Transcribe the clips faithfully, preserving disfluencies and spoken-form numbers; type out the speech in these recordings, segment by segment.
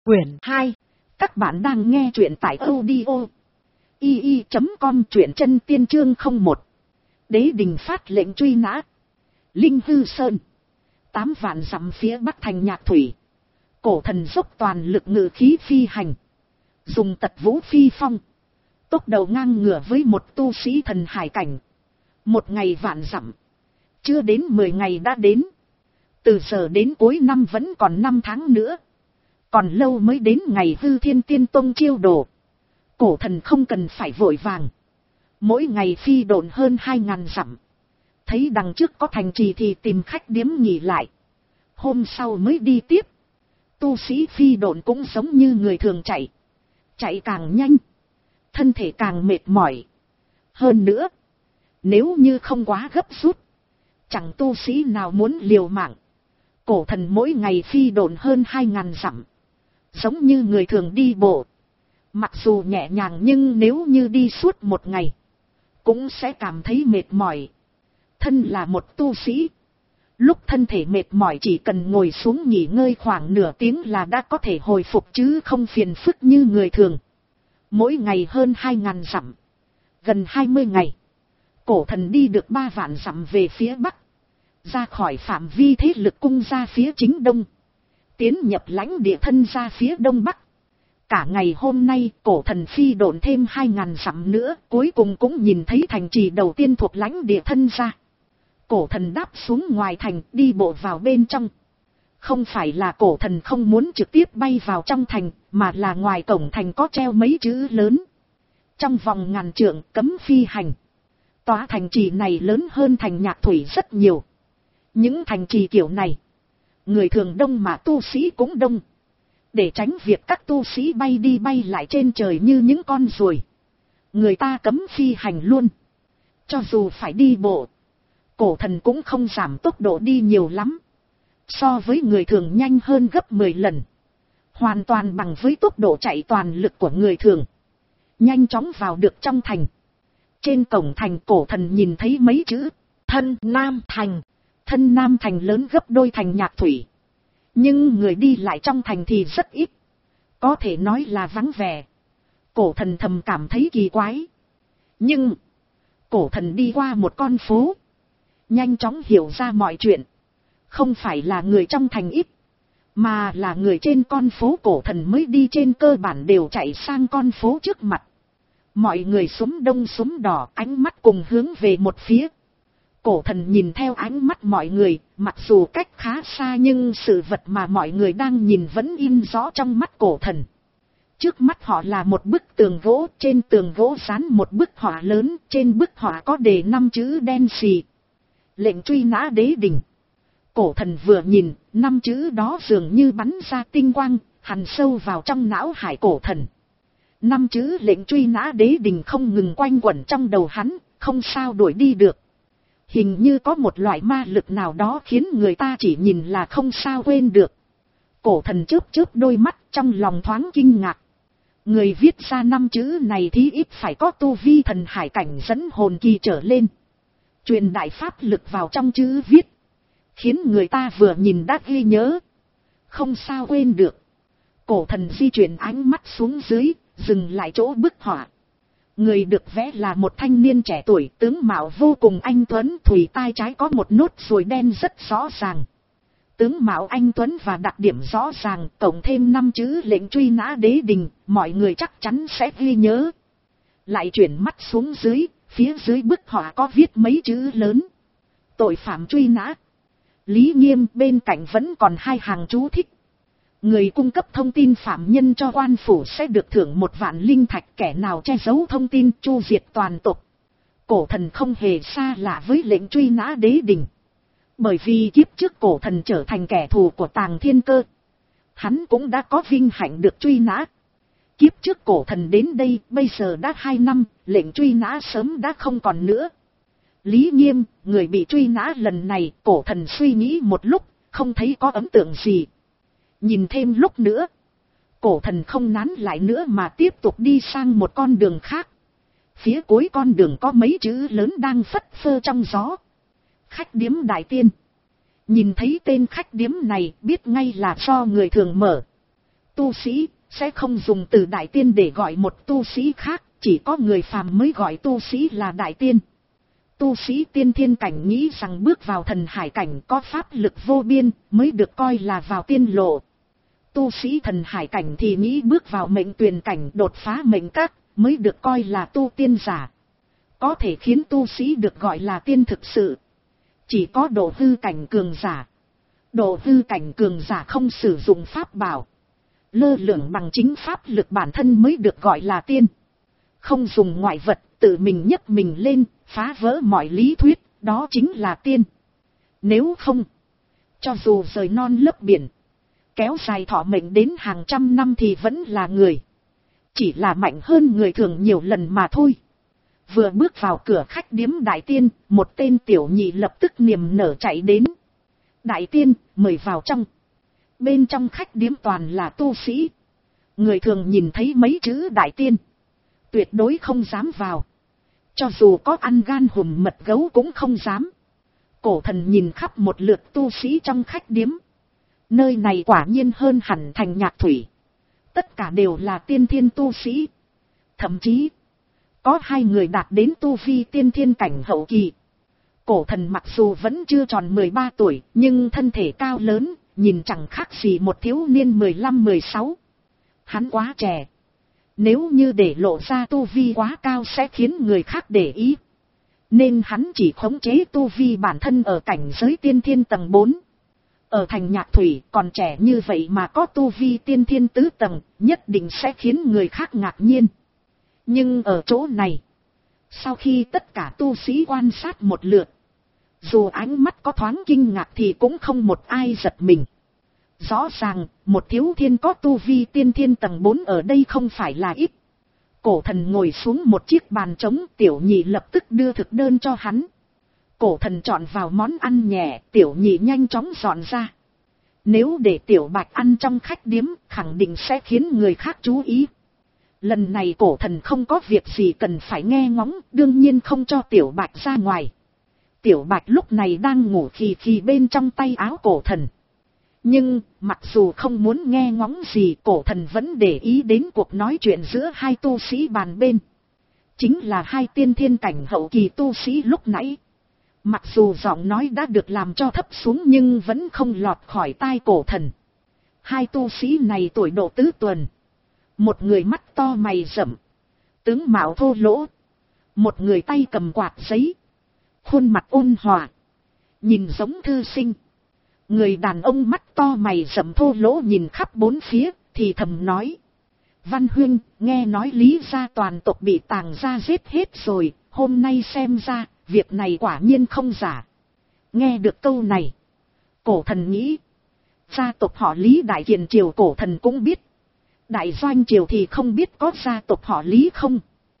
Quyển hai. Các bạn đang nghe truyện tại audio i i chấm com, truyện chân tiên chương không một. Đế đình phát lệnh truy nã. Linh Hư Sơn, tám vạn dặm phía bắc thành Nhạc Thủy. Cổ thần dốc toàn lực ngự khí phi hành, dùng tật vũ phi phong, tốc đầu ngang ngửa với một tu sĩ thần hải cảnh. Một ngày vạn dặm, chưa đến mười ngày đã đến. Từ giờ đến cuối năm vẫn còn năm tháng nữa, còn lâu mới đến ngày Hư Thiên Tiên Tông chiêu đồ. Cổ thần không cần phải vội vàng, mỗi ngày phi độn hơn hai ngàn dặm. Thấy đằng trước có thành trì thì tìm khách điếm nghỉ lại, hôm sau mới đi tiếp. Tu sĩ phi độn cũng giống như người thường chạy, chạy càng nhanh, thân thể càng mệt mỏi. Hơn nữa, nếu như không quá gấp rút, chẳng tu sĩ nào muốn liều mạng. Cổ thần mỗi ngày phi độn hơn hai ngàn dặm, giống như người thường đi bộ. Mặc dù nhẹ nhàng nhưng nếu như đi suốt một ngày, cũng sẽ cảm thấy mệt mỏi. Thân là một tu sĩ, lúc thân thể mệt mỏi chỉ cần ngồi xuống nghỉ ngơi khoảng nửa tiếng là đã có thể hồi phục chứ không phiền phức như người thường. Mỗi ngày hơn hai ngàn dặm, gần hai mươi ngày, cổ thần đi được ba vạn dặm về phía bắc, ra khỏi phạm vi thế lực cung ra phía chính đông, tiến nhập lãnh địa thân ra phía đông bắc. Cả ngày hôm nay cổ thần phi độn thêm hai ngàn dặm nữa, cuối cùng cũng nhìn thấy thành trì đầu tiên thuộc lãnh địa thân ra. Cổ thần đáp xuống ngoài thành, đi bộ vào bên trong. Không phải là cổ thần không muốn trực tiếp bay vào trong thành, mà là ngoài cổng thành có treo mấy chữ lớn: trong vòng ngàn trượng cấm phi hành. Tòa thành trì này lớn hơn thành Nhạc Thủy rất nhiều. Những thành trì kiểu này, người thường đông mà tu sĩ cũng đông, để tránh việc các tu sĩ bay đi bay lại trên trời như những con ruồi. Người ta cấm phi hành luôn. Cho dù phải đi bộ, cổ thần cũng không giảm tốc độ đi nhiều lắm. So với người thường nhanh hơn gấp mười lần. Hoàn toàn bằng với tốc độ chạy toàn lực của người thường. Nhanh chóng vào được trong thành. Trên cổng thành cổ thần nhìn thấy mấy chữ Thân Nam Thành. Thân Nam Thành lớn gấp đôi thành Nhạc Thủy, nhưng người đi lại trong thành thì rất ít, có thể nói là vắng vẻ. Cổ thần thầm cảm thấy kỳ quái. Nhưng cổ thần đi qua một con phố, nhanh chóng hiểu ra mọi chuyện. Không phải là người trong thành ít, mà là người trên con phố cổ thần mới đi trên cơ bản đều chạy sang con phố trước mặt. Mọi người súm đông súm đỏ, ánh mắt cùng hướng về một phía. Cổ thần nhìn theo ánh mắt mọi người, mặc dù cách khá xa nhưng sự vật mà mọi người đang nhìn vẫn in rõ trong mắt cổ thần. Trước mắt họ là một bức tường gỗ, trên tường gỗ dán một bức họa lớn, trên bức họa có đề năm chữ đen xì: lệnh truy nã đế đình. Cổ thần vừa nhìn, năm chữ đó dường như bắn ra tinh quang, hằn sâu vào trong não hải cổ thần. Năm chữ lệnh truy nã đế đình không ngừng quanh quẩn trong đầu hắn, không sao đuổi đi được. Hình như có một loại ma lực nào đó khiến người ta chỉ nhìn là không sao quên được. Cổ thần chớp chớp đôi mắt, trong lòng thoáng kinh ngạc. Người viết ra năm chữ này thì ít phải có tu vi thần hải cảnh dẫn hồn kỳ trở lên. Truyền đại pháp lực vào trong chữ viết, khiến người ta vừa nhìn đã ghi nhớ, không sao quên được. Cổ thần di chuyển ánh mắt xuống dưới, dừng lại chỗ bức họa. Người được vẽ là một thanh niên trẻ tuổi, tướng mạo vô cùng anh tuấn, thùy tai trái có một nốt ruồi đen rất rõ ràng. Tướng mạo anh tuấn và đặc điểm rõ ràng, cộng thêm năm chữ lệnh truy nã đế đình, mọi người chắc chắn sẽ ghi nhớ. Lại chuyển mắt xuống dưới, phía dưới bức họa có viết mấy chữ lớn: tội phạm truy nã Lý Nghiêm. Bên cạnh vẫn còn hai hàng chú thích: người cung cấp thông tin phạm nhân cho quan phủ sẽ được thưởng một vạn linh thạch, kẻ nào che giấu thông tin chu diệt toàn tộc. Cổ thần không hề xa lạ với lệnh truy nã đế đình, bởi vì kiếp trước cổ thần trở thành kẻ thù của Tàng Thiên Cơ, hắn cũng đã có vinh hạnh được truy nã. Kiếp trước cổ thần đến đây, bây giờ đã hai năm, lệnh truy nã sớm đã không còn nữa. Lý Nghiêm, người bị truy nã lần này, cổ thần suy nghĩ một lúc, không thấy có ấn tượng gì. Nhìn thêm lúc nữa, cổ thần không nán lại nữa mà tiếp tục đi sang một con đường khác. Phía cuối con đường có mấy chữ lớn đang phất phơ trong gió: khách điếm Đại Tiên. Nhìn thấy tên khách điếm này biết ngay là do người thường mở. tu sĩ, sẽ không dùng từ đại tiên để gọi một tu sĩ khác, chỉ có người phàm mới gọi tu sĩ là đại tiên. Tu sĩ tiên thiên cảnh nghĩ rằng bước vào thần hải cảnh có pháp lực vô biên mới được coi là vào tiên lộ. Tu sĩ thần hải cảnh thì nghĩ bước vào mệnh tuyền cảnh đột phá mệnh các mới được coi là tu tiên giả. Có thể khiến tu sĩ được gọi là tiên thực sự chỉ có độ hư cảnh cường giả. Độ hư cảnh cường giả không sử dụng pháp bảo, lơ lửng bằng chính pháp lực bản thân mới được gọi là tiên. Không dùng ngoại vật, tự mình nhấc mình lên, phá vỡ mọi lý thuyết, đó chính là tiên. Nếu không, cho dù rời non lấp biển, kéo dài thọ mệnh đến hàng trăm năm thì vẫn là người. Chỉ là mạnh hơn người thường nhiều lần mà thôi. Vừa bước vào cửa khách điếm đại tiên, một tên tiểu nhị lập tức niềm nở chạy đến. Đại tiên, mời vào trong. Bên trong khách điếm toàn là tu sĩ. Người thường nhìn thấy mấy chữ đại tiên, tuyệt đối không dám vào. Cho dù có ăn gan hùm mật gấu cũng không dám. Cổ thần nhìn khắp một lượt tu sĩ trong khách điếm. Nơi này quả nhiên hơn hẳn thành Nhạc Thủy. Tất cả đều là tiên thiên tu sĩ. Thậm chí, có hai người đạt đến tu vi tiên thiên cảnh hậu kỳ. Cổ thần mặc dù vẫn chưa tròn mười ba tuổi, nhưng thân thể cao lớn, nhìn chẳng khác gì một thiếu niên mười lăm mười sáu. Hắn quá trẻ. Nếu như để lộ ra tu vi quá cao sẽ khiến người khác để ý. Nên hắn chỉ khống chế tu vi bản thân ở cảnh giới tiên thiên tầng bốn. Ở thành Nhạc Thủy còn trẻ như vậy mà có tu vi tiên thiên tứ tầng, nhất định sẽ khiến người khác ngạc nhiên. Nhưng ở chỗ này, sau khi tất cả tu sĩ quan sát một lượt, dù ánh mắt có thoáng kinh ngạc thì cũng không một ai giật mình. Rõ ràng, một thiếu thiên có tu vi tiên thiên tầng bốn ở đây không phải là ít. Cổ thần ngồi xuống một chiếc bàn trống, tiểu nhị lập tức đưa thực đơn cho hắn. Cổ thần chọn vào món ăn nhẹ, tiểu nhị nhanh chóng dọn ra. Nếu để tiểu bạch ăn trong khách điếm, khẳng định sẽ khiến người khác chú ý. Lần này cổ thần không có việc gì cần phải nghe ngóng, đương nhiên không cho tiểu bạch ra ngoài. Tiểu bạch lúc này đang ngủ khì khì bên trong tay áo cổ thần. Nhưng, mặc dù không muốn nghe ngóng gì, cổ thần vẫn để ý đến cuộc nói chuyện giữa hai tu sĩ bàn bên. Chính là hai tiên thiên cảnh hậu kỳ tu sĩ lúc nãy. Mặc dù giọng nói đã được làm cho thấp xuống nhưng vẫn không lọt khỏi tai cổ thần. Hai tu sĩ này tuổi độ tứ tuần. Một người mắt to mày rậm, tướng mạo thô lỗ. Một người tay cầm quạt giấy, khuôn mặt ôn hòa, nhìn giống thư sinh. Người đàn ông mắt to mày rậm thô lỗ nhìn khắp bốn phía, thì thầm nói. Văn Huynh, nghe nói Lý gia toàn tộc bị Tàng gia giết hết rồi, hôm nay xem ra, việc này quả nhiên không giả. Nghe được câu này, cổ thần nghĩ, gia tộc họ Lý Đại Kiền triều cổ thần cũng biết. Đại Doanh triều thì không biết có gia tộc họ Lý không.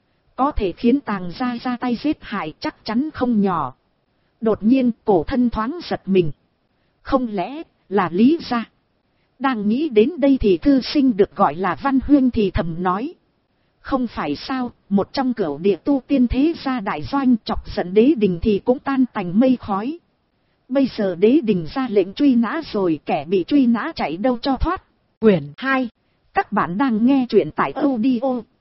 Có thể khiến Tàng gia ra tay giết hại chắc chắn không nhỏ. Đột nhiên cổ thân thoáng giật mình. Không lẽ là Lý gia? Đang nghĩ đến đây thì thư sinh được gọi là Văn Huyên thì thầm nói. Không phải sao, một trong cửu địa tu tiên thế gia Đại Doanh chọc giận đế đình thì cũng tan tành mây khói. Bây giờ đế đình ra lệnh truy nã rồi, kẻ bị truy nã chạy đâu cho thoát. Quyển hai. Các bạn đang nghe truyện tại audio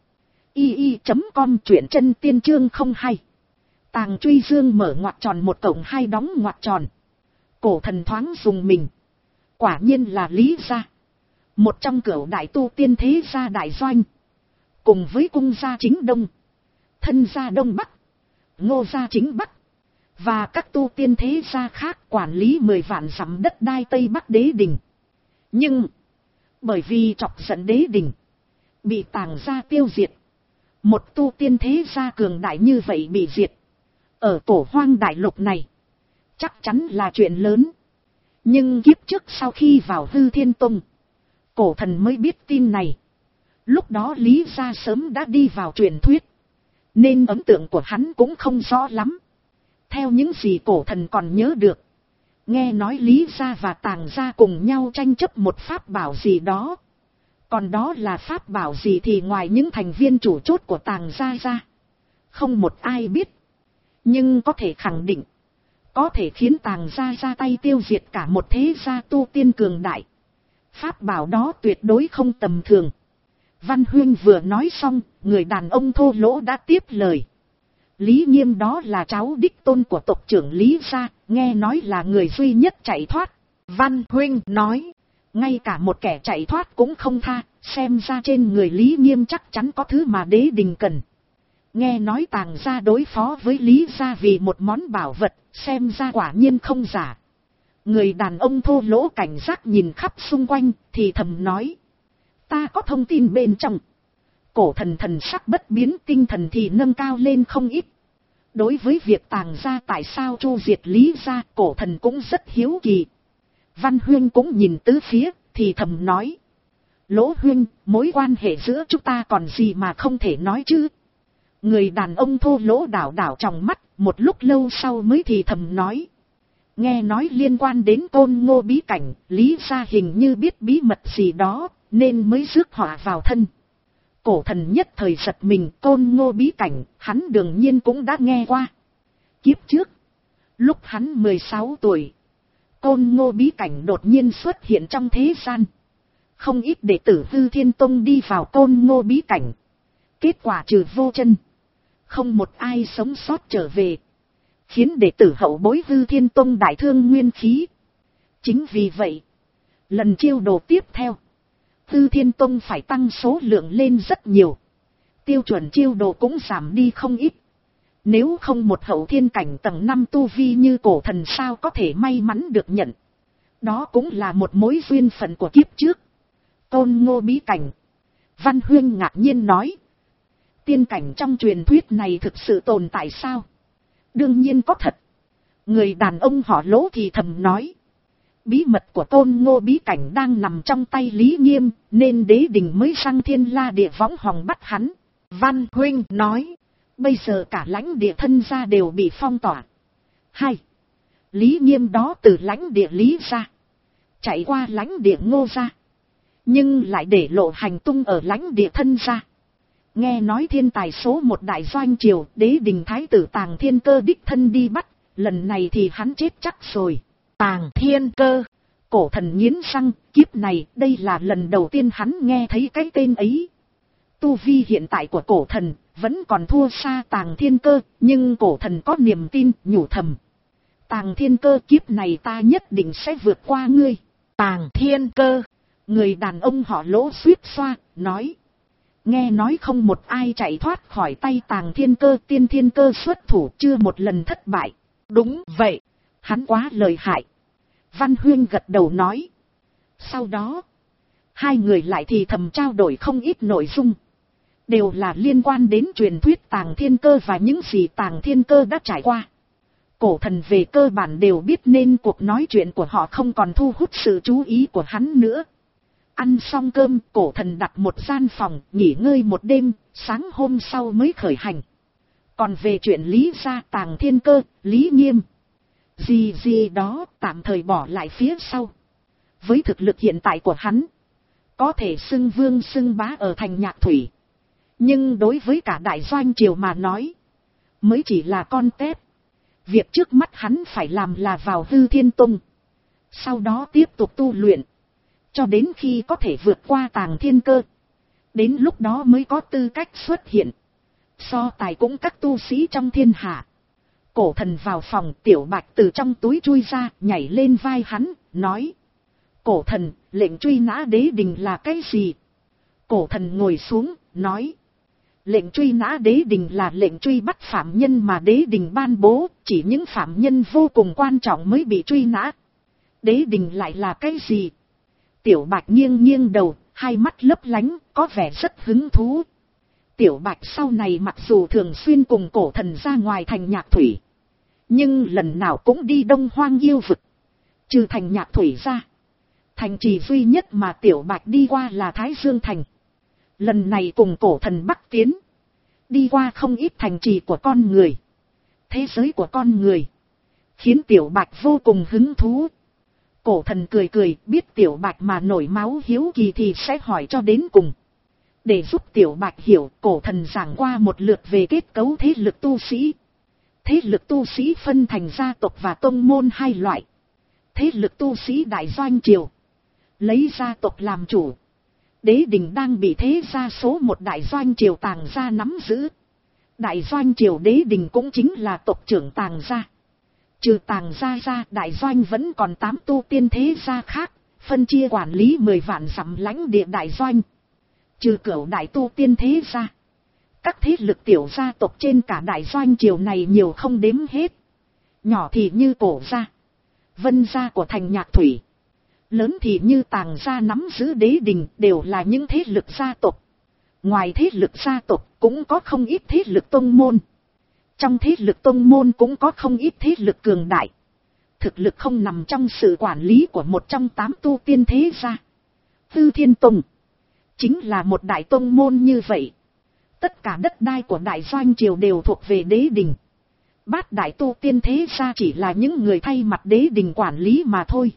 i i chấm com, truyện chân tiên chương không hai. Tàng truy dương mở ngoặc tròn một cộng hai đóng ngoặc tròn. Cổ thần thoáng dùng mình. Quả nhiên là Lý gia. Một trong cửu đại tu tiên thế gia Đại Doanh. Cùng với cung gia chính đông, thân gia đông bắc, ngô gia chính bắc, và các tu tiên thế gia khác quản lý mười vạn dặm đất đai Tây Bắc đế đình. Nhưng, bởi vì chọc giận đế đình, bị Tàng gia tiêu diệt. Một tu tiên thế gia cường đại như vậy bị diệt. Ở cổ hoang đại lục này, chắc chắn là chuyện lớn. Nhưng kiếp trước sau khi vào Hư Thiên Tông, cổ thần mới biết tin này. Lúc đó Lý gia sớm đã đi vào truyền thuyết, nên ấn tượng của hắn cũng không rõ lắm. Theo những gì cổ thần còn nhớ được, nghe nói Lý gia và Tàng gia cùng nhau tranh chấp một pháp bảo gì đó. Còn đó là pháp bảo gì thì ngoài những thành viên chủ chốt của Tàng gia ra, không một ai biết. Nhưng có thể khẳng định, có thể khiến Tàng gia ra tay tiêu diệt cả một thế gia tu tiên cường đại. Pháp bảo đó tuyệt đối không tầm thường. Văn Huyên vừa nói xong, người đàn ông thô lỗ đã tiếp lời. Lý Nghiêm đó là cháu đích tôn của tộc trưởng Lý gia, nghe nói là người duy nhất chạy thoát. Văn Huyên nói, ngay cả một kẻ chạy thoát cũng không tha, xem ra trên người Lý Nghiêm chắc chắn có thứ mà đế đình cần. Nghe nói Tàng gia đối phó với Lý gia vì một món bảo vật, xem ra quả nhiên không giả. Người đàn ông thô lỗ cảnh giác nhìn khắp xung quanh, thì thầm nói. Ta có thông tin bên trong. Cổ thần thần sắc bất biến, tinh thần thì nâng cao lên không ít. Đối với việc Tàng gia tại sao chu diệt Lý gia, cổ thần cũng rất hiếu kỳ. Văn Huyên cũng nhìn tứ phía, thì thầm nói. Lỗ Huyên, mối quan hệ giữa chúng ta còn gì mà không thể nói chứ? Người đàn ông thô lỗ đảo đảo trong mắt, một lúc lâu sau mới thì thầm nói. Nghe nói liên quan đến Côn Ngô bí cảnh, Lý gia hình như biết bí mật gì đó, nên mới rước họa vào thân. Cổ thần nhất thời giật mình, Côn Ngô bí cảnh, hắn đương nhiên cũng đã nghe qua. Kiếp trước, lúc hắn mười sáu tuổi, Côn Ngô bí cảnh đột nhiên xuất hiện trong thế gian. Không ít đệ tử Hư Thiên Tông đi vào Côn Ngô bí cảnh. Kết quả trừ vô chân, không một ai sống sót trở về. Khiến đệ tử hậu bối Hư Thiên Tông đại thương nguyên khí. Chính vì vậy, lần chiêu đồ tiếp theo, Hư Thiên Tông phải tăng số lượng lên rất nhiều. Tiêu chuẩn chiêu đồ cũng giảm đi không ít. Nếu không một hậu thiên cảnh tầng năm tu vi như cổ thần sao có thể may mắn được nhận. Đó cũng là một mối duyên phận của kiếp trước. Côn Ngô bí cảnh. Văn Huyên ngạc nhiên nói. Tiên cảnh trong truyền thuyết này thực sự tồn tại sao? Đương nhiên có thật. Người đàn ông họ Lỗ thì thầm nói. Bí mật của Côn Ngô bí cảnh đang nằm trong tay Lý Nghiêm, nên đế đình mới sang Thiên La địa võng hòng bắt hắn. Văn Huynh nói. Bây giờ cả lãnh địa thân gia đều bị phong tỏa. Hai. Lý Nghiêm đó từ lãnh địa Lý ra, chạy qua lãnh địa Ngô ra, nhưng lại để lộ hành tung ở lãnh địa thân gia. Nghe nói thiên tài số một đại doanh triều, đế đình thái tử Tàng Thiên Cơ đích thân đi bắt, lần này thì hắn chết chắc rồi. Tàng Thiên Cơ, cổ thần nghiến răng, kiếp này đây là lần đầu tiên hắn nghe thấy cái tên ấy. Tu vi hiện tại của cổ thần vẫn còn thua xa Tàng Thiên Cơ, nhưng cổ thần có niềm tin, nhủ thầm. Tàng Thiên Cơ, kiếp này ta nhất định sẽ vượt qua ngươi. Tàng Thiên Cơ, người đàn ông họ Lỗ suýt xoa, nói. Nghe nói không một ai chạy thoát khỏi tay Tàng Thiên Cơ, Tiên Thiên Cơ xuất thủ chưa một lần thất bại. Đúng vậy, hắn quá lợi hại. Văn Huyên gật đầu nói. Sau đó, hai người lại thì thầm trao đổi không ít nội dung. Đều là liên quan đến truyền thuyết Tàng Thiên Cơ và những gì Tàng Thiên Cơ đã trải qua. Cổ thần về cơ bản đều biết nên cuộc nói chuyện của họ không còn thu hút sự chú ý của hắn nữa. Ăn xong cơm, cổ thần đặt một gian phòng, nghỉ ngơi một đêm, sáng hôm sau mới khởi hành. Còn về chuyện Lý gia, Tàng Thiên Cơ, Lý Nghiêm, gì gì đó tạm thời bỏ lại phía sau. Với thực lực hiện tại của hắn, có thể xưng vương xưng bá ở thành Nhạc Thủy. Nhưng đối với cả đại doanh triều mà nói, mới chỉ là con tép. Việc trước mắt hắn phải làm là vào Hư Thiên Tông, sau đó tiếp tục tu luyện, cho đến khi có thể vượt qua Tàng Thiên Cơ. Đến lúc đó mới có tư cách xuất hiện, so tài cũng các tu sĩ trong thiên hạ. Cổ thần vào phòng, Tiểu Bạch từ trong túi chui ra, nhảy lên vai hắn, nói. Cổ thần, lệnh truy nã đế đình là cái gì? Cổ thần ngồi xuống, nói. Lệnh truy nã đế đình là lệnh truy bắt phạm nhân mà đế đình ban bố, chỉ những phạm nhân vô cùng quan trọng mới bị truy nã. Đế đình lại là cái gì? Tiểu Bạch nghiêng nghiêng đầu, hai mắt lấp lánh, có vẻ rất hứng thú. Tiểu Bạch sau này mặc dù thường xuyên cùng cổ thần ra ngoài thành Nhạc Thủy, nhưng lần nào cũng đi Đông Hoang yêu vực. Trừ thành Nhạc Thủy ra, thành trì duy nhất mà Tiểu Bạch đi qua là Thái Dương Thành. Lần này cùng cổ thần bắc tiến, đi qua không ít thành trì của con người, thế giới của con người, khiến Tiểu Bạch vô cùng hứng thú. Cổ thần cười cười, biết Tiểu Bạch mà nổi máu hiếu kỳ thì sẽ hỏi cho đến cùng. Để giúp Tiểu Bạch hiểu, cổ thần giảng qua một lượt về kết cấu thế lực tu sĩ. Thế lực tu sĩ phân thành gia tộc và tông môn hai loại. Thế lực tu sĩ đại doanh triều, Lấy gia tộc làm chủ. Đế đình đang bị thế gia số một đại doanh triều Tàng gia nắm giữ. Đại doanh triều đế đình cũng chính là tộc trưởng Tàng gia. Trừ Tàng gia ra, đại doanh vẫn còn tám tu tiên thế gia khác, phân chia quản lý mười vạn dặm lãnh địa đại doanh. Trừ cửu đại tu tiên thế gia, các thế lực tiểu gia tộc trên cả đại doanh triều này nhiều không đếm hết. Nhỏ thì như Cổ gia, Vân gia của thành Nhạc Thủy. Lớn thì như Tàng gia nắm giữ đế đình, đều là những thế lực gia tộc. Ngoài thế lực gia tộc cũng có không ít thế lực tông môn. Trong thế lực tông môn cũng có không ít thế lực cường đại. Thực lực không nằm trong sự quản lý của một trong tám tu tiên thế gia. Tư Thiên Tông chính là một đại tông môn như vậy. Tất cả đất đai của đại doanh triều đều thuộc về đế đình. Bát đại tu tiên thế gia chỉ là những người thay mặt đế đình quản lý mà thôi.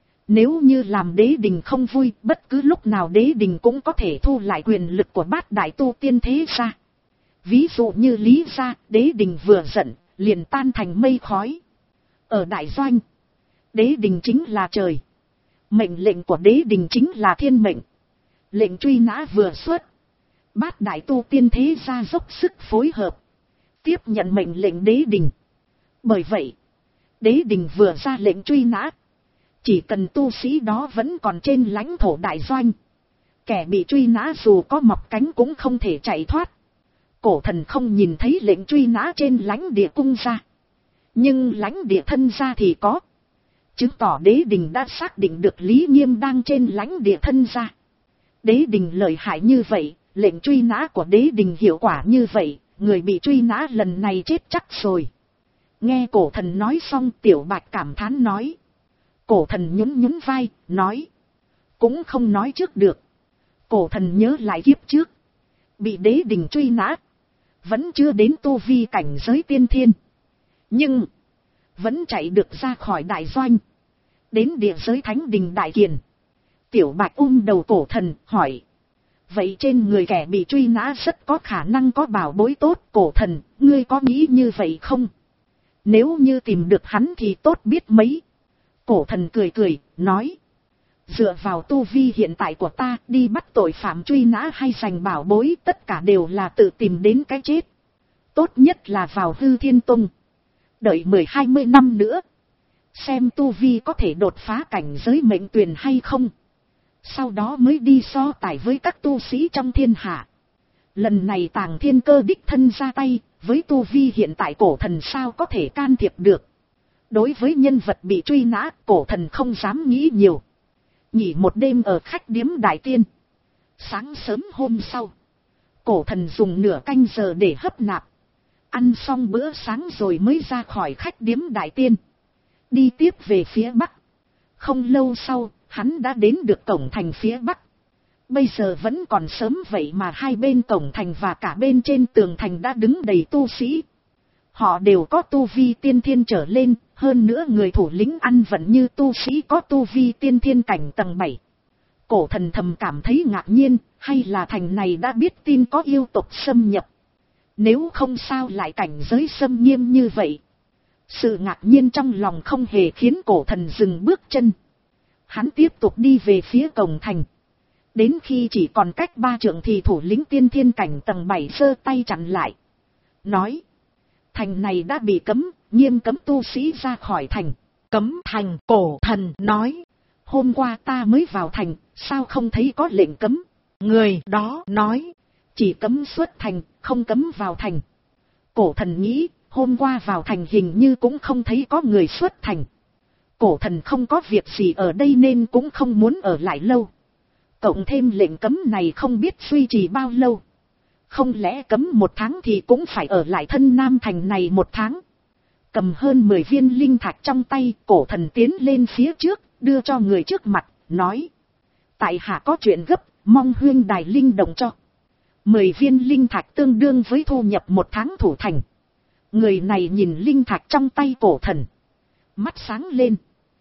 Nếu như làm đế đình không vui, bất cứ lúc nào đế đình cũng có thể thu lại quyền lực của bát đại tu tiên thế gia. Ví dụ như Lý gia, đế đình vừa giận, liền tan thành mây khói. Ở đại doanh, đế đình chính là trời. Mệnh lệnh của đế đình chính là thiên mệnh. Lệnh truy nã vừa xuất, bát đại tu tiên thế gia dốc sức phối hợp, tiếp nhận mệnh lệnh đế đình. Bởi vậy, đế đình vừa ra lệnh truy nã, chỉ cần tu sĩ đó vẫn còn trên lãnh thổ đại doanh, kẻ bị truy nã dù có mọc cánh cũng không thể chạy thoát. Cổ Thần không nhìn thấy lệnh truy nã trên lãnh địa cung gia, nhưng lãnh địa thân gia thì có, chứng tỏ đế đình đã xác định được Lý Nghiêm đang trên lãnh địa thân gia. Đế đình lợi hại như vậy, lệnh truy nã của đế đình hiệu quả như vậy, người bị truy nã lần này chết chắc rồi. Nghe Cổ Thần nói xong, Tiểu Bạch cảm thán nói. Cổ Thần nhún nhún vai, nói. Cũng không nói trước được. Cổ Thần nhớ lại kiếp trước, bị đế đình truy nã, vẫn chưa đến tu vi cảnh giới tiên thiên, nhưng vẫn chạy được ra khỏi đại doanh, đến địa giới thánh đình Đại Kiền. Tiểu Bạch ôm đầu Cổ Thần, hỏi. Vậy trên người kẻ bị truy nã rất có khả năng có bảo bối tốt. Cổ Thần, ngươi có nghĩ như vậy không? Nếu như tìm được hắn thì tốt biết mấy. Cổ Thần cười cười, nói. Dựa vào tu vi hiện tại của ta, đi bắt tội phạm truy nã hay giành bảo bối, tất cả đều là tự tìm đến cái chết. Tốt nhất là vào Hư Thiên Tông, đợi mười hai mươi năm nữa, xem tu vi có thể đột phá cảnh giới mệnh tuyền hay không. Sau đó mới đi so tài với các tu sĩ trong thiên hạ. Lần này Tàng Thiên Cơ đích thân ra tay, với tu vi hiện tại Cổ Thần sao có thể can thiệp được. Đối với nhân vật bị truy nã, Cổ Thần không dám nghĩ nhiều. Nghỉ một đêm ở khách điếm Đại Tiên. Sáng sớm hôm sau, Cổ Thần dùng nửa canh giờ để hấp nạp. Ăn xong bữa sáng rồi mới ra khỏi khách điếm Đại Tiên, đi tiếp về phía Bắc. Không lâu sau, hắn đã đến được cổng thành phía Bắc. Bây giờ vẫn còn sớm vậy mà hai bên cổng thành và cả bên trên tường thành đã đứng đầy tu sĩ. Họ đều có tu vi tiên thiên trở lên, hơn nữa người thủ lĩnh ăn vận như tu sĩ có tu vi tiên thiên cảnh tầng bảy. Cổ Thần thầm cảm thấy ngạc nhiên, hay là thành này đã biết tin có yêu tộc xâm nhập. Nếu không sao lại cảnh giới xâm nghiêm như vậy. Sự ngạc nhiên trong lòng không hề khiến Cổ Thần dừng bước chân. Hắn tiếp tục đi về phía cổng thành. Đến khi chỉ còn cách ba trượng thì thủ lĩnh tiên thiên cảnh tầng bảy giơ tay chặn lại. Nói. Thành này đã bị cấm, nghiêm cấm tu sĩ ra khỏi thành. Cấm thành. Cổ Thần nói. Hôm qua ta mới vào thành, sao không thấy có lệnh cấm? Người đó nói. Chỉ cấm xuất thành, không cấm vào thành. Cổ Thần nghĩ, hôm qua vào thành hình như cũng không thấy có người xuất thành. Cổ Thần không có việc gì ở đây nên cũng không muốn ở lại lâu. Cộng thêm lệnh cấm này không biết duy trì bao lâu. Không lẽ cấm một tháng thì cũng phải ở lại thân Nam thành này một tháng. Cầm hơn mười viên linh thạch trong tay, Cổ Thần tiến lên phía trước, đưa cho người trước mặt, nói. Tại hạ có chuyện gấp, mong huyên đài linh động cho. Mười viên linh thạch tương đương với thu nhập một tháng thủ thành. Người này nhìn linh thạch trong tay Cổ Thần, mắt sáng lên.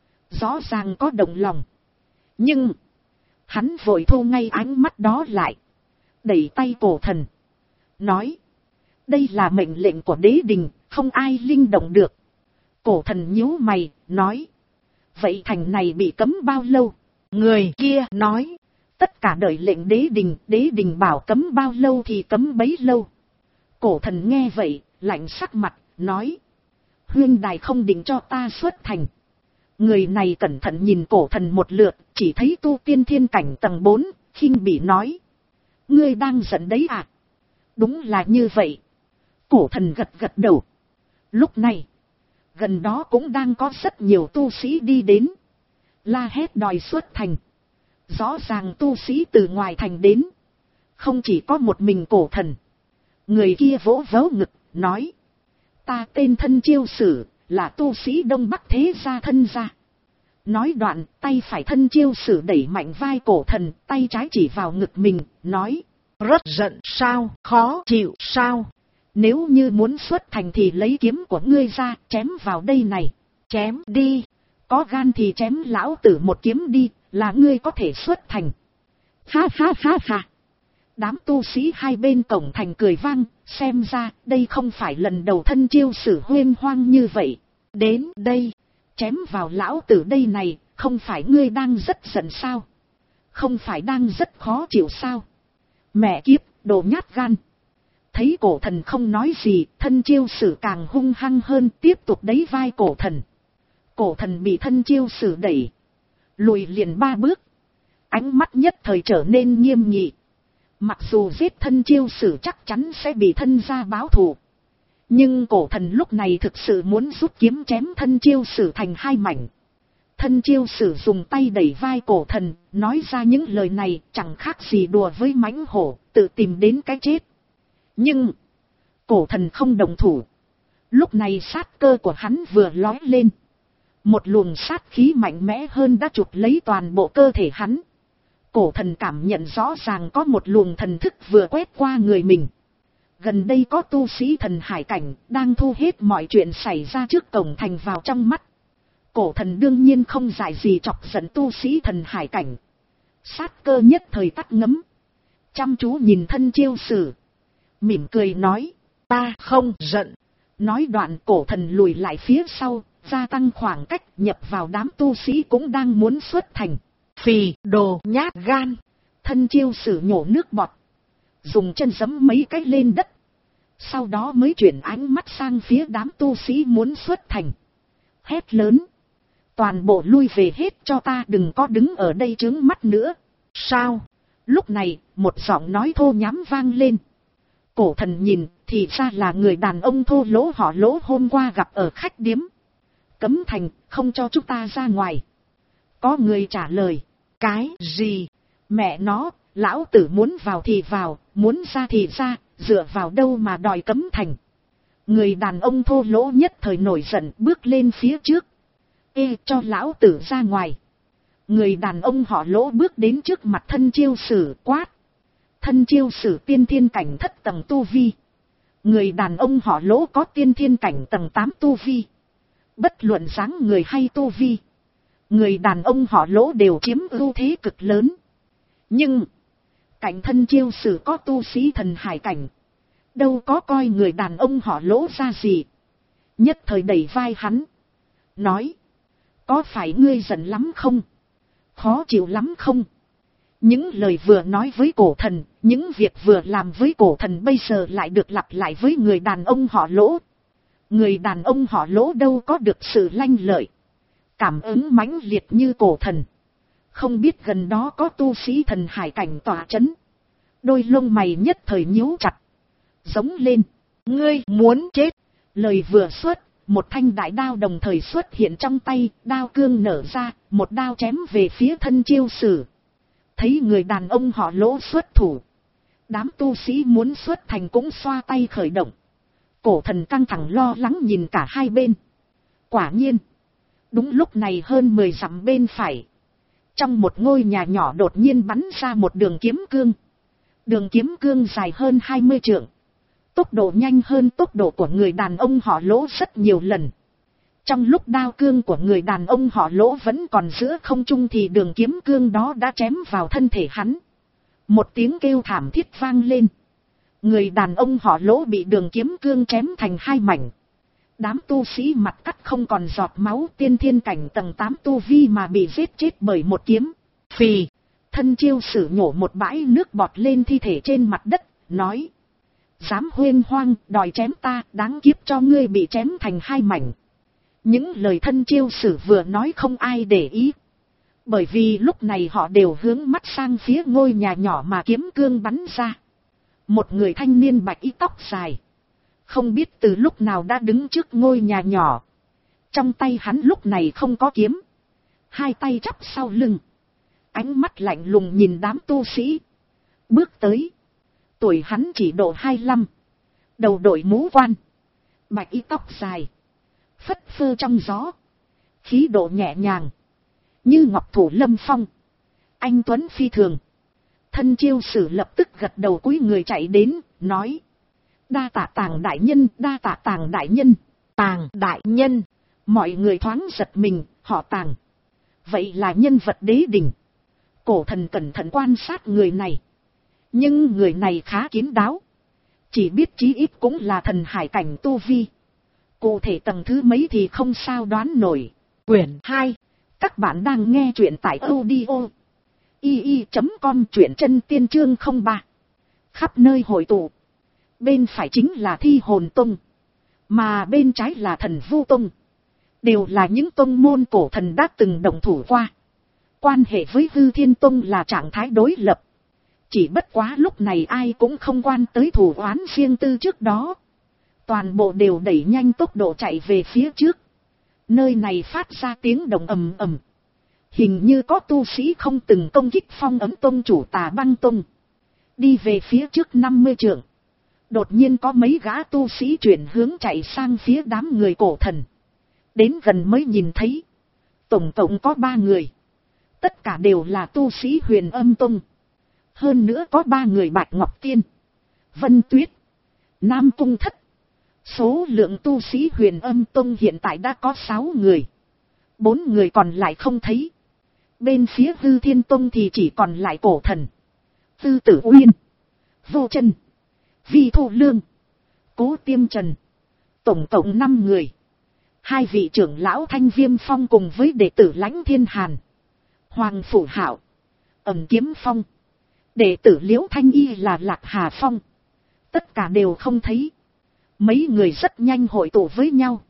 Rõ ràng có động lòng. Nhưng hắn vội thu ngay ánh mắt đó lại, đẩy tay Cổ Thần, nói. Đây là mệnh lệnh của đế đình, không ai linh động được. Cổ Thần nhíu mày, nói. Vậy thành này bị cấm bao lâu? Người kia nói, tất cả đợi lệnh đế đình, đế đình bảo cấm bao lâu thì cấm bấy lâu. Cổ thần nghe vậy, lạnh sắc mặt, nói, huyên đài không định cho ta xuất thành. Người này cẩn thận nhìn cổ thần một lượt, chỉ thấy tu tiên thiên cảnh tầng bốn, khinh bỉ nói, ngươi đang giận đấy à? Đúng là như vậy. Cổ thần gật gật đầu. Lúc này, gần đó cũng đang có rất nhiều tu sĩ đi đến, la hét đòi xuất thành. Rõ ràng tu sĩ từ ngoài thành đến, không chỉ có một mình cổ thần. Người kia vỗ vỗ ngực, nói, ta tên Thân Chiêu Sử, là tu sĩ Đông Bắc thế gia thân gia. Nói đoạn, tay phải Thân Chiêu Sử đẩy mạnh vai cổ thần, tay trái chỉ vào ngực mình, nói, rất giận sao, khó chịu sao? Nếu như muốn xuất thành thì lấy kiếm của ngươi ra, chém vào đây này. Chém đi. Có gan thì chém lão tử một kiếm đi, là ngươi có thể xuất thành. Ha ha ha ha. Đám tu sĩ hai bên cổng thành cười vang, xem ra đây không phải lần đầu Thân Chiêu Sử huyên hoang như vậy. Đến đây, chém vào lão tử đây này, không phải ngươi đang rất giận sao? Không phải đang rất khó chịu sao? Mẹ kiếp, đồ nhát gan. Thấy cổ thần không nói gì, Thân Chiêu Sử càng hung hăng hơn, tiếp tục đẩy vai cổ thần. Cổ thần bị Thân Chiêu Sử đẩy, lùi liền ba bước. Ánh mắt nhất thời trở nên nghiêm nghị. Mặc dù giết Thân Chiêu Sử chắc chắn sẽ bị thân gia báo thù, nhưng cổ thần lúc này thực sự muốn rút kiếm chém Thân Chiêu Sử thành hai mảnh. Thân Chiêu Sử dùng tay đẩy vai cổ thần, nói ra những lời này chẳng khác gì đùa với mãnh hổ, tự tìm đến cái chết. Nhưng cổ thần không đồng thủ. Lúc này sát cơ của hắn vừa lói lên, một luồng sát khí mạnh mẽ hơn đã chụp lấy toàn bộ cơ thể hắn. Cổ thần cảm nhận rõ ràng có một luồng thần thức vừa quét qua người mình. Gần đây có tu sĩ thần hải cảnh đang thu hết mọi chuyện xảy ra trước cổng thành vào trong mắt. Cổ thần đương nhiên không dại gì chọc giận tu sĩ thần hải cảnh. Sát cơ nhất thời tắt ngấm, chăm chú nhìn Thân Chiêu Sử, mỉm cười nói, ta không giận. Nói đoạn cổ thần lùi lại phía sau, gia tăng khoảng cách, nhập vào đám tu sĩ cũng đang muốn xuất thành. Phì đồ nhát gan. Thân Chiêu Sử nhổ nước bọt, dùng chân giẫm mấy cái lên đất, sau đó mới chuyển ánh mắt sang phía đám tu sĩ muốn xuất thành, hét lớn, toàn bộ lui về hết cho ta, đừng có đứng ở đây trướng mắt nữa. Sao? Lúc này một giọng nói thô nhám vang lên. Cổ thần nhìn thì ra là người đàn ông thô lỗ họ Lỗ hôm qua gặp ở khách điếm. Cấm thành, không cho chúng ta ra ngoài. Có người trả lời, cái gì? Mẹ nó, lão tử muốn vào thì vào, muốn ra thì ra, dựa vào đâu mà đòi cấm thành? Người đàn ông thô lỗ nhất thời nổi giận, bước lên phía trước. Ê, cho lão tử ra ngoài. Người đàn ông họ Lỗ bước đến trước mặt Thân Chiêu Sử, quát. Thân Chiêu Sử tiên thiên cảnh thất tầng tu vi. Người đàn ông họ Lỗ có tiên thiên cảnh tầng tám tu vi. Bất luận dáng người hay tu vi, người đàn ông họ Lỗ đều chiếm ưu thế cực lớn. Nhưng cạnh Thân Chiêu Sử có tu sĩ thần hải cảnh, đâu có coi người đàn ông họ Lỗ ra gì. Nhất thời đẩy vai hắn, nói, có phải ngươi giận lắm không? Khó chịu lắm không? Những lời vừa nói với cổ thần, những việc vừa làm với cổ thần bây giờ lại được lặp lại với người đàn ông họ Lỗ. Người đàn ông họ Lỗ đâu có được sự lanh lợi, cảm ứng mãnh liệt như cổ thần. Không biết gần đó có tu sĩ thần hải cảnh tỏa chấn. Đôi lông mày nhất thời nhíu chặt, giống lên, ngươi muốn chết. Lời vừa xuất, một thanh đại đao đồng thời xuất hiện trong tay, đao cương nở ra, một đao chém về phía Thân Chiêu Sử. Thấy người đàn ông họ Lỗ xuất thủ, đám tu sĩ muốn xuất thành cũng xoa tay khởi động. Cổ thần căng thẳng lo lắng nhìn cả hai bên. Quả nhiên, đúng lúc này hơn mười dặm bên phải, trong một ngôi nhà nhỏ đột nhiên bắn ra một đường kiếm cương. Đường kiếm cương dài hơn hai mươi trượng, tốc độ nhanh hơn tốc độ của người đàn ông họ Lỗ rất nhiều lần. Trong lúc đao cương của người đàn ông họ Lỗ vẫn còn giữa không trung thì đường kiếm cương đó đã chém vào thân thể hắn. Một tiếng kêu thảm thiết vang lên. Người đàn ông họ Lỗ bị đường kiếm cương chém thành hai mảnh. Đám tu sĩ mặt cắt không còn giọt máu, tiên thiên cảnh tầng tám tu vi mà bị giết chết bởi một kiếm. Phì. Thân chiêu sử nhổ một bãi nước bọt lên thi thể trên mặt đất, nói. Dám huyên hoang, đòi chém ta, đáng kiếp cho ngươi bị chém thành hai mảnh. Những lời thân chiêu sử vừa nói không ai để ý. Bởi vì lúc này họ đều hướng mắt sang phía ngôi nhà nhỏ mà kiếm cương bắn ra. Một người thanh niên bạch y tóc dài. Không biết từ lúc nào đã đứng trước ngôi nhà nhỏ. Trong tay hắn lúc này không có kiếm. Hai tay chắp sau lưng. Ánh mắt lạnh lùng nhìn đám tu sĩ. Bước tới. Tuổi hắn chỉ độ hai mươi lăm. Đầu đội mũ quan. Bạch y tóc dài. Phất phơ trong gió. Khí độ nhẹ nhàng. Như ngọc thủ lâm phong. Anh tuấn phi thường. Thân chiêu sử lập tức gật đầu cúi người chạy đến, nói. Đa tạ Tàng đại nhân, đa tạ Tàng đại nhân. Tàng đại nhân. Mọi người thoáng giật mình, họ Tàng. Vậy là nhân vật đế đỉnh. Cổ thần cẩn thận quan sát người này. Nhưng người này khá kín đáo. Chỉ biết chí ít cũng là thần hải cảnh tu vi. Cụ thể tầng thứ mấy thì không sao đoán nổi. Quyển hai. Các bạn đang nghe truyện tại audio i i chấm com, truyện chân tiên chương không ba. Khắp nơi hội tụ. Bên phải chính là Thi Hồn Tông. Mà bên trái là Thần Vu Tông. Đều là những tông môn cổ thần đã từng đồng thủ qua. Quan hệ với Hư Thiên Tông là trạng thái đối lập. Chỉ bất quá lúc này ai cũng không quan tới thủ oán riêng tư trước đó. Toàn bộ đều đẩy nhanh tốc độ chạy về phía trước. Nơi này phát ra tiếng động ầm ầm. Hình như có tu sĩ không từng công kích Phong Ấm Tông chủ Tà Băng Tông. Đi về phía trước năm mươi trượng. Đột nhiên có mấy gã tu sĩ chuyển hướng chạy sang phía đám người cổ thần. Đến gần mới nhìn thấy. Tổng cộng có ba người. Tất cả đều là tu sĩ Huyền Âm Tông. Hơn nữa có ba người Bạch Ngọc Tiên, Vân Tuyết, Nam Cung Thất. Số lượng tu sĩ Huyền Âm Tông hiện tại đã có sáu người. Bốn người còn lại không thấy. Bên phía Hư Thiên Tông thì chỉ còn lại cổ thần. Tư Tử Uyên, Vô Chân, Vi Thu Lương, Cố Tiêm Trần. Tổng cộng năm người. Hai vị trưởng lão Thanh Viêm Phong cùng với đệ tử Lãnh Thiên Hàn, Hoàng Phủ Hạo, Ẩn Kiếm Phong. Đệ tử Liễu Thanh Y là Lạc Hà Phong. Tất cả đều không thấy. Mấy người rất nhanh hội tụ với nhau.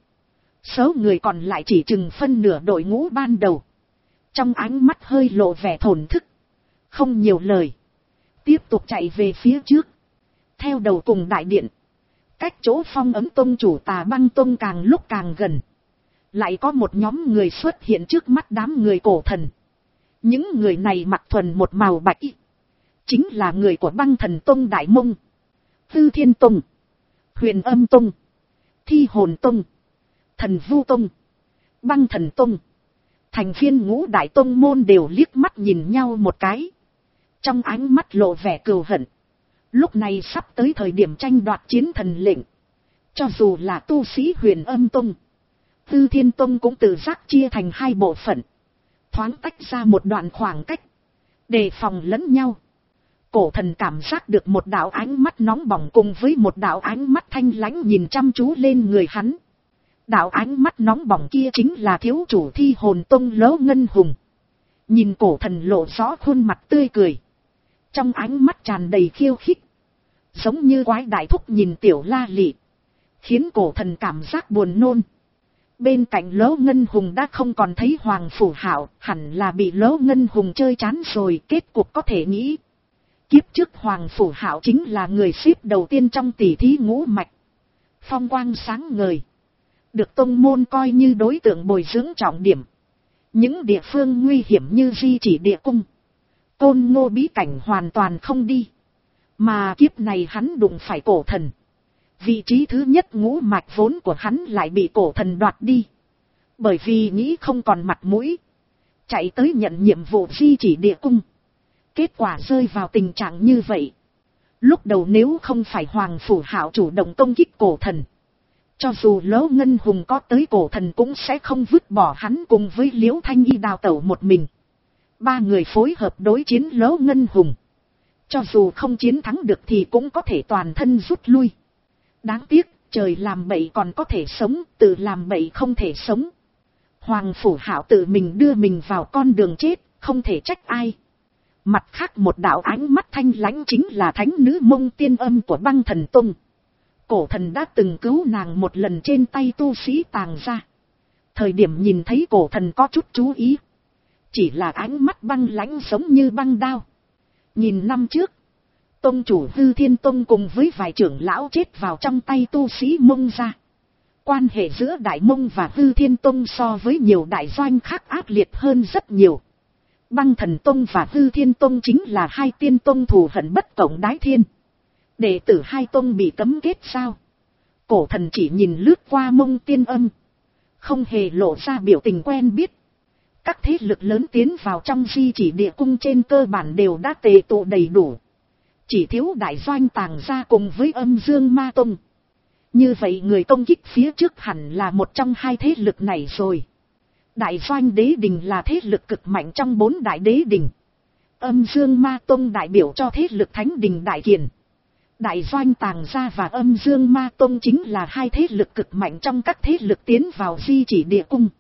Số người còn lại chỉ chừng phân nửa đội ngũ ban đầu. Trong ánh mắt hơi lộ vẻ thổn thức. Không nhiều lời. Tiếp tục chạy về phía trước. Theo đầu cùng đại điện. Cách chỗ Phong Ấm Tông chủ Tà Băng Tông càng lúc càng gần. Lại có một nhóm người xuất hiện trước mắt đám người cổ thần. Những người này mặc thuần một màu bạch y. Chính là người của Băng Thần Tông Đại Mông, Hư Thiên Tông, Huyền Âm Tông, Thi Hồn Tông, Thần Vu Tông, Băng Thần Tông. Thành viên ngũ đại tông môn đều liếc mắt nhìn nhau một cái. Trong ánh mắt lộ vẻ cừu hận. Lúc này sắp tới thời điểm tranh đoạt chiến thần lệnh. Cho dù là tu sĩ Huyền Âm Tông, Hư Thiên Tông cũng tự giác chia thành hai bộ phận. Thoáng tách ra một đoạn khoảng cách. Đề phòng lẫn nhau. Cổ thần cảm giác được một đạo ánh mắt nóng bỏng cùng với một đạo ánh mắt thanh lãnh nhìn chăm chú lên người hắn. Đạo ánh mắt nóng bỏng kia chính là thiếu chủ Thi Hồn Tông Lỗ Ngân Hùng. Nhìn cổ thần lộ rõ khuôn mặt tươi cười. Trong ánh mắt tràn đầy khiêu khích. Giống như quái đại thúc nhìn tiểu la lị. Khiến cổ thần cảm giác buồn nôn. Bên cạnh Lỗ Ngân Hùng đã không còn thấy Hoàng Phủ Hạo, hẳn là bị Lỗ Ngân Hùng chơi chán rồi, kết cục có thể nghĩ. Kiếp trước Hoàng Phủ Hạo chính là người xếp đầu tiên trong tỷ thí ngũ mạch. Phong quang sáng ngời. Được tông môn coi như đối tượng bồi dưỡng trọng điểm. Những địa phương nguy hiểm như Di Chỉ Địa Cung, Côn Ngô bí cảnh hoàn toàn không đi. Mà kiếp này hắn đụng phải cổ thần. Vị trí thứ nhất ngũ mạch vốn của hắn lại bị cổ thần đoạt đi. Bởi vì nghĩ không còn mặt mũi. Chạy tới nhận nhiệm vụ Di Chỉ Địa Cung. Kết quả rơi vào tình trạng như vậy. Lúc đầu nếu không phải Hoàng Phủ Hạo chủ động công kích cổ thần, cho dù Lỗ Ngân Hùng có tới cổ thần cũng sẽ không vứt bỏ hắn cùng với Liễu Thanh Y đào tẩu một mình. Ba người phối hợp đối chiến Lỗ Ngân Hùng. Cho dù không chiến thắng được thì cũng có thể toàn thân rút lui. Đáng tiếc, trời làm bậy còn có thể sống, tự làm bậy không thể sống. Hoàng Phủ Hạo tự mình đưa mình vào con đường chết, không thể trách ai. Mặt khác một đạo ánh mắt thanh lãnh chính là thánh nữ Mông Tiên Âm của Băng Thần Tông. Cổ thần đã từng cứu nàng một lần trên tay tu sĩ Tàng gia. Thời điểm nhìn thấy cổ thần có chút chú ý. Chỉ là ánh mắt băng lãnh giống như băng đao. Nhìn năm trước, tông chủ Hư Thiên Tông cùng với vài trưởng lão chết vào trong tay tu sĩ Mông gia. Quan hệ giữa Đại Mông và Hư Thiên Tông so với nhiều đại doanh khác ác liệt hơn rất nhiều. Băng Thần Tông và Hư Thiên Tông chính là hai tiên tông thù hận bất cộng đái thiên. Đệ tử hai tông bị cấm kết sao? Cổ thần chỉ nhìn lướt qua Mông Tiên Âm, không hề lộ ra biểu tình quen biết. Các thế lực lớn tiến vào trong di chỉ địa cung trên cơ bản đều đã tề tụ đầy đủ. Chỉ thiếu đại doanh Tàng gia cùng với Âm Dương Ma Tông. Như vậy người công kích phía trước hẳn là một trong hai thế lực này rồi. Đại doanh Đế Đình là thế lực cực mạnh trong bốn đại đế đình. Âm Dương Ma Tông đại biểu cho thế lực Thánh Đình Đại Kiền. Đại doanh Tàng gia và Âm Dương Ma Tông chính là hai thế lực cực mạnh trong các thế lực tiến vào di chỉ địa cung.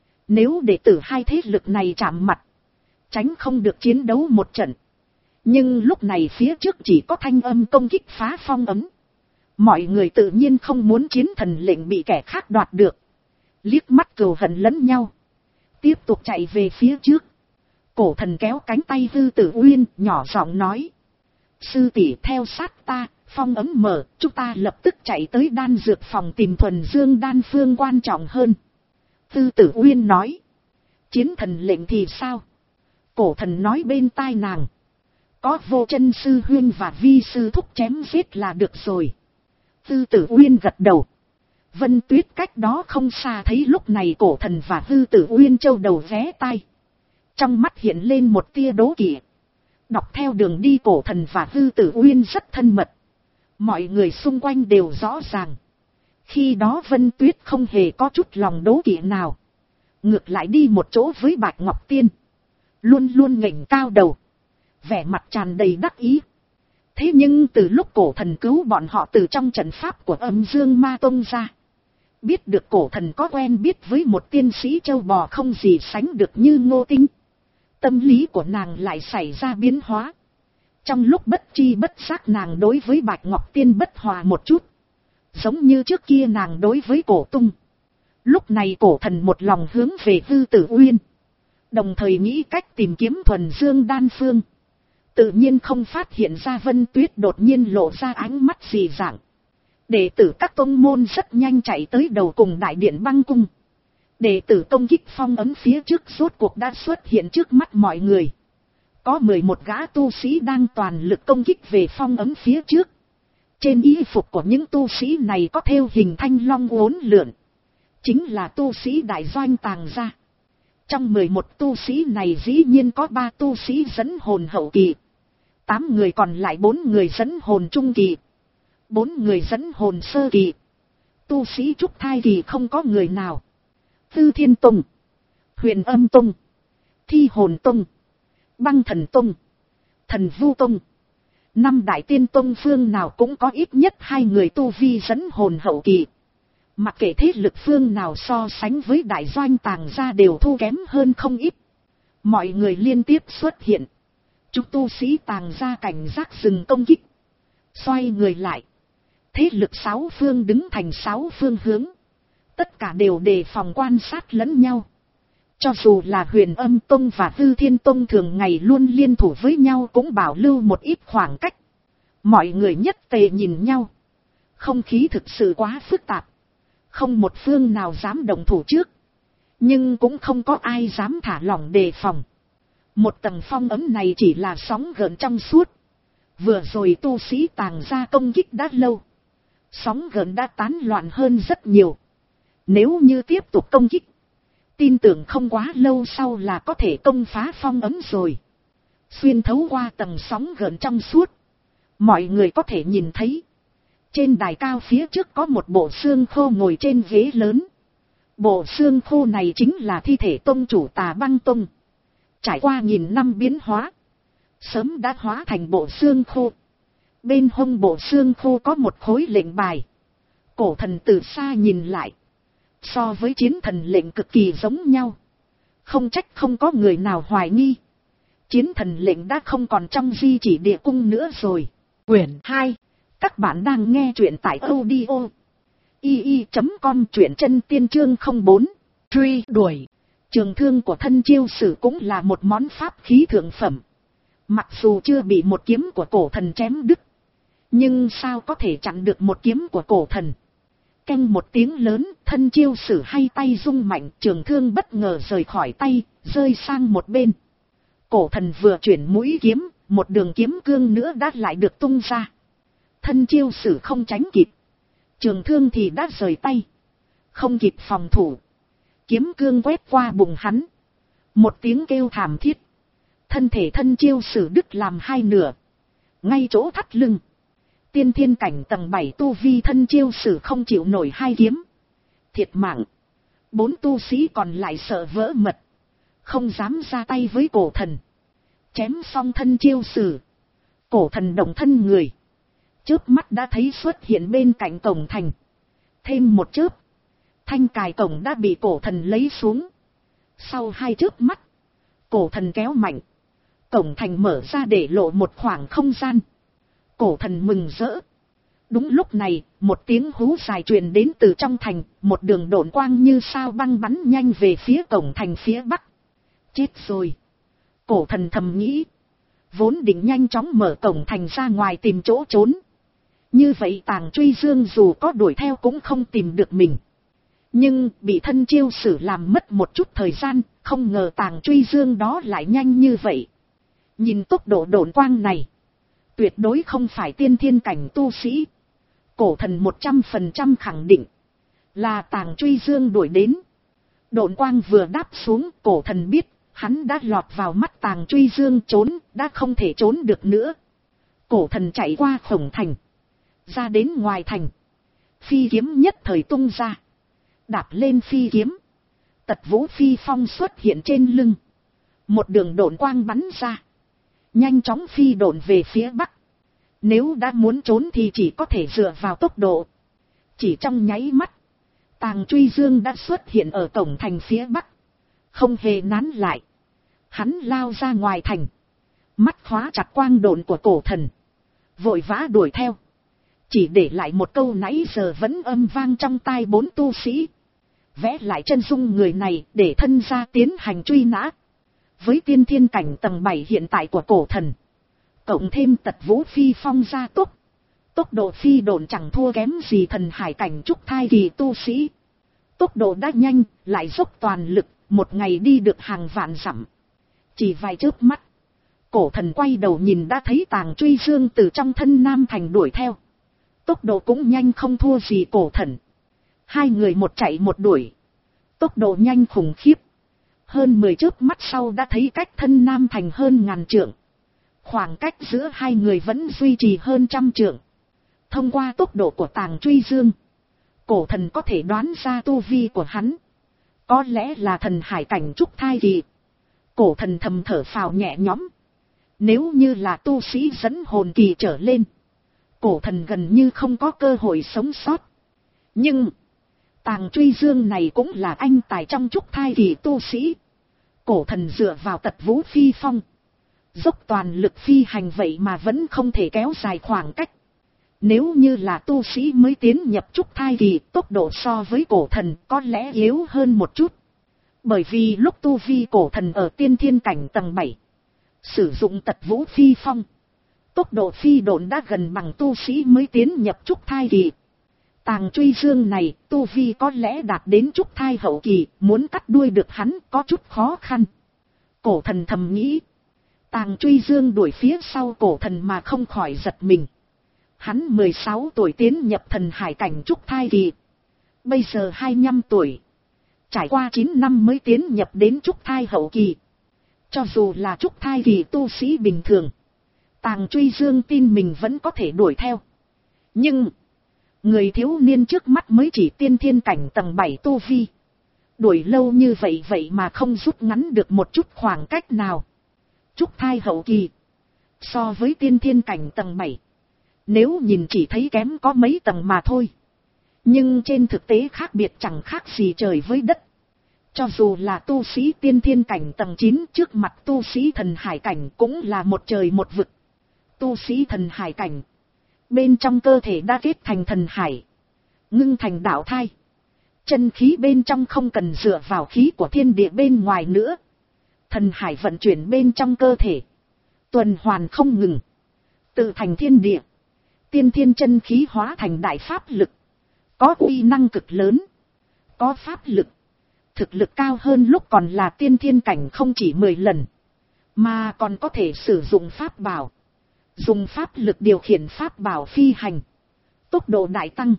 Nếu đệ tử hai thế lực này chạm mặt, tránh không được chiến đấu một trận. Nhưng lúc này phía trước chỉ có thanh âm công kích phá phong ấm. Mọi người tự nhiên không muốn chiến thần lệnh bị kẻ khác đoạt được. Liếc mắt cừu hận lẫn nhau, tiếp tục chạy về phía trước. Cổ thần kéo cánh tay Hư Tử Uyên, nhỏ giọng nói: sư tỷ theo sát ta, phong ấm mở, chúng ta lập tức chạy tới đan dược phòng tìm thuần dương đan phương quan trọng hơn. Hư Tử Uyên nói: chiến thần lệnh thì sao? Cổ thần nói bên tai nàng: có Vô Chân sư huyên và vi sư thúc chém giết là được rồi. Hư Tử Uyên gật đầu. Vân Tuyết cách đó không xa thấy lúc này cổ thần và Hư Tử Uyên châu đầu vé tai. Trong mắt hiện lên một tia đố kỵ. Đọc theo đường đi cổ thần và Hư Tử Uyên rất thân mật. Mọi người xung quanh đều rõ ràng. Khi đó Vân Tuyết không hề có chút lòng đố kỵ nào. Ngược lại đi một chỗ với Bạch Ngọc Tiên. Luôn luôn ngẩng cao đầu. Vẻ mặt tràn đầy đắc ý. Thế nhưng từ lúc cổ thần cứu bọn họ từ trong trận pháp của Âm Dương Ma Tông ra. Biết được cổ thần có quen biết với một tiên sĩ châu bò không gì sánh được như Ngô Tinh. Tâm lý của nàng lại xảy ra biến hóa. Trong lúc bất chi bất giác nàng đối với Bạch Ngọc Tiên bất hòa một chút. Giống như trước kia nàng đối với cổ tung. Lúc này cổ thần một lòng hướng về Hư Tử Uyên. Đồng thời nghĩ cách tìm kiếm thuần dương đan phương. Tự nhiên không phát hiện ra Vân Tuyết đột nhiên lộ ra ánh mắt dị dạng. Đệ tử các tông môn rất nhanh chạy tới đầu cùng đại điện băng cung. Đệ tử công kích phong ấm phía trước rốt cuộc đã xuất hiện trước mắt mọi người. Có mười một gã tu sĩ đang toàn lực công kích về phong ấm phía trước. Trên y phục của những tu sĩ này có thêu hình thanh long uốn lượn. Chính là tu sĩ đại doanh Tàng gia. Trong mười một tu sĩ này dĩ nhiên có ba tu sĩ dẫn hồn hậu kỳ. tám người còn lại bốn người dẫn hồn trung kỳ. bốn người dẫn hồn sơ kỳ. Tu sĩ trúc thai kỳ không có người nào. Tư Thiên Tông, Huyền Âm Tông, Thi Hồn Tông, Băng Thần Tông, Thần Vu Tông. Năm đại tiên tông phương nào cũng có ít nhất hai người tu vi dẫn hồn hậu kỳ. Mặc kệ thế lực phương nào so sánh với đại doanh Tàng gia đều thu kém hơn không ít. Mọi người liên tiếp xuất hiện. Chúng tu sĩ Tàng gia cảnh giác dừng công kích. Xoay người lại. Thế lực sáu phương đứng thành sáu phương hướng. Tất cả đều đề phòng quan sát lẫn nhau. Cho dù là Huyền Âm Tông và Hư Thiên Tông thường ngày luôn liên thủ với nhau cũng bảo lưu một ít khoảng cách. Mọi người nhất tề nhìn nhau. Không khí thực sự quá phức tạp. Không một phương nào dám động thủ trước. Nhưng cũng không có ai dám thả lỏng đề phòng. Một tầng phong ấm này chỉ là sóng gợn trong suốt. Vừa rồi tu sĩ Tàng gia công kích đã lâu. Sóng gợn đã tán loạn hơn rất nhiều. Nếu như tiếp tục công kích, tin tưởng không quá lâu sau là có thể công phá phong ấm rồi. Xuyên thấu qua tầng sóng gợn trong suốt, mọi người có thể nhìn thấy. Trên đài cao phía trước có một bộ xương khô ngồi trên ghế lớn. Bộ xương khô này chính là thi thể tông chủ Tà Băng Tông. Trải qua nghìn năm biến hóa, sớm đã hóa thành bộ xương khô. Bên hông bộ xương khô có một khối lệnh bài. Cổ thần từ xa nhìn lại. So với chiến thần lệnh cực kỳ giống nhau. Không trách không có người nào hoài nghi. Chiến thần lệnh đã không còn trong di chỉ địa cung nữa rồi. Quyển hai. Các bạn đang nghe truyện tại audio i i chấm com, truyện chân tiên chương không bốn. Truy đuổi. Trường thương của thân chiêu sử cũng là một món pháp khí thượng phẩm. Mặc dù chưa bị một kiếm của cổ thần chém đứt, nhưng sao có thể chặn được một kiếm của cổ thần. Canh một tiếng lớn, thân chiêu sử hay tay rung mạnh, trường thương bất ngờ rời khỏi tay, rơi sang một bên. Cổ thần vừa chuyển mũi kiếm, một đường kiếm cương nữa đã lại được tung ra. Thân chiêu sử không tránh kịp, trường thương thì đã rời tay, không kịp phòng thủ. Kiếm cương quét qua bụng hắn, một tiếng kêu thảm thiết, thân thể thân chiêu sử đứt làm hai nửa, ngay chỗ thắt lưng. Tiên thiên cảnh tầng bảy tu vi thân chiêu sử không chịu nổi hai kiếm, thiệt mạng. Bốn tu sĩ còn lại sợ vỡ mật, không dám ra tay với cổ thần. Chém xong thân chiêu sử, cổ thần động thân người, chớp mắt đã thấy xuất hiện bên cạnh cổng thành. Thêm một chớp, thanh cài cổng đã bị cổ thần lấy xuống. Sau hai chớp mắt, cổ thần kéo mạnh, cổng thành mở ra để lộ một khoảng không gian. Cổ thần mừng rỡ. Đúng lúc này, một tiếng hú dài truyền đến từ trong thành, một đường độn quang như sao băng bắn nhanh về phía cổng thành phía bắc. Chết rồi. Cổ thần thầm nghĩ. Vốn định nhanh chóng mở cổng thành ra ngoài tìm chỗ trốn. Như vậy Tàng Truy Dương dù có đuổi theo cũng không tìm được mình. Nhưng bị thân chiêu sử làm mất một chút thời gian, không ngờ Tàng Truy Dương đó lại nhanh như vậy. Nhìn tốc độ độn quang này, tuyệt đối không phải tiên thiên cảnh tu sĩ. Cổ thần một trăm phần trăm khẳng định là Tàng Truy Dương đuổi đến. Độn quang vừa đáp xuống, cổ thần biết hắn đã lọt vào mắt Tàng Truy Dương, trốn đã không thể trốn được nữa. Cổ thần chạy qua cổng thành, ra đến ngoài thành, phi kiếm nhất thời tung ra, đạp lên phi kiếm, Tật Vũ Phi Phong xuất hiện trên lưng, một đường độn quang bắn ra, nhanh chóng phi độn về phía bắc. Nếu đã muốn trốn thì chỉ có thể dựa vào tốc độ. Chỉ trong nháy mắt, Tàng Truy Dương đã xuất hiện ở cổng thành phía bắc, không hề nán lại. Hắn lao ra ngoài thành, mắt khóa chặt quang độn của cổ thần, vội vã đuổi theo, chỉ để lại một câu nãy giờ vẫn âm vang trong tai bốn tu sĩ. Vẽ lại chân dung người này để thân gia tiến hành truy nã. Với tiên thiên cảnh tầng bảy hiện tại của cổ thần, cộng thêm Tật Vũ Phi Phong gia tốc, tốc độ phi độn chẳng thua kém gì thần hải cảnh trúc thai kỳ tu sĩ. Tốc độ đã nhanh, lại dốc toàn lực, một ngày đi được hàng vạn dặm. Chỉ vài chớp mắt, cổ thần quay đầu nhìn đã thấy Tàng Truy Dương từ trong thân Nam Thành đuổi theo. Tốc độ cũng nhanh không thua gì cổ thần. Hai người một chạy một đuổi, tốc độ nhanh khủng khiếp. Hơn mười chớp mắt sau đã thấy cách thân Nam Thành hơn ngàn trượng. Khoảng cách giữa hai người vẫn duy trì hơn trăm trượng. Thông qua tốc độ của Tàng Truy Dương, cổ thần có thể đoán ra tu vi của hắn. Có lẽ là thần hải cảnh trúc thai kỳ. Cổ thần thầm thở phào nhẹ nhõm. Nếu như là tu sĩ dẫn hồn kỳ trở lên, cổ thần gần như không có cơ hội sống sót. Nhưng Tàng Truy Dương này cũng là anh tài trong trúc thai kỳ tu sĩ. Cổ thần dựa vào Tật Vũ Phi Phong, dốc toàn lực phi hành vậy mà vẫn không thể kéo dài khoảng cách. Nếu như là tu sĩ mới tiến nhập trúc thai kỳ, tốc độ so với cổ thần có lẽ yếu hơn một chút. Bởi vì lúc tu vi cổ thần ở tiên thiên cảnh tầng bảy, sử dụng Tật Vũ Phi Phong, tốc độ phi độn đã gần bằng tu sĩ mới tiến nhập trúc thai kỳ. Tàng Truy Dương này, tu vi có lẽ đạt đến trúc thai hậu kỳ, muốn cắt đuôi được hắn có chút khó khăn. Cổ thần thầm nghĩ. Tàng Truy Dương đuổi phía sau cổ thần mà không khỏi giật mình. Hắn mười sáu tuổi tiến nhập thần hải cảnh trúc thai kỳ, bây giờ hai mươi lăm tuổi, trải qua chín năm mới tiến nhập đến trúc thai hậu kỳ. Cho dù là trúc thai kỳ tu sĩ bình thường, Tàng Truy Dương tin mình vẫn có thể đuổi theo. Nhưng người thiếu niên trước mắt mới chỉ tiên thiên cảnh tầng bảy tu vi, đuổi lâu như vậy vậy mà không rút ngắn được một chút khoảng cách nào. Trúc thai hậu kỳ so với tiên thiên cảnh tầng bảy, nếu nhìn chỉ thấy kém có mấy tầng mà thôi, nhưng trên thực tế khác biệt chẳng khác gì trời với đất. Cho dù là tu sĩ tiên thiên cảnh tầng chín trước mặt tu sĩ thần hải cảnh cũng là một trời một vực. Tu sĩ thần hải cảnh, bên trong cơ thể đã kết thành thần hải, ngưng thành đạo thai. Chân khí bên trong không cần dựa vào khí của thiên địa bên ngoài nữa. Thần hải vận chuyển bên trong cơ thể, tuần hoàn không ngừng, tự thành thiên địa. Tiên thiên chân khí hóa thành đại pháp lực, có uy năng cực lớn. Có pháp lực, thực lực cao hơn lúc còn là tiên thiên cảnh không chỉ mười lần, mà còn có thể sử dụng pháp bảo, dùng pháp lực điều khiển pháp bảo phi hành, tốc độ đại tăng.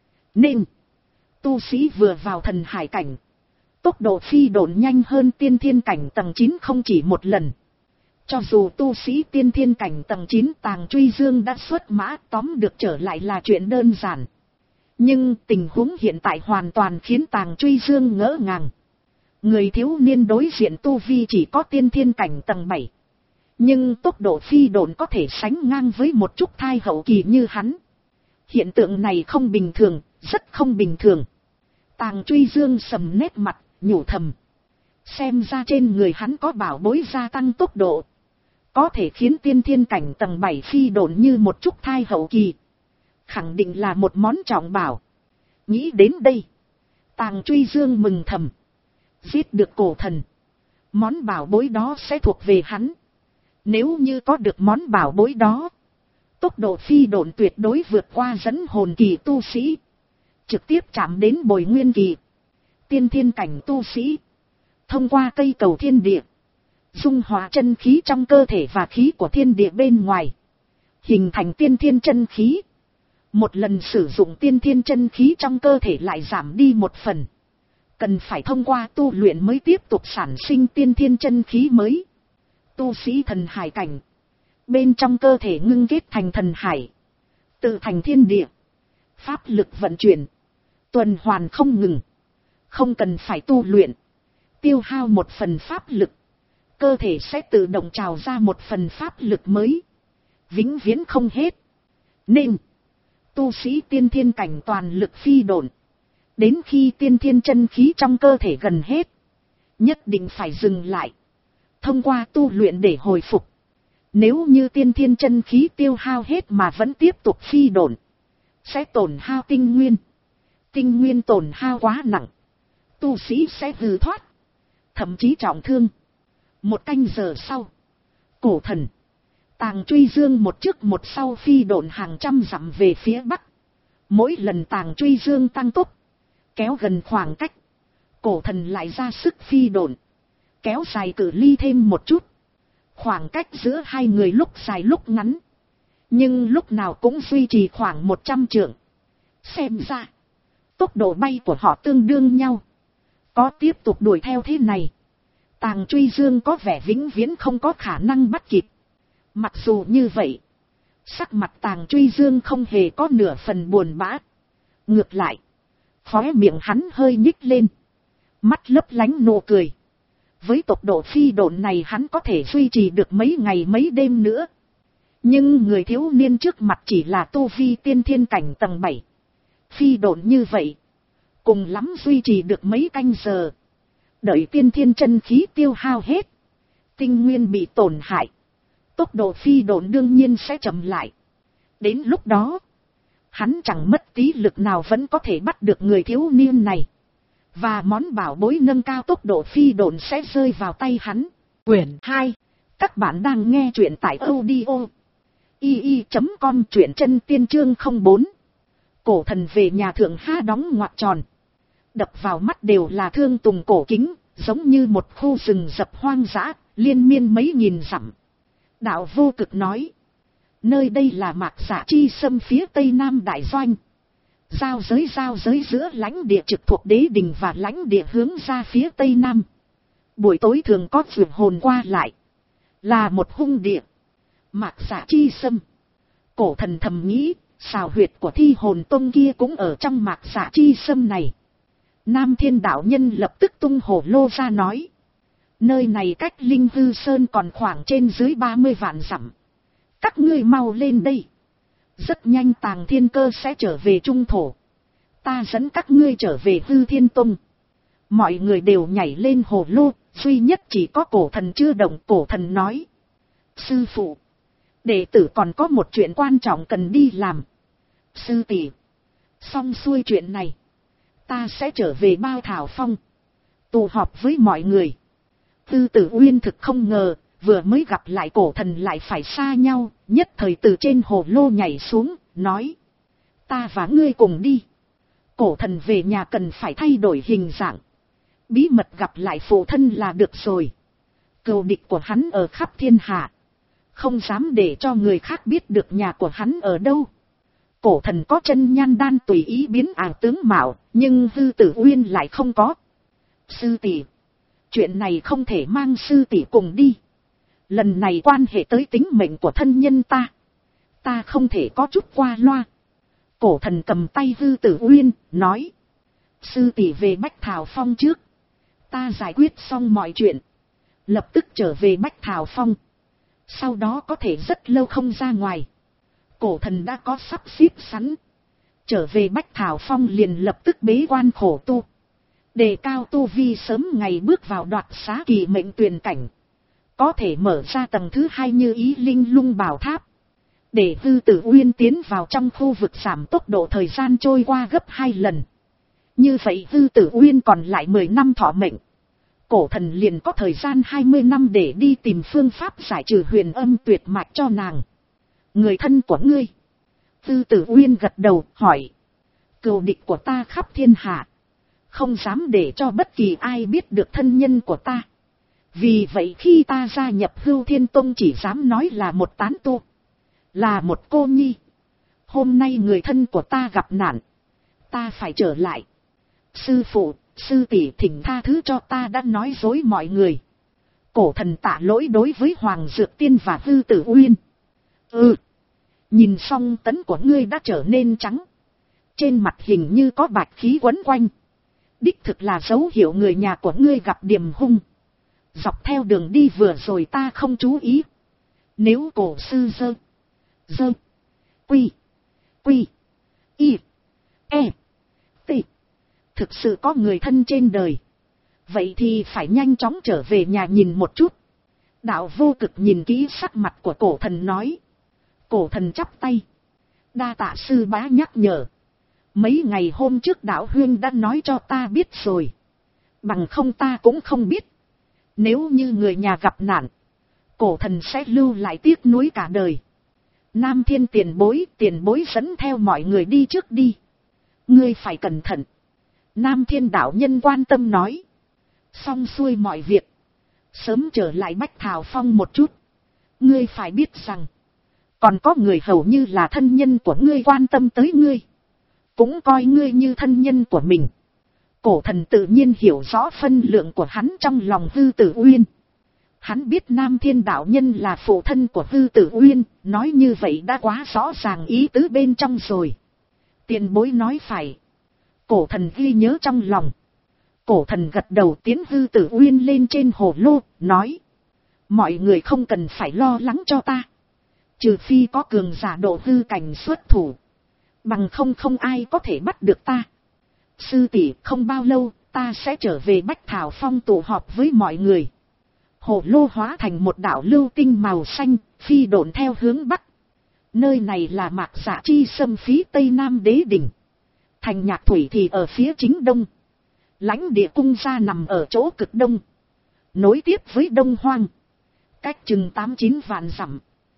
Nên tu sĩ vừa vào thần hải cảnh, tốc độ phi độn nhanh hơn tiên thiên cảnh tầng chín không chỉ một lần. Cho dù tu sĩ tiên thiên cảnh tầng chín Tàng Truy Dương đã xuất mã tóm được trở lại là chuyện đơn giản. Nhưng tình huống hiện tại hoàn toàn khiến Tàng Truy Dương ngỡ ngàng. Người thiếu niên đối diện tu vi chỉ có tiên thiên cảnh tầng bảy. Nhưng tốc độ phi độn có thể sánh ngang với một trúc thai hậu kỳ như hắn. Hiện tượng này không bình thường, rất không bình thường. Tàng Truy Dương sầm nét mặt, nhủ thầm. Xem ra trên người hắn có bảo bối gia tăng tốc độ, có thể khiến tiên thiên cảnh tầng bảy phi độn như một trúc thai hậu kỳ. Khẳng định là một món trọng bảo. Nghĩ đến đây, Tàng Truy Dương mừng thầm. Giết được cổ thần, món bảo bối đó sẽ thuộc về hắn. Nếu như có được món bảo bối đó, tốc độ phi độn tuyệt đối vượt qua dẫn hồn kỳ tu sĩ, trực tiếp chạm đến bồi nguyên kỳ. Tiên thiên cảnh tu sĩ, thông qua cây cầu thiên địa, dung hóa chân khí trong cơ thể và khí của thiên địa bên ngoài, hình thành tiên thiên chân khí. Một lần sử dụng tiên thiên chân khí trong cơ thể lại giảm đi một phần. Cần phải thông qua tu luyện mới tiếp tục sản sinh tiên thiên chân khí mới. Tu sĩ thần hải cảnh, bên trong cơ thể ngưng kết thành thần hải, tự thành thiên địa. Pháp lực vận chuyển, tuần hoàn không ngừng. Không cần phải tu luyện, tiêu hao một phần pháp lực, cơ thể sẽ tự động trào ra một phần pháp lực mới, vĩnh viễn không hết. Nên tu sĩ tiên thiên cảnh toàn lực phi độn, đến khi tiên thiên chân khí trong cơ thể gần hết, nhất định phải dừng lại, thông qua tu luyện để hồi phục. Nếu như tiên thiên chân khí tiêu hao hết mà vẫn tiếp tục phi độn, sẽ tổn hao tinh nguyên. Tinh nguyên tổn hao quá nặng, tu sĩ sẽ hư thoát, thậm chí trọng thương. Một canh giờ sau, cổ thần, Tàng Truy Dương một trước một sau phi độn hàng trăm dặm về phía bắc. Mỗi lần Tàng Truy Dương tăng tốc, kéo gần khoảng cách, cổ thần lại ra sức phi độn, kéo dài cự ly thêm một chút. Khoảng cách giữa hai người lúc dài lúc ngắn, nhưng lúc nào cũng duy trì khoảng một trăm trượng. Xem ra, tốc độ bay của họ tương đương nhau. Có tiếp tục đuổi theo thế này, Tàng Truy Dương có vẻ vĩnh viễn không có khả năng bắt kịp. Mặc dù như vậy, sắc mặt Tàng Truy Dương không hề có nửa phần buồn bã. Ngược lại, khóe miệng hắn hơi nhích lên, mắt lấp lánh nụ cười. Với tốc độ phi độn này hắn có thể duy trì được mấy ngày mấy đêm nữa. Nhưng người thiếu niên trước mặt chỉ là tu vi tiên thiên cảnh tầng bảy. Phi độn như vậy, cùng lắm duy trì được mấy canh giờ. Đợi tiên thiên chân khí tiêu hao hết, tinh nguyên bị tổn hại, tốc độ phi độn đương nhiên sẽ chậm lại. Đến lúc đó, hắn chẳng mất tí lực nào vẫn có thể bắt được người thiếu niên này. Và món bảo bối nâng cao tốc độ phi độn sẽ rơi vào tay hắn. Quyển hai. Các bạn đang nghe truyện tại audio i i chấm com, truyện chân tiên chương không bốn. Cổ thần về nhà thượng ha đóng ngoặc tròn. Đập vào mắt đều là thương tùng cổ kính, giống như một khu rừng rập hoang dã, liên miên mấy nghìn dặm. Đạo Vô Cực nói, nơi đây là Mạc Dạ Chi Sâm phía tây nam đại doanh. Giao giới giao giới giữa lãnh địa trực thuộc đế đình và lãnh địa hướng ra phía tây nam. Buổi tối thường có vượt hồn qua lại, là một hung địa. Mạc Dạ Chi Sâm, cổ thần thầm nghĩ, xào huyệt của Thi Hồn Tông kia cũng ở trong Mạc Dạ Chi Sâm này. Nam Thiên đạo nhân lập tức tung hổ lô ra nói, nơi này cách Linh Hư Sơn còn khoảng trên dưới ba mươi vạn dặm. Các ngươi mau lên đây. Rất nhanh Tàng Thiên Cơ sẽ trở về trung thổ. Ta dẫn các ngươi trở về Hư Thiên Tông. Mọi người đều nhảy lên hồ lô, duy nhất chỉ có cổ thần chưa động. Cổ thần nói, sư phụ, đệ tử còn có một chuyện quan trọng cần đi làm. Sư tỷ, xong xuôi chuyện này, ta sẽ trở về Bao Thảo Phong, tụ họp với mọi người. Tư Tử Uyên thực không ngờ, vừa mới gặp lại cổ thần lại phải xa nhau, nhất thời từ trên hồ lô nhảy xuống, nói, ta và ngươi cùng đi. Cổ thần về nhà cần phải thay đổi hình dạng, bí mật gặp lại phụ thân là được rồi. Cừu địch của hắn ở khắp thiên hạ, không dám để cho người khác biết được nhà của hắn ở đâu. Cổ thần có chân nhan đan tùy ý biến ảo tướng mạo, nhưng Tư Tử Uyên lại không có. Sư tỷ, chuyện này không thể mang sư tỷ cùng đi. Lần này quan hệ tới tính mệnh của thân nhân ta, ta không thể có chút qua loa. Cổ thần cầm tay Tư Tử Uyên, nói, sư tỷ về Bách Thảo Phong trước, ta giải quyết xong mọi chuyện, lập tức trở về Bách Thảo Phong, sau đó có thể rất lâu không ra ngoài. Cổ thần đã có sắp xếp sẵn, trở về Bách Thảo Phong liền lập tức bế quan khổ tu, đề cao tu vi, sớm ngày bước vào đoạt xá kỳ mệnh tuyền cảnh, có thể mở ra tầng thứ hai như Ý Linh Lung Bảo Tháp, để Tư Tử Uyên tiến vào trong khu vực giảm tốc độ thời gian trôi qua gấp hai lần. Như vậy Tư Tử Uyên còn lại mười năm thọ mệnh, cổ thần liền có thời gian hai mươi năm để đi tìm phương pháp giải trừ huyền âm tuyệt mạch cho nàng. Người thân của ngươi? Tư Tử Uyên gật đầu, hỏi. Cừu địch của ta khắp thiên hạ, không dám để cho bất kỳ ai biết được thân nhân của ta. Vì vậy khi ta gia nhập Hưu Thiên Tông chỉ dám nói là một tán tu, là một cô nhi. Hôm nay người thân của ta gặp nạn, ta phải trở lại. Sư phụ, sư tỷ thỉnh tha thứ cho ta đã nói dối mọi người. Cổ thần tạ lỗi đối với Hoàng Dược Tiên và Tư Tử Uyên. Ừ, nhìn song tấn của ngươi đã trở nên trắng, trên mặt hình như có bạch khí quấn quanh, đích thực là dấu hiệu người nhà của ngươi gặp điểm hung. Dọc theo đường đi vừa rồi ta không chú ý, nếu cổ sư dơ dơ quy quy y e t thực sự có người thân trên đời, vậy thì phải nhanh chóng trở về nhà nhìn một chút. Đạo Vô Cực nhìn kỹ sắc mặt của cổ thần nói. Cổ thần chắp tay, đa tạ sư bá nhắc nhở. Mấy ngày hôm trước đạo huyên đã nói cho ta biết rồi, bằng không ta cũng không biết. Nếu như người nhà gặp nạn, cổ thần sẽ lưu lại tiếc nuối cả đời. Nam Thiên tiền bối, tiền bối dẫn theo mọi người đi trước đi. Ngươi phải cẩn thận. Nam Thiên đạo nhân quan tâm nói. Xong xuôi mọi việc, sớm trở lại Bách Thảo Phong một chút. Ngươi phải biết rằng, còn có người hầu như là thân nhân của ngươi quan tâm tới ngươi, cũng coi ngươi như thân nhân của mình. Cổ thần tự nhiên hiểu rõ phân lượng của hắn trong lòng Tư Tử Uyên. Hắn biết Nam Thiên đạo nhân là phụ thân của Tư Tử Uyên, nói như vậy đã quá rõ ràng ý tứ bên trong rồi. Tiền bối nói phải. Cổ thần ghi nhớ trong lòng. Cổ thần gật đầu tiến Tư Tử Uyên lên trên hồ lô, nói. Mọi người không cần phải lo lắng cho ta, trừ phi có cường giả độ hư cảnh xuất thủ, bằng không không ai có thể bắt được ta. Sư tỷ, không bao lâu ta sẽ trở về Bách Thảo Phong tụ họp với mọi người. Hồ lô hóa thành một đạo lưu tinh màu xanh, phi độn theo hướng bắc. Nơi này là Mạc Dạ Chi Sâm phí Tây Nam Đế Đỉnh. Thành Nhạc Thủy thì ở phía chính đông. Lãnh địa cung gia nằm ở chỗ cực đông, nối tiếp với Đông Hoang, cách chừng tám chín vạn dặm.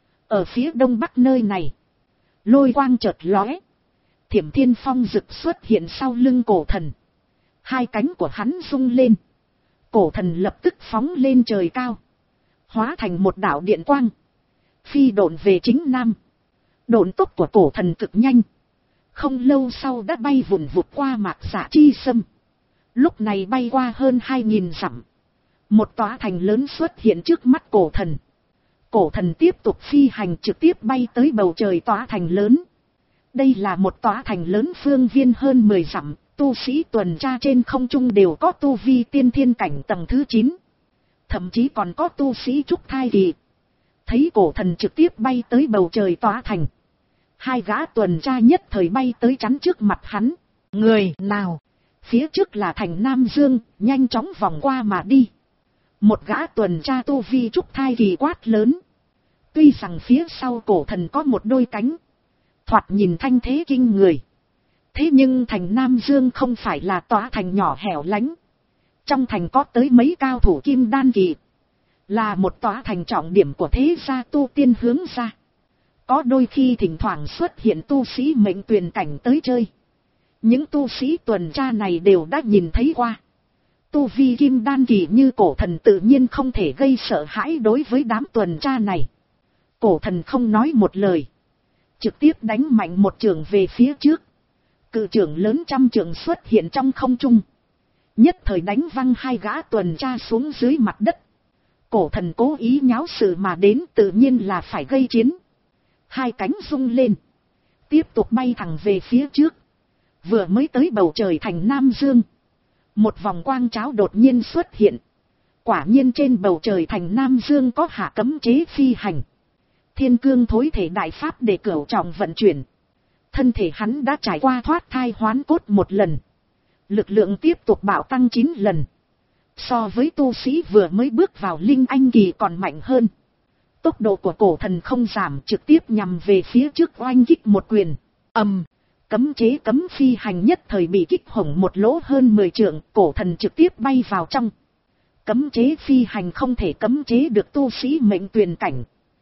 Ở phía đông bắc nơi này, lôi quang chợt lóe, Thiểm Thiên Phong rực xuất hiện sau lưng cổ thần. Hai cánh của hắn rung lên, cổ thần lập tức phóng lên trời cao, hóa thành một đạo điện quang, phi độn về chính nam. Độn tốc của cổ thần cực nhanh, không lâu sau đã bay vụn vụt qua Mạc Dạ Chi Sâm. Lúc này bay qua hơn hai nghìn dặm, một tòa thành lớn xuất hiện trước mắt cổ thần. Cổ thần tiếp tục phi hành trực tiếp bay tới bầu trời tòa thành lớn. Đây là một tòa thành lớn phương viên hơn mười dặm, tu sĩ tuần tra trên không trung đều có tu vi tiên thiên cảnh tầng thứ chín. Thậm chí còn có tu sĩ trúc thai kỳ. Thấy cổ thần trực tiếp bay tới bầu trời tòa thành, hai gã tuần tra nhất thời bay tới chắn trước mặt hắn. Người nào? Phía trước là thành Nam Dương, nhanh chóng vòng qua mà đi. Một gã tuần tra tu vi trúc thai kỳ quát lớn. Tuy rằng phía sau cổ thần có một đôi cánh, thoạt nhìn thanh thế kinh người. Thế nhưng thành Nam Dương không phải là tòa thành nhỏ hẻo lánh. Trong thành có tới mấy cao thủ kim đan kỳ. Là một tòa thành trọng điểm của thế gia tu tiên hướng ra. Có đôi khi thỉnh thoảng xuất hiện tu sĩ mệnh tuyền cảnh tới chơi. Những tu sĩ tuần tra này đều đã nhìn thấy qua. Tu vi kim đan kỳ như cổ thần tự nhiên không thể gây sợ hãi đối với đám tuần tra này. Cổ thần không nói một lời. Trực tiếp đánh mạnh một trường về phía trước. Cự trường lớn trăm trường xuất hiện trong không trung. Nhất thời đánh văng hai gã tuần tra xuống dưới mặt đất. Cổ thần cố ý nháo sự mà đến tự nhiên là phải gây chiến. Hai cánh rung lên. Tiếp tục bay thẳng về phía trước. Vừa mới tới bầu trời thành Nam Dương. Một vòng quang cháo đột nhiên xuất hiện. Quả nhiên trên bầu trời thành Nam Dương có hạ cấm chế phi hành. Thiên cương thối thể đại pháp để cửu trọng vận chuyển. Thân thể hắn đã trải qua thoát thai hoán cốt một lần. Lực lượng tiếp tục bạo tăng chín lần. So với tu sĩ vừa mới bước vào linh anh kỳ còn mạnh hơn. Tốc độ của cổ thần không giảm, trực tiếp nhằm về phía trước oanh kích một quyền. Ầm, cấm chế cấm phi hành nhất thời bị kích hổng một lỗ hơn mười trượng, cổ thần trực tiếp bay vào trong. Cấm chế phi hành không thể cấm chế được tu sĩ mệnh tuyền cảnh.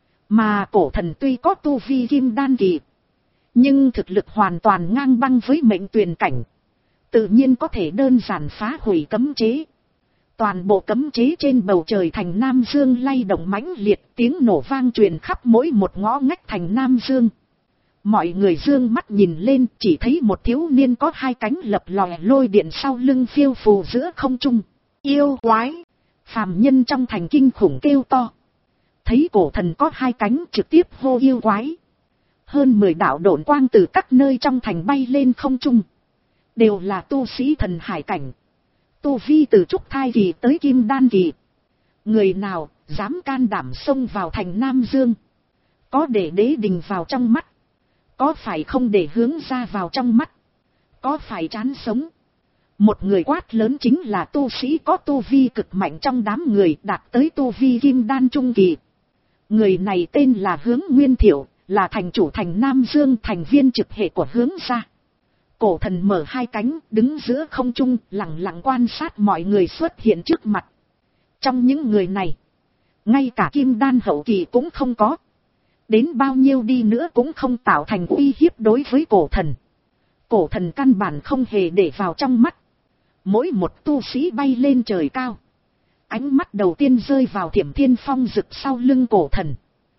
Mà cổ thần tuy có tu vi kim đan kỳ, nhưng thực lực hoàn toàn ngang băng với mệnh tuyền cảnh. Tự nhiên có thể đơn giản phá hủy cấm chế. Toàn bộ cấm chế trên bầu trời thành Nam Dương lay động mãnh liệt, tiếng nổ vang truyền khắp mỗi một ngõ ngách thành Nam Dương. Mọi người dương mắt nhìn lên, chỉ thấy một thiếu niên có hai cánh lập lòe lôi điện sau lưng phiêu phù giữa không trung. Yêu quái! Phàm nhân trong thành kinh khủng kêu to. Thấy cổ thần có hai cánh trực tiếp hô yêu quái. Hơn mười đạo độn quang từ các nơi trong thành bay lên không trung. Đều là tu sĩ thần hải cảnh. Tu vi từ trúc thai kỳ tới kim đan kỳ. Người nào dám can đảm xông vào thành Nam Dương? Có để đế đình vào trong mắt? Có phải không để hướng ra vào trong mắt? Có phải chán sống? Một người quát lớn chính là tu sĩ có tu vi cực mạnh trong đám người, đạt tới tu vi kim đan trung kỳ. Người này tên là Hướng Nguyên Thiệu, là thành chủ thành Nam Dương, thành viên trực hệ của Hướng gia. Cổ thần mở hai cánh, đứng giữa không trung, lặng lặng quan sát mọi người xuất hiện trước mặt. Trong những người này, ngay cả kim đan hậu kỳ cũng không có. Đến bao nhiêu đi nữa cũng không tạo thành uy hiếp đối với cổ thần. Cổ thần căn bản không hề để vào trong mắt. Mỗi một tu sĩ bay lên trời cao. Ánh mắt đầu tiên rơi vào Thiểm Thiên Phong rực sau lưng cổ thần.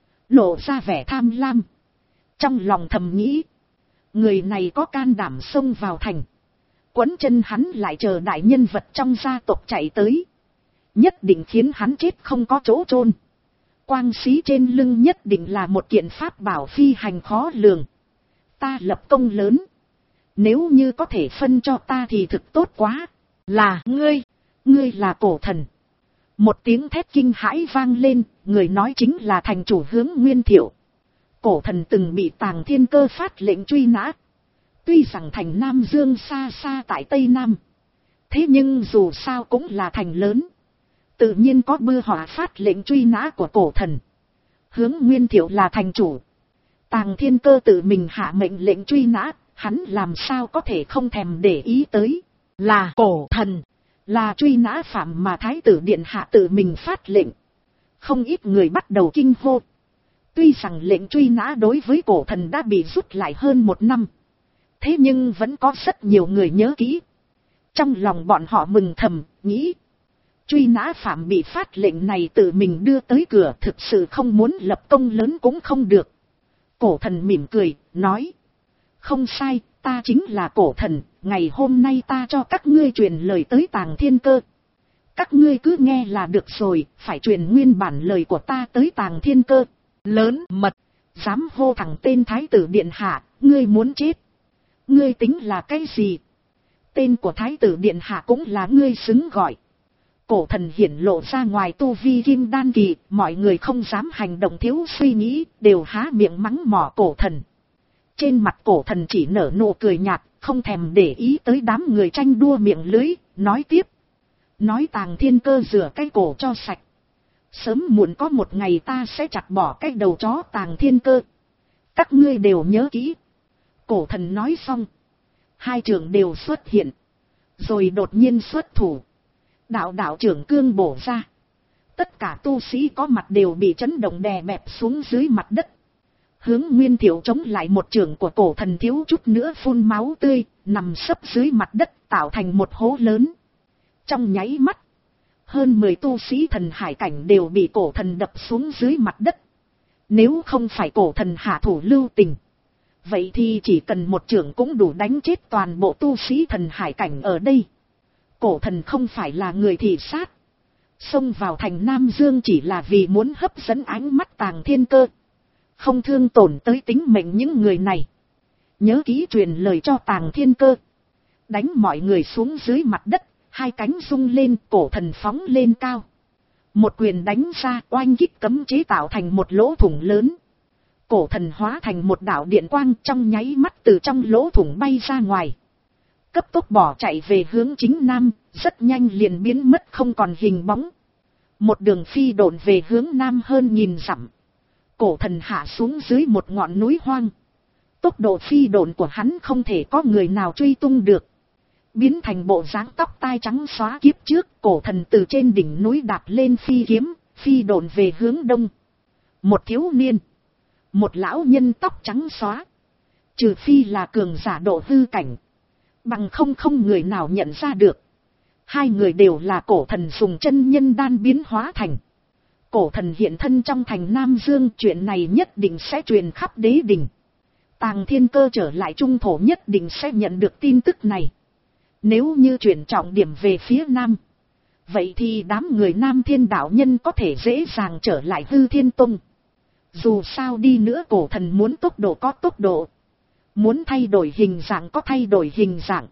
Lộ ra vẻ tham lam. Trong lòng thầm nghĩ. Người này có can đảm xông vào thành. Quấn chân hắn lại chờ đại nhân vật trong gia tộc chạy tới. Nhất định khiến hắn chết không có chỗ chôn. Quang xí trên lưng nhất định là một kiện pháp bảo phi hành khó lường. Ta lập công lớn. Nếu như có thể phân cho ta thì thực tốt quá. Là ngươi. Ngươi là cổ thần. Một tiếng thét kinh hãi vang lên. Người nói chính là thành chủ Hướng Nguyên Thiệu. Cổ thần từng bị Tàng Thiên Cơ phát lệnh truy nã. Tuy rằng thành Nam Dương xa xa tại Tây Nam. Thế nhưng dù sao cũng là thành lớn. Tự nhiên có bưa họa phát lệnh truy nã của cổ thần. Hướng Nguyên Thiệu là thành chủ. Tàng Thiên Cơ tự mình hạ mệnh lệnh truy nã. Hắn làm sao có thể không thèm để ý tới. Là cổ thần. Là truy nã phạm mà Thái tử Điện Hạ tự mình phát lệnh. Không ít người bắt đầu kinh hô. Tuy rằng lệnh truy nã đối với cổ thần đã bị rút lại hơn một năm. Thế nhưng vẫn có rất nhiều người nhớ kỹ. Trong lòng bọn họ mừng thầm, nghĩ. Truy nã phạm bị phát lệnh này tự mình đưa tới cửa, thực sự không muốn lập công lớn cũng không được. Cổ thần mỉm cười, nói. Không sai, ta chính là cổ thần, ngày hôm nay ta cho các ngươi truyền lời tới Tàng Thiên Cơ. Các ngươi cứ nghe là được rồi, phải truyền nguyên bản lời của ta tới Tàng Thiên Cơ. Lớn mật, dám hô thẳng tên Thái tử Điện Hạ, ngươi muốn chết. Ngươi tính là cái gì? Tên của Thái tử Điện Hạ cũng là ngươi xứng gọi. Cổ thần hiển lộ ra ngoài tu vi kim đan kỳ, mọi người không dám hành động thiếu suy nghĩ, đều há miệng mắng mỏ cổ thần. Trên mặt cổ thần chỉ nở nụ cười nhạt, không thèm để ý tới đám người tranh đua miệng lưới, nói tiếp. Nói Tàng Thiên Cơ rửa cái cổ cho sạch. Sớm muộn có một ngày ta sẽ chặt bỏ cái đầu chó Tàng Thiên Cơ. Các ngươi đều nhớ kỹ. Cổ thần nói xong. Hai trưởng đều xuất hiện. Rồi đột nhiên xuất thủ. Đạo đạo trưởng cương bổ ra. Tất cả tu sĩ có mặt đều bị chấn động đè bẹp xuống dưới mặt đất. Hướng Nguyên Thiệu chống lại một trưởng của cổ thần thiếu chút nữa phun máu tươi, nằm sấp dưới mặt đất tạo thành một hố lớn. Trong nháy mắt, hơn mười tu sĩ thần hải cảnh đều bị cổ thần đập xuống dưới mặt đất. Nếu không phải cổ thần hạ thủ lưu tình, vậy thì chỉ cần một trưởng cũng đủ đánh chết toàn bộ tu sĩ thần hải cảnh ở đây. Cổ thần không phải là người thị sát. Xông vào thành Nam Dương chỉ là vì muốn hấp dẫn ánh mắt Tàng Thiên Cơ. Không thương tổn tới tính mệnh những người này. Nhớ kỹ truyền lời cho Tàng Thiên Cơ. Đánh mọi người xuống dưới mặt đất. Hai cánh rung lên, cổ thần phóng lên cao. Một quyền đánh ra, oanh kích cấm chế tạo thành một lỗ thủng lớn. Cổ thần hóa thành một đạo điện quang trong nháy mắt từ trong lỗ thủng bay ra ngoài. Cấp tốc bỏ chạy về hướng chính nam, rất nhanh liền biến mất không còn hình bóng. Một đường phi độn về hướng nam hơn nghìn dặm. Cổ thần hạ xuống dưới một ngọn núi hoang. Tốc độ phi độn của hắn không thể có người nào truy tung được. Biến thành bộ dáng tóc tai trắng xóa kiếp trước, cổ thần từ trên đỉnh núi đạp lên phi kiếm, phi độn về hướng đông. Một thiếu niên, một lão nhân tóc trắng xóa. Trừ phi là cường giả độ hư cảnh. Bằng không không người nào nhận ra được. Hai người đều là cổ thần dùng chân nhân đan biến hóa thành. Cổ thần hiện thân trong thành Nam Dương, chuyện này nhất định sẽ truyền khắp đế đình. Tàng Thiên Cơ trở lại trung thổ nhất định sẽ nhận được tin tức này. Nếu như chuyển trọng điểm về phía Nam, vậy thì đám người Nam Thiên đạo nhân có thể dễ dàng trở lại Hư Thiên Tông. Dù sao đi nữa cổ thần muốn tốc độ có tốc độ. Muốn thay đổi hình dạng có thay đổi hình dạng.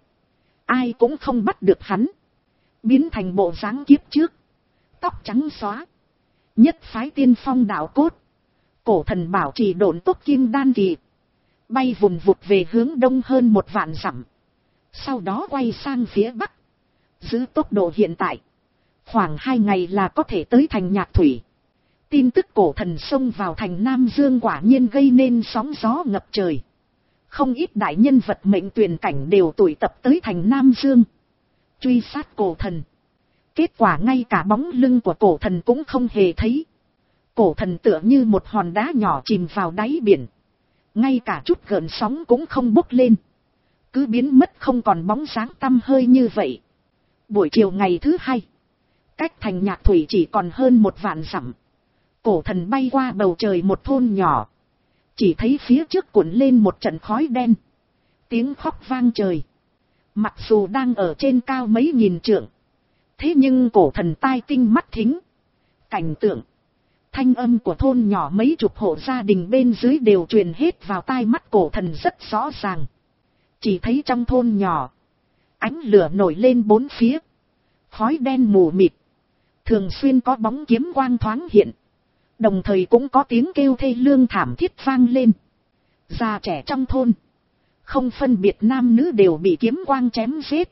Ai cũng không bắt được hắn. Biến thành bộ dáng kiếp trước. Tóc trắng xóa. Nhất phái tiên phong đạo cốt. Cổ thần bảo trì độn tốc kim đan kỳ. Bay vùng vụt về hướng đông hơn một vạn dặm. Sau đó quay sang phía bắc. Giữ tốc độ hiện tại. Khoảng hai ngày là có thể tới thành Nhạc Thủy. Tin tức cổ thần xông vào thành Nam Dương quả nhiên gây nên sóng gió ngập trời. Không ít đại nhân vật mệnh tuyển cảnh đều tụ tập tới thành Nam Dương. Truy sát cổ thần. Kết quả ngay cả bóng lưng của cổ thần cũng không hề thấy. Cổ thần tựa như một hòn đá nhỏ chìm vào đáy biển. Ngay cả chút gợn sóng cũng không bốc lên. Cứ biến mất không còn bóng dáng tăm hơi như vậy. Buổi chiều ngày thứ hai. Cách thành Nhạc Thủy chỉ còn hơn một vạn dặm. Cổ thần bay qua bầu trời một thôn nhỏ. Chỉ thấy phía trước cuộn lên một trận khói đen. Tiếng khóc vang trời. Mặc dù đang ở trên cao mấy nghìn trượng. Thế nhưng cổ thần tai tinh mắt thính. Cảnh tượng. Thanh âm của thôn nhỏ mấy chục hộ gia đình bên dưới đều truyền hết vào tai mắt cổ thần rất rõ ràng. Chỉ thấy trong thôn nhỏ. Ánh lửa nổi lên bốn phía. Khói đen mù mịt. Thường xuyên có bóng kiếm quang thoáng hiện. Đồng thời cũng có tiếng kêu thê lương thảm thiết vang lên. Già trẻ trong thôn. Không phân biệt nam nữ đều bị kiếm quang chém giết.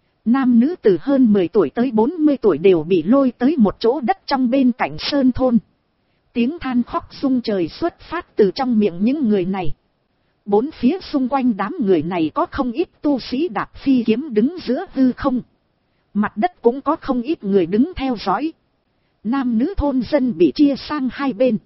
Nam nữ từ hơn mười tuổi tới bốn mươi tuổi đều bị lôi tới một chỗ đất trong bên cạnh sơn thôn. Tiếng than khóc rung trời xuất phát từ trong miệng những người này. Bốn phía xung quanh đám người này có không ít tu sĩ đạp phi kiếm đứng giữa hư không. Mặt đất cũng có không ít người đứng theo dõi. Nam nữ thôn dân bị chia sang hai bên.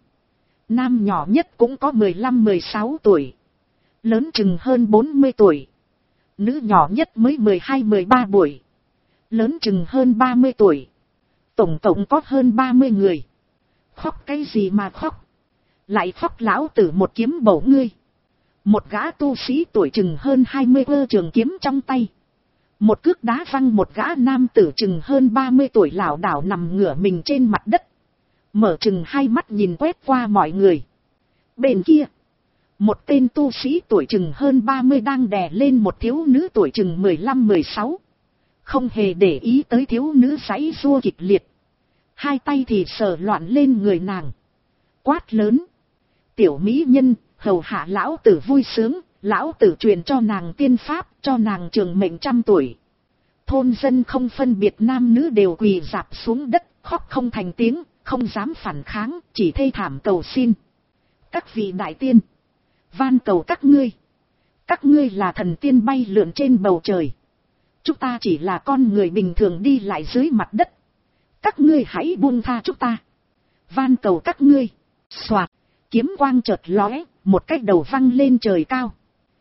Nam nhỏ nhất cũng có mười lăm mười sáu tuổi. Lớn chừng hơn bốn mươi tuổi. Nữ nhỏ nhất mới mười hai mười ba tuổi. Lớn chừng hơn ba mươi tuổi. Tổng cộng có hơn ba mươi người. Khóc cái gì mà khóc? Lại khóc lão tử một kiếm bổ ngươi. Một gã tu sĩ tuổi chừng hơn hai mươi vơ trường kiếm trong tay. Một cước đá văng một gã nam tử chừng hơn ba mươi tuổi lảo đảo nằm ngửa mình trên mặt đất. Mở chừng hai mắt nhìn quét qua mọi người. Bên kia. Một tên tu sĩ tuổi chừng hơn ba mươi đang đè lên một thiếu nữ tuổi chừng mười lăm mười sáu. Không hề để ý tới thiếu nữ giãy giụa kịch liệt. Hai tay thì sờ loạn lên người nàng. Quát lớn. Tiểu mỹ nhân, hầu hạ lão tử vui sướng, Lão tử truyền cho nàng tiên pháp, cho nàng trường mệnh trăm tuổi. Thôn dân không phân biệt nam nữ đều quỳ rạp xuống đất, khóc không thành tiếng, không dám phản kháng, chỉ thê thảm cầu xin. Các vị đại tiên, van cầu các ngươi. Các ngươi là thần tiên bay lượn trên bầu trời. Chúng ta chỉ là con người bình thường đi lại dưới mặt đất. Các ngươi hãy buông tha chúng ta. Van cầu các ngươi. Soạt, kiếm quang chợt lóe, một cái đầu văng lên trời cao.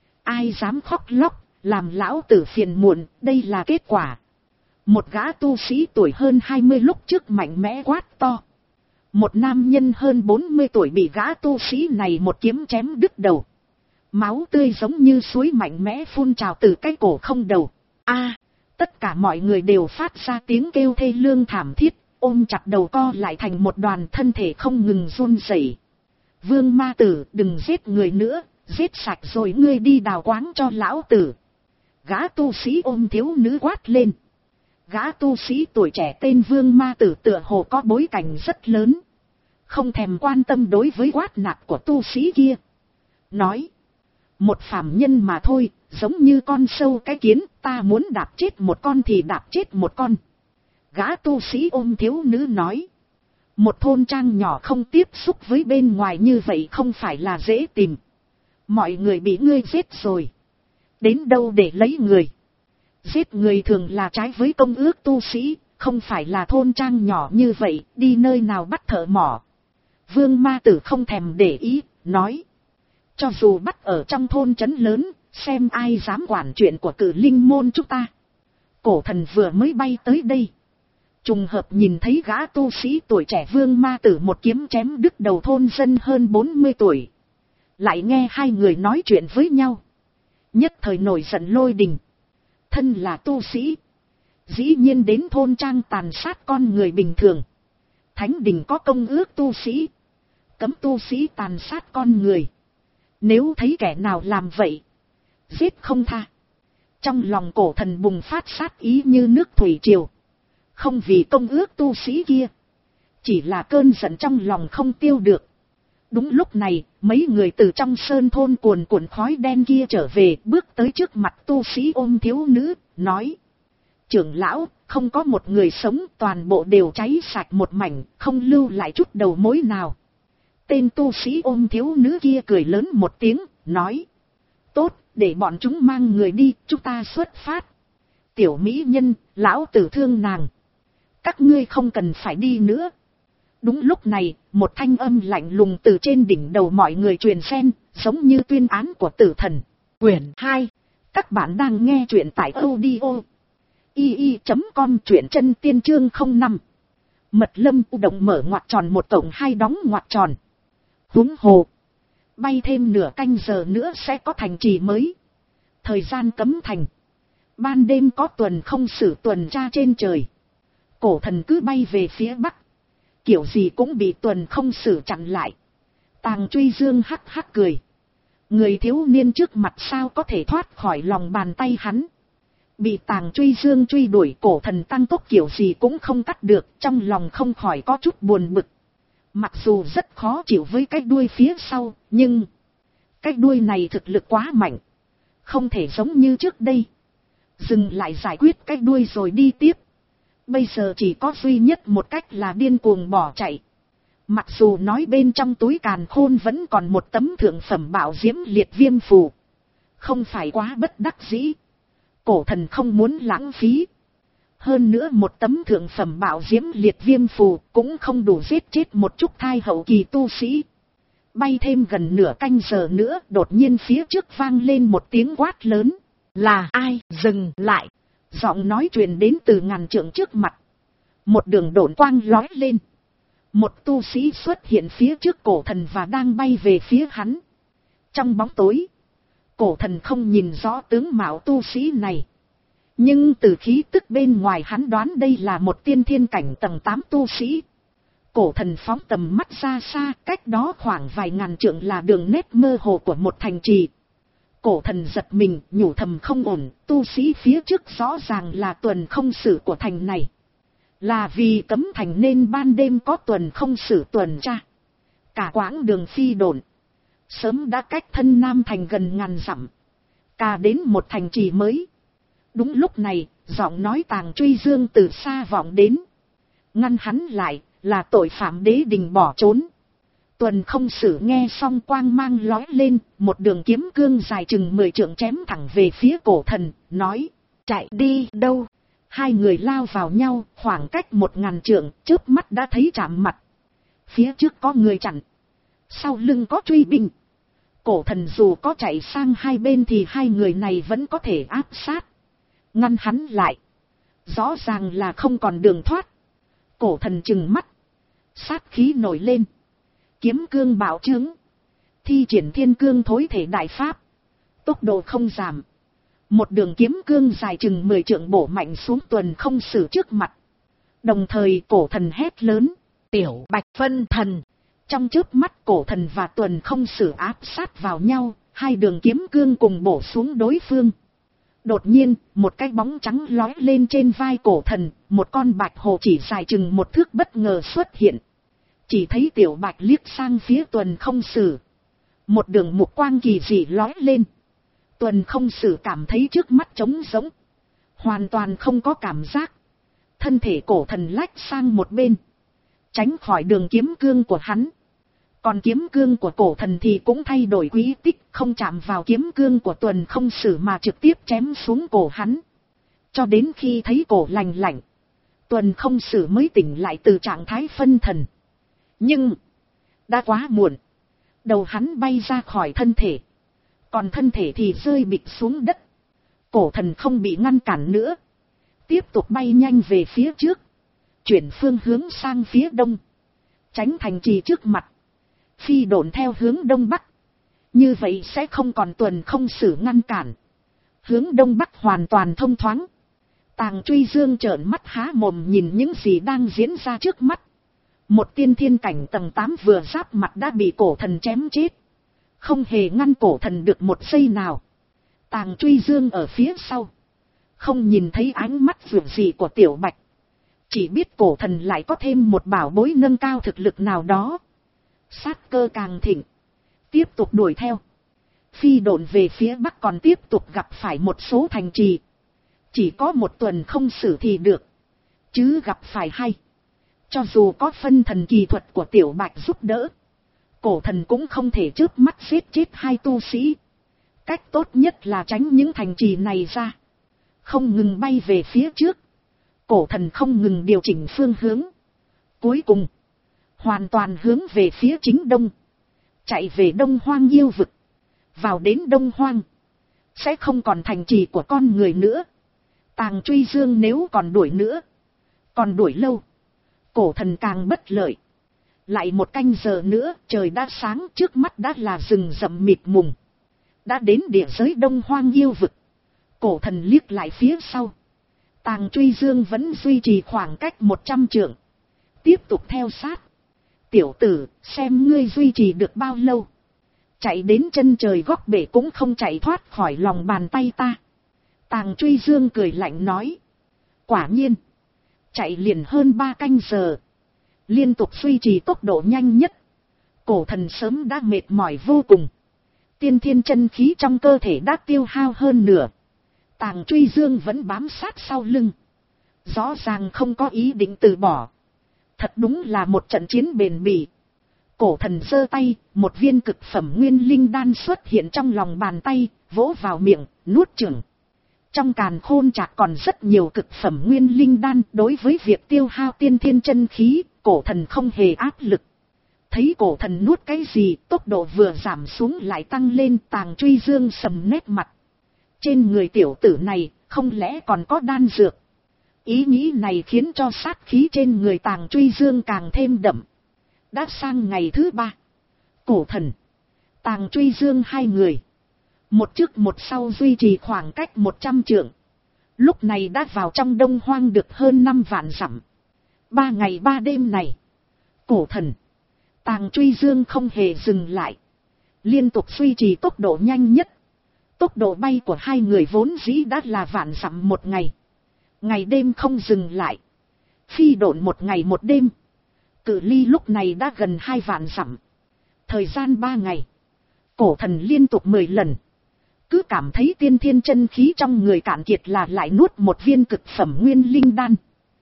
Ai dám khóc lóc, làm lão tử phiền muộn, đây là kết quả. Một gã tu sĩ tuổi hơn hai mươi lúc trước mạnh mẽ quát to. Một nam nhân hơn bốn mươi tuổi bị gã tu sĩ này một kiếm chém đứt đầu. Máu tươi giống như suối mạnh mẽ phun trào từ cái cổ không đầu. A, tất cả mọi người đều phát ra tiếng kêu thê lương thảm thiết, ôm chặt đầu co lại thành một đoàn, thân thể không ngừng run rẩy. Vương ma tử, đừng giết người nữa, giết sạch rồi ngươi đi đào quáng cho lão tử. Gã tu sĩ ôm thiếu nữ quát lên. Gã tu sĩ tuổi trẻ tên Vương ma tử tựa hồ có bối cảnh rất lớn, không thèm quan tâm đối với quát nạt của tu sĩ kia. Nói, một phàm nhân mà thôi, giống như con sâu cái kiến, ta muốn đạp chết một con thì đạp chết một con. Gã tu sĩ ôm thiếu nữ nói, một thôn trang nhỏ không tiếp xúc với bên ngoài như vậy không phải là dễ tìm. Mọi người bị ngươi giết rồi, đến đâu để lấy người? Giết người thường là trái với công ước tu sĩ, không phải là thôn trang nhỏ như vậy, đi nơi nào bắt thợ mỏ. Vương ma tử không thèm để ý, nói, cho dù bắt ở trong thôn trấn lớn, xem ai dám quản chuyện của cử linh môn chúng ta. Cổ thần vừa mới bay tới đây, trùng hợp nhìn thấy gã tu sĩ tuổi trẻ Vương ma tử một kiếm chém đứt đầu thôn dân hơn bốn mươi tuổi. Lại nghe hai người nói chuyện với nhau, nhất thời nổi giận lôi đình. Thân là tu sĩ, dĩ nhiên đến thôn trang tàn sát con người bình thường. Thánh đình có công ước tu sĩ, cấm tu sĩ tàn sát con người. Nếu thấy kẻ nào làm vậy, giết không tha. Trong lòng cổ thần bùng phát sát ý như nước thủy triều. Không vì công ước tu sĩ kia, chỉ là cơn giận trong lòng không tiêu được. Đúng lúc này, mấy người từ trong sơn thôn cuồn cuộn khói đen kia trở về, bước tới trước mặt tu sĩ ôm thiếu nữ, nói. Trưởng lão, không có một người sống, toàn bộ đều cháy sạch một mảnh, không lưu lại chút đầu mối nào. Tên tu sĩ ôm thiếu nữ kia cười lớn một tiếng, nói. Tốt, để bọn chúng mang người đi, chúng ta xuất phát. Tiểu mỹ nhân, lão tử thương nàng. Các ngươi không cần phải đi nữa. Đúng lúc này, một thanh âm lạnh lùng từ trên đỉnh đầu mọi người truyền xen, giống như tuyên án của tử thần. Quyển hai. Các bạn đang nghe truyện tại audio i i chấm com, truyện chân tiên chương không năm. Mật lâm u động mở ngoặc tròn một tổng hai đóng ngoặc tròn. Húng hồ. Bay thêm nửa canh giờ nữa sẽ có thành trì mới. Thời gian cấm thành. Ban đêm có tuần không sử tuần tra trên trời. Cổ thần cứ bay về phía bắc. Kiểu gì cũng bị tuần không sử chặn lại. Tàng Truy Dương hắc hắc cười. Người thiếu niên trước mặt sao có thể thoát khỏi lòng bàn tay hắn. Bị Tàng Truy Dương truy đuổi, cổ thần tăng tốc kiểu gì cũng không cắt được, trong lòng không khỏi có chút buồn bực. Mặc dù rất khó chịu với cái đuôi phía sau, nhưng cái đuôi này thực lực quá mạnh. Không thể giống như trước đây. Dừng lại giải quyết cái đuôi rồi đi tiếp. Bây giờ chỉ có duy nhất một cách là điên cuồng bỏ chạy. Mặc dù nói bên trong túi càn khôn vẫn còn một tấm thượng phẩm bảo diễm liệt viêm phù. Không phải quá bất đắc dĩ. Cổ thần không muốn lãng phí. Hơn nữa một tấm thượng phẩm bảo diễm liệt viêm phù cũng không đủ giết chết một chút thai hậu kỳ tu sĩ. Bay thêm gần nửa canh giờ nữa, đột nhiên phía trước vang lên một tiếng quát lớn. Là ai? Dừng lại. Giọng nói truyền đến từ ngàn trượng trước mặt. Một đường độn quang lói lên. Một tu sĩ xuất hiện phía trước cổ thần và đang bay về phía hắn. Trong bóng tối, cổ thần không nhìn rõ tướng mạo tu sĩ này. Nhưng từ khí tức bên ngoài hắn đoán đây là một tiên thiên cảnh tầng tám tu sĩ. Cổ thần phóng tầm mắt ra xa, cách đó khoảng vài ngàn trượng là đường nét mơ hồ của một thành trì. Cổ thần giật mình, nhủ thầm không ổn, tu sĩ phía trước rõ ràng là tuần không sử của thành này. Là vì cấm thành nên ban đêm có tuần không sử tuần tra. Cả quãng đường phi độn, sớm đã cách thân Nam Thành gần ngàn dặm, cả đến một thành trì mới. Đúng lúc này, giọng nói Tàng Truy Dương từ xa vọng đến, ngăn hắn lại, là tội phạm Đế Đình bỏ trốn. Tuần Không Sử nghe xong quang mang lói lên, một đường kiếm cương dài chừng mười trượng chém thẳng về phía Cổ Thần, nói, chạy đi đâu. Hai người lao vào nhau, khoảng cách một ngàn trượng, chớp mắt đã thấy chạm mặt. Phía trước có người chặn, sau lưng có truy binh. Cổ Thần dù có chạy sang hai bên thì hai người này vẫn có thể áp sát, ngăn hắn lại. Rõ ràng là không còn đường thoát. Cổ Thần trừng mắt, sát khí nổi lên, kiếm cương bạo trướng, thi triển thiên cương thối thể đại pháp, tốc độ không giảm. Một đường kiếm cương dài chừng mười trượng bổ mạnh xuống Tuần Không Sử trước mặt. Đồng thời Cổ Thần hét lớn, tiểu bạch phân thần. Trong chớp mắt Cổ Thần và Tuần Không Sử áp sát vào nhau, hai đường kiếm cương cùng bổ xuống đối phương. Đột nhiên, một cái bóng trắng lói lên trên vai Cổ Thần, một con bạch hồ chỉ dài chừng một thước bất ngờ xuất hiện. Chỉ thấy tiểu bạch liếc sang phía Tuần Không Sử, một đường mục quang kỳ dị lói lên. Tuần Không Sử cảm thấy trước mắt trống rỗng, hoàn toàn không có cảm giác. Thân thể Cổ Thần lách sang một bên, tránh khỏi đường kiếm cương của hắn. Còn kiếm cương của Cổ Thần thì cũng thay đổi quỹ tích, không chạm vào kiếm cương của Tuần Không Sử mà trực tiếp chém xuống cổ hắn. Cho đến khi thấy cổ lành lạnh, Tuần Không Sử mới tỉnh lại từ trạng thái phân thần. Nhưng đã quá muộn, đầu hắn bay ra khỏi thân thể, còn thân thể thì rơi bịch xuống đất. Cổ Thần không bị ngăn cản nữa, tiếp tục bay nhanh về phía trước, chuyển phương hướng sang phía đông, tránh thành trì trước mặt, phi độn theo hướng đông bắc. Như vậy sẽ không còn Tuần Không Sử ngăn cản, hướng đông bắc hoàn toàn thông thoáng. Tàng Truy Dương trợn mắt há mồm nhìn những gì đang diễn ra trước mắt. Một tiên thiên cảnh tầng tám vừa giáp mặt đã bị Cổ Thần chém chết, không hề ngăn Cổ Thần được một giây nào. Tàng Truy Dương ở phía sau, không nhìn thấy ánh mắt vượt gì của tiểu bạch, chỉ biết Cổ Thần lại có thêm một bảo bối nâng cao thực lực nào đó. Sát cơ càng thịnh, tiếp tục đuổi theo. Phi độn về phía bắc còn tiếp tục gặp phải một số thành trì. Chỉ có một Tuần Không Sử thì được, chứ gặp phải hay, cho dù có phân thần kỳ thuật của tiểu bạch giúp đỡ, Cổ Thần cũng không thể chớp mắt giết chết hai tu sĩ. Cách tốt nhất là tránh những thành trì này ra, không ngừng bay về phía trước. Cổ Thần không ngừng điều chỉnh phương hướng, cuối cùng hoàn toàn hướng về phía chính đông, chạy về Đông Hoang yêu vực. Vào đến Đông Hoang, sẽ không còn thành trì của con người nữa. Tàng Truy Dương nếu còn đuổi nữa, còn đuổi lâu, Cổ Thần càng bất lợi. Lại một canh giờ nữa, trời đã sáng, trước mắt đã là rừng rậm mịt mùng. Đã đến địa giới Đông Hoang yêu vực. Cổ Thần liếc lại phía sau, Tàng Truy Dương vẫn duy trì khoảng cách một trăm trượng, tiếp tục theo sát. Tiểu tử, xem ngươi duy trì được bao lâu. Chạy đến chân trời góc bể cũng không chạy thoát khỏi lòng bàn tay ta. Tàng Truy Dương cười lạnh nói. Quả nhiên, chạy liền hơn ba canh giờ, liên tục duy trì tốc độ nhanh nhất. Cổ Thần sớm đã mệt mỏi vô cùng, tiên thiên chân khí trong cơ thể đã tiêu hao hơn nửa. Tàng Truy Dương vẫn bám sát sau lưng, rõ ràng không có ý định từ bỏ. Thật đúng là một trận chiến bền bỉ. Cổ Thần giơ tay, một viên cực phẩm nguyên linh đan xuất hiện trong lòng bàn tay, vỗ vào miệng, nuốt chửng. Trong càn khôn chạc còn rất nhiều cực phẩm nguyên linh đan, đối với việc tiêu hao tiên thiên chân khí, Cổ Thần không hề áp lực. Thấy Cổ Thần nuốt cái gì, tốc độ vừa giảm xuống lại tăng lên. Tàng Truy Dương sầm nét mặt. Trên người tiểu tử này, không lẽ còn có đan dược? Ý nghĩ này khiến cho sát khí trên người Tàng Truy Dương càng thêm đậm. Đã sang ngày thứ ba, Cổ Thần, Tàng Truy Dương hai người, một trước một sau duy trì khoảng cách một trăm trượng. Lúc này đã vào trong Đông Hoang được hơn năm vạn dặm. Ba ngày ba đêm này, Cổ Thần, Tàng Truy Dương không hề dừng lại, liên tục duy trì tốc độ nhanh nhất. Tốc độ bay của hai người vốn dĩ đã là vạn dặm một ngày, ngày đêm không dừng lại, phi độn một ngày một đêm. Cự ly lúc này đã gần hai vạn dặm. Thời gian ba ngày, Cổ thần liên tục mười lần. Cứ cảm thấy tiên thiên chân khí trong người cạn kiệt là lại nuốt một viên cực phẩm nguyên linh đan.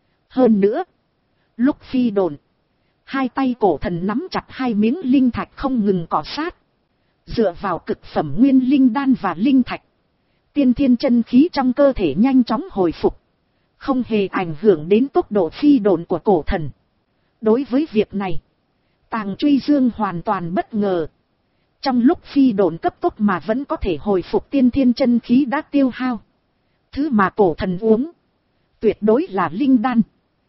Hơn nữa, lúc phi độn, hai tay cổ thần nắm chặt hai miếng linh thạch không ngừng cọ sát. Dựa vào cực phẩm nguyên linh đan và linh thạch, tiên thiên chân khí trong cơ thể nhanh chóng hồi phục, không hề ảnh hưởng đến tốc độ phi độn của cổ thần. Đối với việc này, Tàng Truy Dương hoàn toàn bất ngờ. Trong lúc phi độn cấp tốc mà vẫn có thể hồi phục tiên thiên chân khí đã tiêu hao. Thứ mà cổ thần uống, tuyệt đối là linh đan.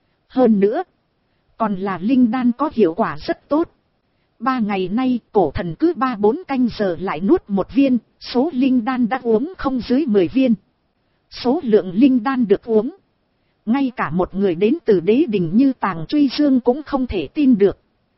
Hơn nữa, còn là linh đan có hiệu quả rất tốt. Ba ngày nay cổ thần cứ ba bốn canh giờ lại nuốt một viên, số linh đan đã uống không dưới mười viên. Số lượng linh đan được uống, ngay cả một người đến từ đế đình như Tàng Truy Dương cũng không thể tin được.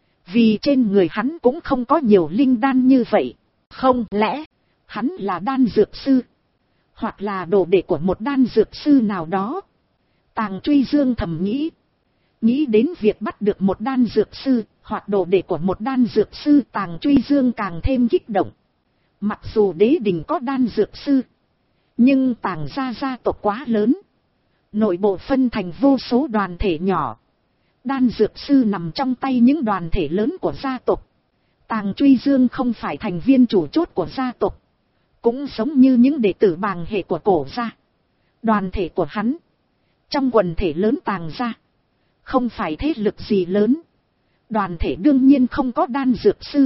Vì trên người hắn cũng không có nhiều linh đan như vậy. Không lẽ hắn là đan dược sư, hoặc là đồ đệ của một đan dược sư nào đó? Tàng Truy Dương thầm nghĩ. Nghĩ đến việc bắt được một đan dược sư, hoặc đồ đệ của một đan dược sư, Tàng Truy Dương càng thêm kích động. Mặc dù đế đình có đan dược sư, nhưng Tàng gia gia tộc quá lớn, nội bộ phân thành vô số đoàn thể nhỏ. Đan dược sư nằm trong tay những đoàn thể lớn của gia tộc. Tàng Truy Dương không phải thành viên chủ chốt của gia tộc, cũng giống như những đệ tử bàng hệ của cổ gia. Đoàn thể của hắn, trong quần thể lớn Tàng gia, không phải thế lực gì lớn. Đoàn thể đương nhiên không có đan dược sư.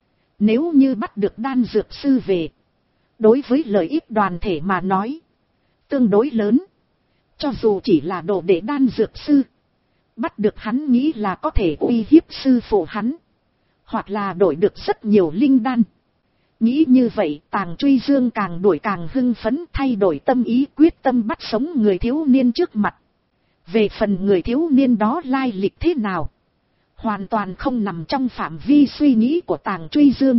Nếu như bắt được đan dược sư về, đối với lợi ích đoàn thể mà nói, tương đối lớn. Cho dù chỉ là đồ đệ đan dược sư, bắt được hắn nghĩ là có thể uy hiếp sư phụ hắn, hoặc là đổi được rất nhiều linh đan. Nghĩ như vậy, Tàng Truy Dương càng đuổi càng hưng phấn, thay đổi tâm ý, quyết tâm bắt sống người thiếu niên trước mặt. Về phần người thiếu niên đó lai lịch thế nào, hoàn toàn không nằm trong phạm vi suy nghĩ của Tàng Truy Dương.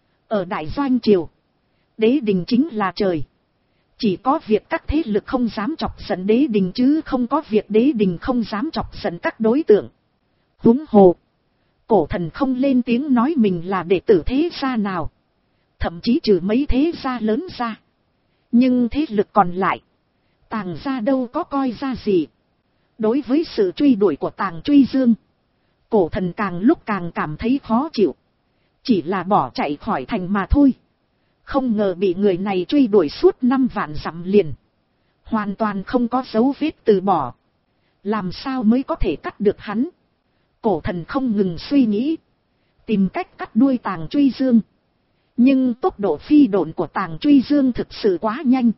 Ở Đại Doanh Triều, đế đình chính là trời. Chỉ có việc các thế lực không dám chọc giận đế đình, chứ không có việc đế đình không dám chọc giận các đối tượng. Huống hồ, cổ thần không lên tiếng nói mình là đệ tử thế gia nào, thậm chí trừ mấy thế gia lớn ra. Nhưng thế lực còn lại, Tàng gia đâu có coi ra gì. Đối với sự truy đuổi của Tàng Truy Dương, cổ thần càng lúc càng cảm thấy khó chịu. Chỉ là bỏ chạy khỏi thành mà thôi, không ngờ bị người này truy đuổi suốt năm vạn dặm liền, hoàn toàn không có dấu vết từ bỏ. Làm sao mới có thể cắt được hắn? Cổ thần không ngừng suy nghĩ, tìm cách cắt đuôi Tàng Truy Dương. Nhưng tốc độ phi độn của Tàng Truy Dương thực sự quá nhanh.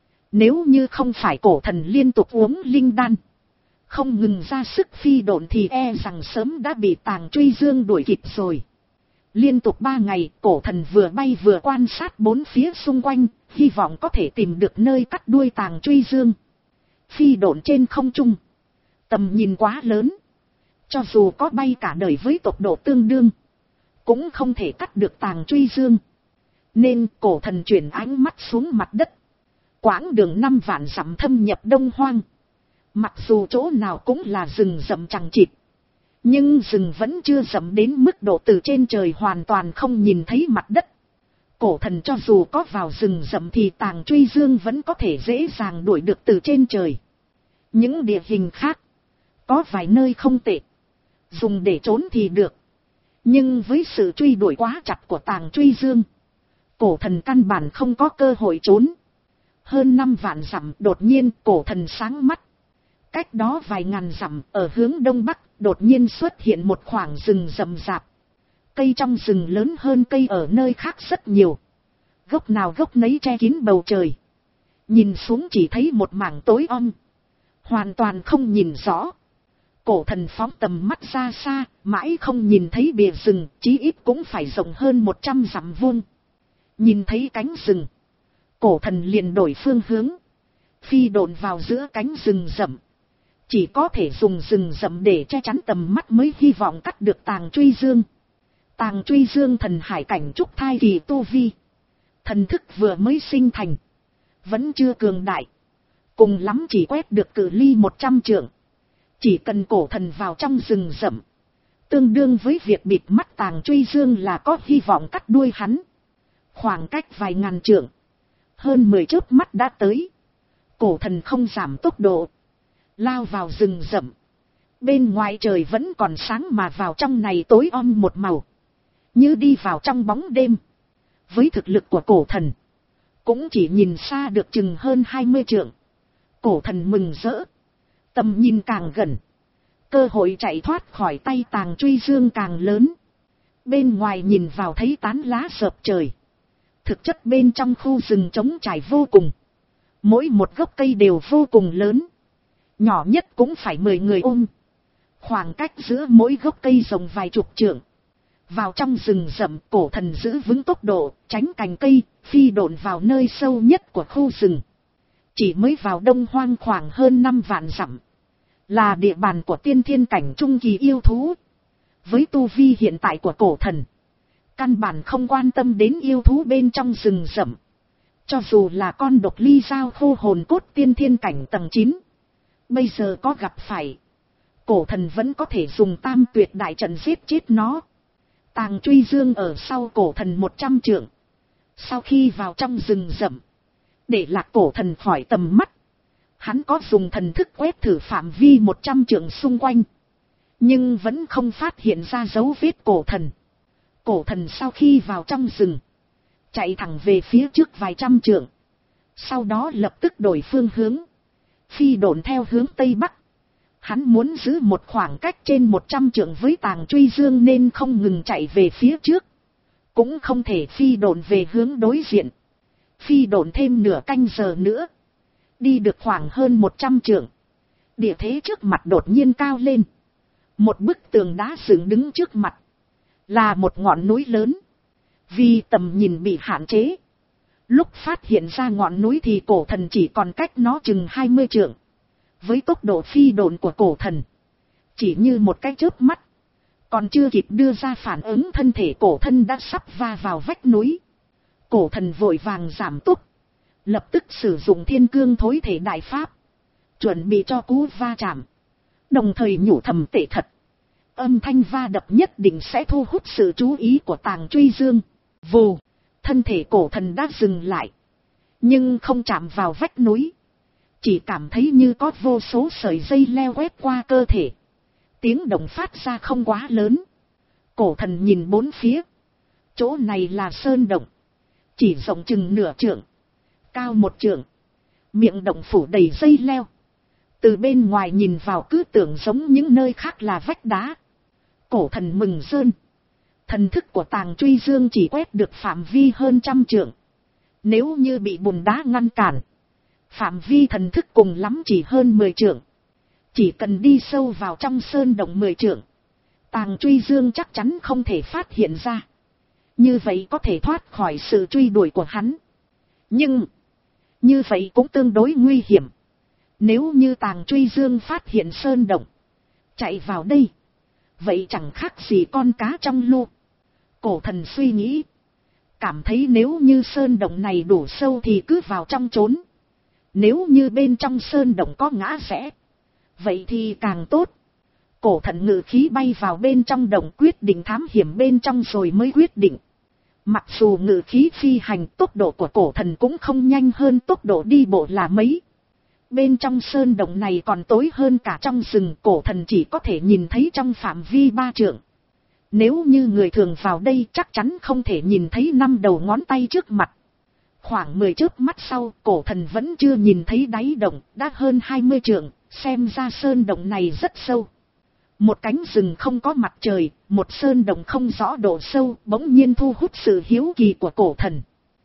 Nếu như không phải cổ thần liên tục uống linh đan, không ngừng ra sức phi độn, thì e rằng sớm đã bị Tàng Truy Dương đuổi kịp rồi. Liên tục ba ngày, cổ thần vừa bay vừa quan sát bốn phía xung quanh, hy vọng có thể tìm được nơi cắt đuôi Tàng Truy Dương. Phi độn trên không trung, tầm nhìn quá lớn, cho dù có bay cả đời với tốc độ tương đương, cũng không thể cắt được Tàng Truy Dương. Nên cổ thần chuyển ánh mắt xuống mặt đất. Quãng đường năm vạn dặm thâm nhập Đông Hoang, mặc dù chỗ nào cũng là rừng rậm chằng chịt, nhưng rừng vẫn chưa rậm đến mức độ từ trên trời hoàn toàn không nhìn thấy mặt đất. Cổ thần cho dù có vào rừng rậm thì Tàng Truy Dương vẫn có thể dễ dàng đuổi được từ trên trời. Những địa hình khác, có vài nơi không tệ, dùng để trốn thì được. Nhưng với sự truy đuổi quá chặt của Tàng Truy Dương, cổ thần căn bản không có cơ hội trốn. Hơn năm vạn dặm, đột nhiên cổ thần sáng mắt. Cách đó vài ngàn dặm, ở hướng đông bắc, đột nhiên xuất hiện một khoảng rừng rậm rạp. Cây trong rừng lớn hơn cây ở nơi khác rất nhiều. Gốc nào gốc nấy che kín bầu trời. Nhìn xuống chỉ thấy một mảng tối om, hoàn toàn không nhìn rõ. Cổ thần phóng tầm mắt ra xa, mãi không nhìn thấy bìa rừng, chí ít cũng phải rộng hơn một trăm dặm vuông. Nhìn thấy cánh rừng, cổ thần liền đổi phương hướng, phi độn vào giữa cánh rừng rậm. Chỉ có thể dùng rừng rậm để che chắn tầm mắt mới hy vọng cắt được Tàng Truy Dương. Tàng Truy Dương thần hải cảnh trúc thai kỳ tu vi, thần thức vừa mới sinh thành, vẫn chưa cường đại, cùng lắm chỉ quét được cự ly một trăm trượng. Chỉ cần cổ thần vào trong rừng rậm, tương đương với việc bịt mắt Tàng Truy Dương là có hy vọng cắt đuôi hắn. Khoảng cách vài ngàn trượng, hơn mười chớp mắt đã tới. Cổ thần không giảm tốc độ, lao vào rừng rậm. Bên ngoài trời vẫn còn sáng mà vào trong này tối om một màu, như đi vào trong bóng đêm. Với thực lực của cổ thần, cũng chỉ nhìn xa được chừng hơn hai mươi trượng. Cổ thần mừng rỡ, tầm nhìn càng gần, cơ hội chạy thoát khỏi tay Tàng Truy Dương càng lớn. Bên ngoài nhìn vào thấy tán lá sợp trời, thực chất bên trong khu rừng trống trải vô cùng. Mỗi một gốc cây đều vô cùng lớn, nhỏ nhất cũng phải mười người ôm. Khoảng cách giữa mỗi gốc cây rộng vài chục trượng. Vào trong rừng rậm, cổ thần giữ vững tốc độ, tránh cành cây, phi độn vào nơi sâu nhất của khu rừng. Chỉ mới vào đông hoang khoảng hơn năm vạn dặm, là địa bàn của tiên thiên cảnh trung kỳ yêu thú. Với tu vi hiện tại của cổ thần, căn bản không quan tâm đến yêu thú bên trong rừng rậm. Cho dù là con độc ly giao khô hồn cốt tiên thiên cảnh tầng chín, bây giờ có gặp phải, cổ thần vẫn có thể dùng tam tuyệt đại trận giết chết nó. Tàng Truy Dương ở sau cổ thần một trăm trượng. Sau khi vào trong rừng rậm, để lạc cổ thần khỏi tầm mắt, hắn có dùng thần thức quét thử phạm vi một trăm trượng xung quanh, nhưng vẫn không phát hiện ra dấu vết cổ thần. Cổ thần sau khi vào trong rừng, chạy thẳng về phía trước vài trăm trượng, sau đó lập tức đổi phương hướng, phi độn theo hướng tây bắc. Hắn muốn giữ một khoảng cách trên một trăm trượng với Tàng Truy Dương nên không ngừng chạy về phía trước, cũng không thể phi độn về hướng đối diện. Phi độn thêm nửa canh giờ nữa, đi được khoảng hơn một trăm trượng, địa thế trước mặt đột nhiên cao lên. Một bức tường đá dựng đứng trước mặt, là một ngọn núi lớn. Vì tầm nhìn bị hạn chế, lúc phát hiện ra ngọn núi thì cổ thần chỉ còn cách nó chừng hai mươi trượng. Với tốc độ phi độn của cổ thần, chỉ như một cái chớp mắt, còn chưa kịp đưa ra phản ứng, thân thể cổ thân đã sắp va vào vách núi. Cổ thần vội vàng giảm tốc, lập tức sử dụng thiên cương thối thể đại pháp, chuẩn bị cho cú va chạm, đồng thời nhủ thầm tệ thật, âm thanh va đập nhất định sẽ thu hút sự chú ý của Tàng Truy Dương. Vù, thân thể cổ thần đã dừng lại, nhưng không chạm vào vách núi, chỉ cảm thấy như có vô số sợi dây leo quét qua cơ thể. Tiếng động phát ra không quá lớn. Cổ thần nhìn bốn phía, chỗ này là sơn động, chỉ rộng chừng nửa trượng, cao một trượng, miệng động phủ đầy dây leo. Từ bên ngoài nhìn vào cứ tưởng giống những nơi khác là vách đá. Cổ thần mừng rơn, thần thức của Tàng Truy Dương chỉ quét được phạm vi hơn trăm trượng. Nếu như bị bùn đá ngăn cản, phạm vi thần thức cùng lắm chỉ hơn mười trượng. Chỉ cần đi sâu vào trong sơn động mười trượng, Tàng Truy Dương chắc chắn không thể phát hiện ra. Như vậy có thể thoát khỏi sự truy đuổi của hắn. Nhưng, như vậy cũng tương đối nguy hiểm. Nếu như Tàng Truy Dương phát hiện sơn động, chạy vào đây, vậy chẳng khác gì con cá trong lu. Cổ thần suy nghĩ, cảm thấy nếu như sơn động này đủ sâu thì cứ vào trong trốn. Nếu như bên trong sơn động có ngã rẽ, vậy thì càng tốt. Cổ thần ngự khí bay vào bên trong động, quyết định thám hiểm bên trong rồi mới quyết định. Mặc dù ngự khí phi hành, tốc độ của cổ thần cũng không nhanh hơn tốc độ đi bộ là mấy. Bên trong sơn động này còn tối hơn cả trong rừng, cổ thần chỉ có thể nhìn thấy trong phạm vi ba trượng. Nếu như người thường vào đây chắc chắn không thể nhìn thấy năm đầu ngón tay trước mặt. Khoảng mười chớp mắt sau, cổ thần vẫn chưa nhìn thấy đáy động, đã hơn hai mươi trượng, xem ra sơn động này rất sâu. Một cánh rừng không có mặt trời, một sơn động không rõ độ sâu, bỗng nhiên thu hút sự hiếu kỳ của cổ thần.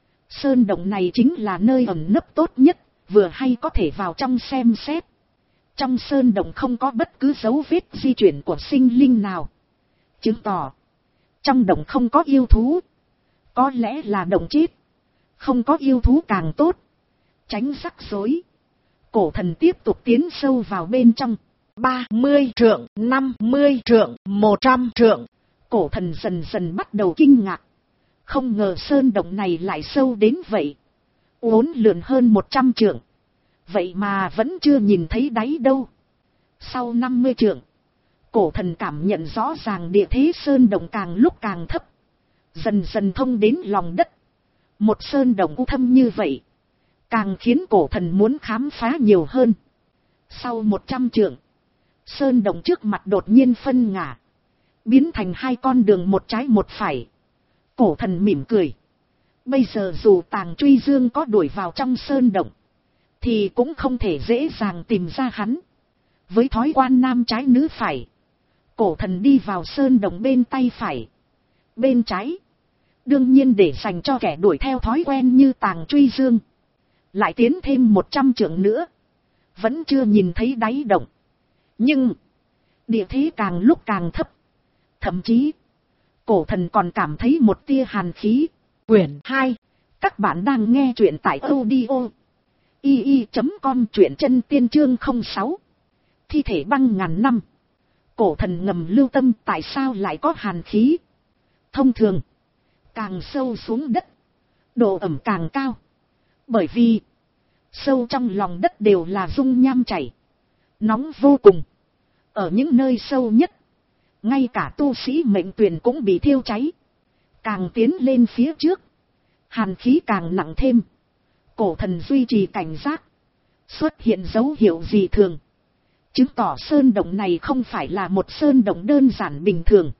Sơn động này chính là nơi ẩn nấp tốt nhất, vừa hay có thể vào trong xem xét. Trong sơn động không có bất cứ dấu vết di chuyển của sinh linh nào, chứng tỏ trong động không có yêu thú. Có lẽ là động chết, không có yêu thú càng tốt. Tránh rắc rối, cổ thần tiếp tục tiến sâu vào bên trong. Ba mươi trượng, năm mươi trượng, một trăm trượng. Cổ thần dần dần bắt đầu kinh ngạc. Không ngờ sơn động này lại sâu đến vậy. Uốn lượn hơn một trăm trượng. Vậy mà vẫn chưa nhìn thấy đáy đâu. Sau năm mươi trượng, cổ thần cảm nhận rõ ràng địa thế sơn động càng lúc càng thấp, dần dần thông đến lòng đất. Một sơn động u thâm như vậy, càng khiến cổ thần muốn khám phá nhiều hơn. Sau một trăm trượng, sơn động trước mặt đột nhiên phân ngả, biến thành hai con đường một trái một phải. Cổ thần mỉm cười. Bây giờ dù Tàng Truy Dương có đuổi vào trong sơn động, thì cũng không thể dễ dàng tìm ra hắn. Với thói quan nam trái nữ phải, cổ thần đi vào sơn động bên tay phải. Bên trái, đương nhiên để dành cho kẻ đuổi theo thói quen như Tàng Truy Dương. Lại tiến thêm một trăm trượng nữa, vẫn chưa nhìn thấy đáy động. Nhưng, địa thế càng lúc càng thấp. Thậm chí, cổ thần còn cảm thấy một tia hàn khí. Quyển hai. Các bạn đang nghe truyện tại audio i i chấm com, truyện chân tiên chương không sáu. Thi thể băng ngàn năm. Cổ thần ngầm lưu tâm tại sao lại có hàn khí. Thông thường, càng sâu xuống đất, độ ẩm càng cao. Bởi vì, sâu trong lòng đất đều là dung nham chảy, nóng vô cùng. Ở những nơi sâu nhất, ngay cả tu sĩ mệnh tuyền cũng bị thiêu cháy. Càng tiến lên phía trước, hàn khí càng nặng thêm. Cổ thần duy trì cảnh giác. Xuất hiện dấu hiệu gì thường, chứng tỏ sơn động này không phải là một sơn động đơn giản bình thường.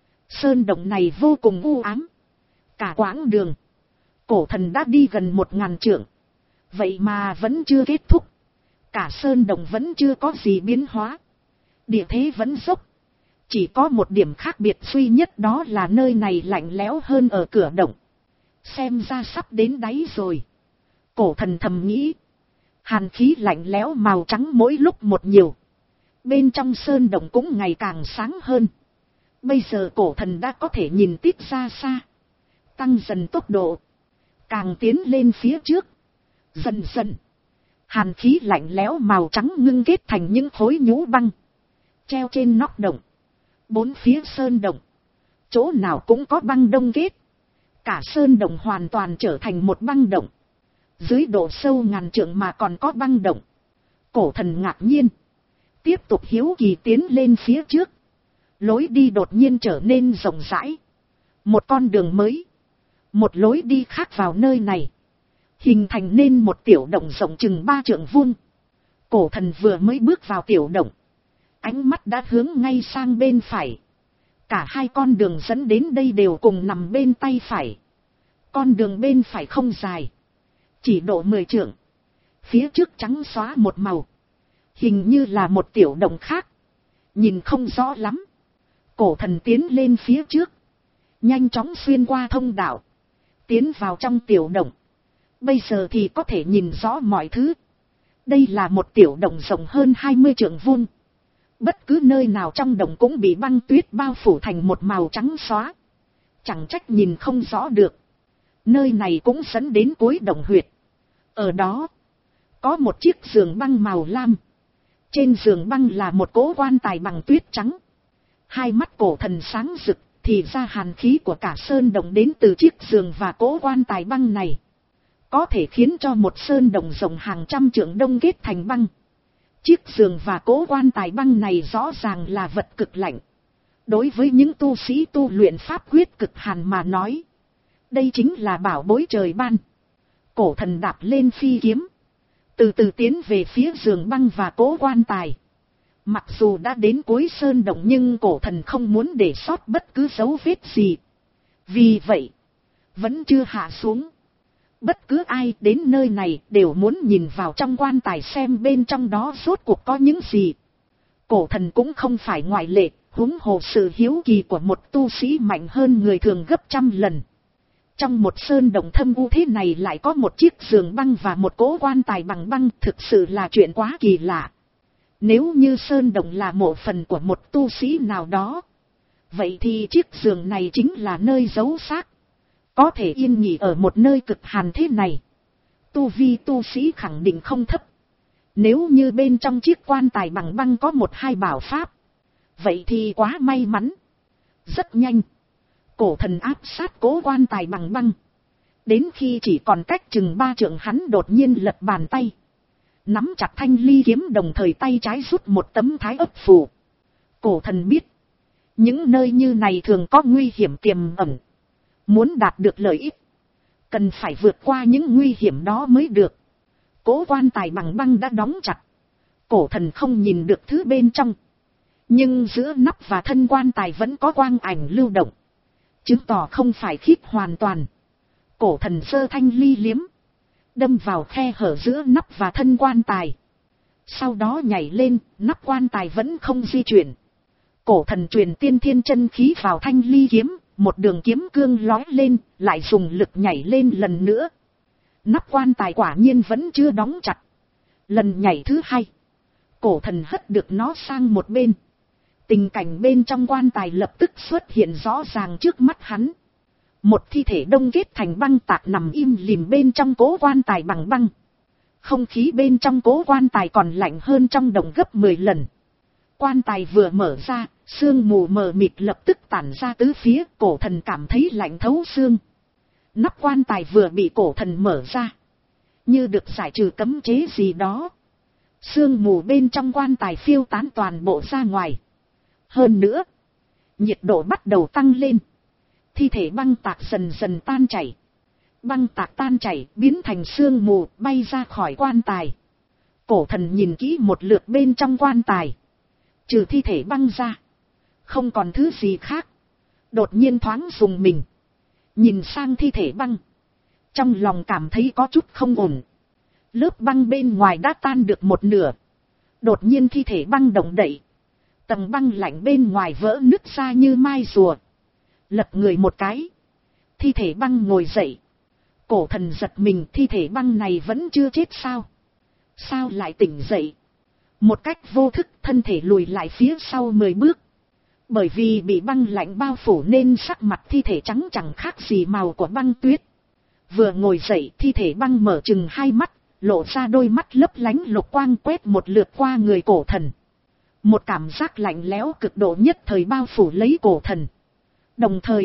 Sơn động này vô cùng u ám. Cả quãng đường, cổ thần đã đi gần một ngàn trượng. Vậy mà vẫn chưa kết thúc. Cả sơn động vẫn chưa có gì biến hóa. Địa thế vẫn dốc. Chỉ có một điểm khác biệt duy nhất, đó là nơi này lạnh lẽo hơn ở cửa động. Xem ra sắp đến đáy rồi. Cổ thần thầm nghĩ. Hàn khí lạnh lẽo màu trắng mỗi lúc một nhiều. Bên trong sơn động cũng ngày càng sáng hơn. Bây giờ cổ thần đã có thể nhìn tít ra xa. Tăng dần tốc độ. Càng tiến lên phía trước. Dần dần, hàn khí lạnh lẽo màu trắng ngưng kết thành những khối nhũ băng. Treo trên nóc động. Bốn phía sơn động, chỗ nào cũng có băng đông kết. Cả sơn động hoàn toàn trở thành một băng động. Dưới độ sâu ngàn trượng mà còn có băng động. Cổ thần ngạc nhiên. Tiếp tục hiếu kỳ tiến lên phía trước. Lối đi đột nhiên trở nên rộng rãi. Một con đường mới, một lối đi khác vào nơi này, hình thành nên một tiểu động rộng chừng ba trượng vuông. Cổ thần vừa mới bước vào tiểu động, ánh mắt đã hướng ngay sang bên phải. Cả hai con đường dẫn đến đây đều cùng nằm bên tay phải. Con đường bên phải không dài, chỉ độ mười trượng. Phía trước trắng xóa một màu, hình như là một tiểu động khác, nhìn không rõ lắm. Cổ thần tiến lên phía trước, nhanh chóng xuyên qua thông đạo, tiến vào trong tiểu động. Bây giờ thì có thể nhìn rõ mọi thứ. Đây là một tiểu động rộng hơn hai mươi trượng vuông. Bất cứ nơi nào trong động cũng bị băng tuyết bao phủ thành một màu trắng xóa. Chẳng trách nhìn không rõ được. Nơi này cũng dẫn đến cuối động huyệt. Ở đó, có một chiếc giường băng màu lam. Trên giường băng là một cỗ quan tài bằng tuyết trắng. Hai mắt cổ thần sáng rực, thì ra hàn khí của cả sơn động đến từ chiếc giường và cỗ quan tài băng này. Có thể khiến cho một sơn động rộng hàng trăm trượng đông kết thành băng. Chiếc giường và cỗ quan tài băng này rõ ràng là vật cực lạnh. Đối với những tu sĩ tu luyện pháp quyết cực hàn mà nói, đây chính là bảo bối trời ban. Cổ thần đạp lên phi kiếm, từ từ tiến về phía giường băng và cỗ quan tài. Mặc dù đã đến cuối sơn động nhưng cổ thần không muốn để sót bất cứ dấu vết gì. Vì vậy, vẫn chưa hạ xuống. Bất cứ ai đến nơi này đều muốn nhìn vào trong quan tài xem bên trong đó rốt cuộc có những gì. Cổ thần cũng không phải ngoại lệ, huống hồ sự hiếu kỳ của một tu sĩ mạnh hơn người thường gấp trăm lần. Trong một sơn động thâm u thế này lại có một chiếc giường băng và một cỗ quan tài bằng băng, thực sự là chuyện quá kỳ lạ. Nếu như sơn động là mộ phần của một tu sĩ nào đó, vậy thì chiếc giường này chính là nơi giấu xác. Có thể yên nghỉ ở một nơi cực hàn thế này, tu vi tu sĩ khẳng định không thấp. Nếu như bên trong chiếc quan tài bằng băng có một hai bảo pháp, vậy thì quá may mắn. Rất nhanh, cổ thần áp sát cố quan tài bằng băng. Đến khi chỉ còn cách chừng ba trượng, hắn đột nhiên lật bàn tay, nắm chặt thanh ly kiếm, đồng thời tay trái rút một tấm thái ấp phù. Cổ thần biết, những nơi như này thường có nguy hiểm tiềm ẩn. Muốn đạt được lợi ích, cần phải vượt qua những nguy hiểm đó mới được. Cố quan tài bằng băng đã đóng chặt, cổ thần không nhìn được thứ bên trong, nhưng giữa nắp và thân quan tài vẫn có quang ảnh lưu động, chứng tỏ không phải khít hoàn toàn. Cổ thần giơ thanh ly liếm, đâm vào khe hở giữa nắp và thân quan tài, sau đó nhảy lên. Nắp quan tài vẫn không di chuyển. Cổ thần truyền tiên thiên chân khí vào thanh ly kiếm, một đường kiếm cương lói lên, lại dùng lực nhảy lên lần nữa. Nắp quan tài quả nhiên vẫn chưa đóng chặt. Lần nhảy thứ hai, cổ thần hất được nó sang một bên. Tình cảnh bên trong quan tài lập tức xuất hiện rõ ràng trước mắt hắn. Một thi thể đông kết thành băng tạc nằm im lìm bên trong cố quan tài bằng băng. Không khí bên trong cố quan tài còn lạnh hơn trong đồng gấp mười lần. Quan tài vừa mở ra, sương mù mờ mịt lập tức tản ra tứ phía, cổ thần cảm thấy lạnh thấu xương. Nắp quan tài vừa bị cổ thần mở ra, như được giải trừ cấm chế gì đó. Sương mù bên trong quan tài phiêu tán toàn bộ ra ngoài. Hơn nữa, nhiệt độ bắt đầu tăng lên. Thi thể băng tạc dần dần tan chảy. Băng tạc tan chảy biến thành sương mù bay ra khỏi quan tài. Cổ thần nhìn kỹ một lượt bên trong quan tài. Trừ thi thể băng ra, không còn thứ gì khác. Đột nhiên thoáng dùng mình, nhìn sang thi thể băng. Trong lòng cảm thấy có chút không ổn. Lớp băng bên ngoài đã tan được một nửa. Đột nhiên thi thể băng động đậy. Tầng băng lạnh bên ngoài vỡ nứt ra như mai rùa. Lật người một cái, thi thể băng ngồi dậy. Cổ thần giật mình, thi thể băng này vẫn chưa chết sao? Sao lại tỉnh dậy? Một cách vô thức thân thể lùi lại phía sau mười bước. Bởi vì bị băng lạnh bao phủ nên sắc mặt thi thể trắng chẳng khác gì màu của băng tuyết. Vừa ngồi dậy, thi thể băng mở chừng hai mắt, lộ ra đôi mắt lấp lánh lục quang quét một lượt qua người cổ thần. Một cảm giác lạnh lẽo cực độ nhất thời bao phủ lấy cổ thần. Đồng thời,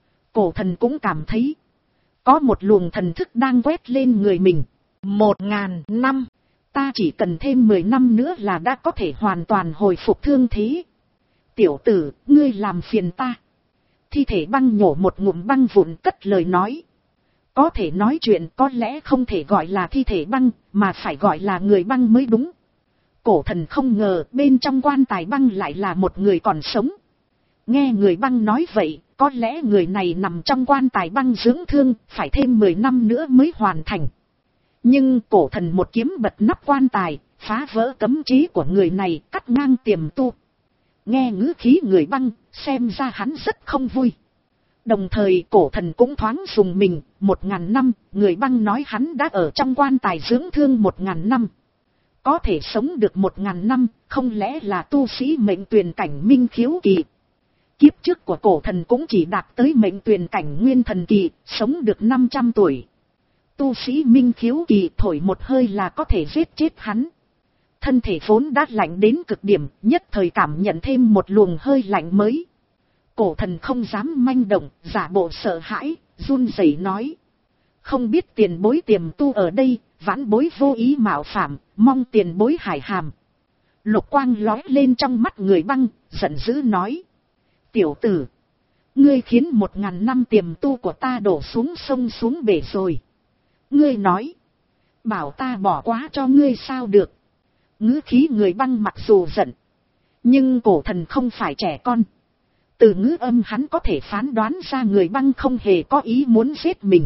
cổ thần cũng cảm thấy có một luồng thần thức đang quét lên người mình. Một ngàn năm, ta chỉ cần thêm mười năm nữa là đã có thể hoàn toàn hồi phục thương thế. Tiểu tử, ngươi làm phiền ta. Thi thể băng nhổ một ngụm băng vụn cất lời nói. Có thể nói chuyện có lẽ không thể gọi là thi thể băng, mà phải gọi là người băng mới đúng. Cổ thần không ngờ bên trong quan tài băng lại là một người còn sống. Nghe người băng nói vậy, có lẽ người này nằm trong quan tài băng dưỡng thương, phải thêm mười năm nữa mới hoàn thành. Nhưng cổ thần một kiếm bật nắp quan tài, phá vỡ cấm chế của người này, cắt ngang tiềm tu. Nghe ngữ khí người băng, xem ra hắn rất không vui. Đồng thời cổ thần cũng thoáng dùng mình, một ngàn năm, người băng nói hắn đã ở trong quan tài dưỡng thương một ngàn năm. Có thể sống được một ngàn năm, không lẽ là tu sĩ mệnh tuyền cảnh minh khiếu kỳ. Kiếp trước của cổ thần cũng chỉ đạt tới mệnh tuyền cảnh nguyên thần kỳ, sống được năm trăm tuổi. Tu sĩ minh khiếu kỳ thổi một hơi là có thể giết chết hắn. Thân thể vốn đã lạnh đến cực điểm, nhất thời cảm nhận thêm một luồng hơi lạnh mới. Cổ thần không dám manh động, giả bộ sợ hãi, run rẩy nói. Không biết tiền bối tiềm tu ở đây, vãn bối vô ý mạo phạm, mong tiền bối hải hàm. Lục quang lói lên trong mắt người băng, giận dữ nói. Tiểu tử, ngươi khiến một ngàn năm tiềm tu của ta đổ xuống sông xuống bể rồi. Ngươi nói, bảo ta bỏ quá cho ngươi sao được. Ngữ khí người băng mặc dù giận, nhưng cổ thần không phải trẻ con. Từ ngữ âm hắn có thể phán đoán ra người băng không hề có ý muốn giết mình.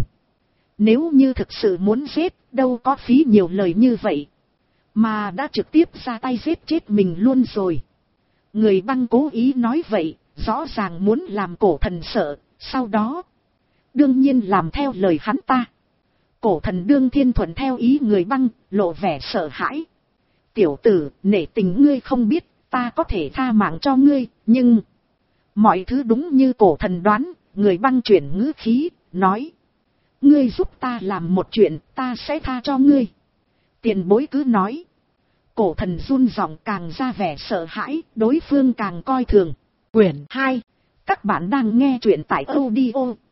Nếu như thực sự muốn giết, đâu có phí nhiều lời như vậy. Mà đã trực tiếp ra tay giết chết mình luôn rồi. Người băng cố ý nói vậy, rõ ràng muốn làm cổ thần sợ, sau đó đương nhiên làm theo lời hắn ta. Cổ thần đương thiên thuận theo ý người băng, lộ vẻ sợ hãi. Tiểu tử, nể tình ngươi không biết, ta có thể tha mạng cho ngươi, nhưng... Mọi thứ đúng như cổ thần đoán, người băng chuyển ngữ khí, nói. Ngươi giúp ta làm một chuyện, ta sẽ tha cho ngươi. Tiền bối cứ nói. Cổ thần run giọng càng ra vẻ sợ hãi, đối phương càng coi thường. Quyển hai. Các bạn đang nghe chuyện tại audio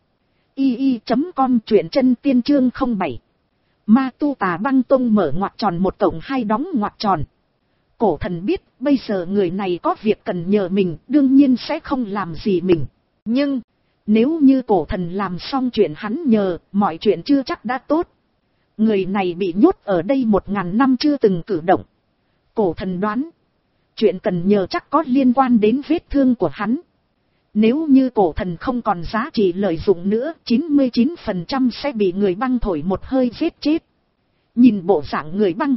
i i chấm com, truyện chân tiên chương không bảy. Ma tu tà băng tông mở ngoặc tròn một cổng hai đóng ngoặc tròn. Cổ thần biết bây giờ người này có việc cần nhờ mình, đương nhiên sẽ không làm gì mình. Nhưng Nếu như cổ thần làm xong chuyện hắn nhờ, mọi chuyện chưa chắc đã tốt. Người này bị nhốt ở đây một ngàn năm chưa từng cử động. Cổ thần đoán, chuyện cần nhờ chắc có liên quan đến vết thương của hắn. Nếu như cổ thần không còn giá trị lợi dụng nữa, chín mươi chín phần trăm sẽ bị người băng thổi một hơi giết chết. Nhìn bộ dạng người băng,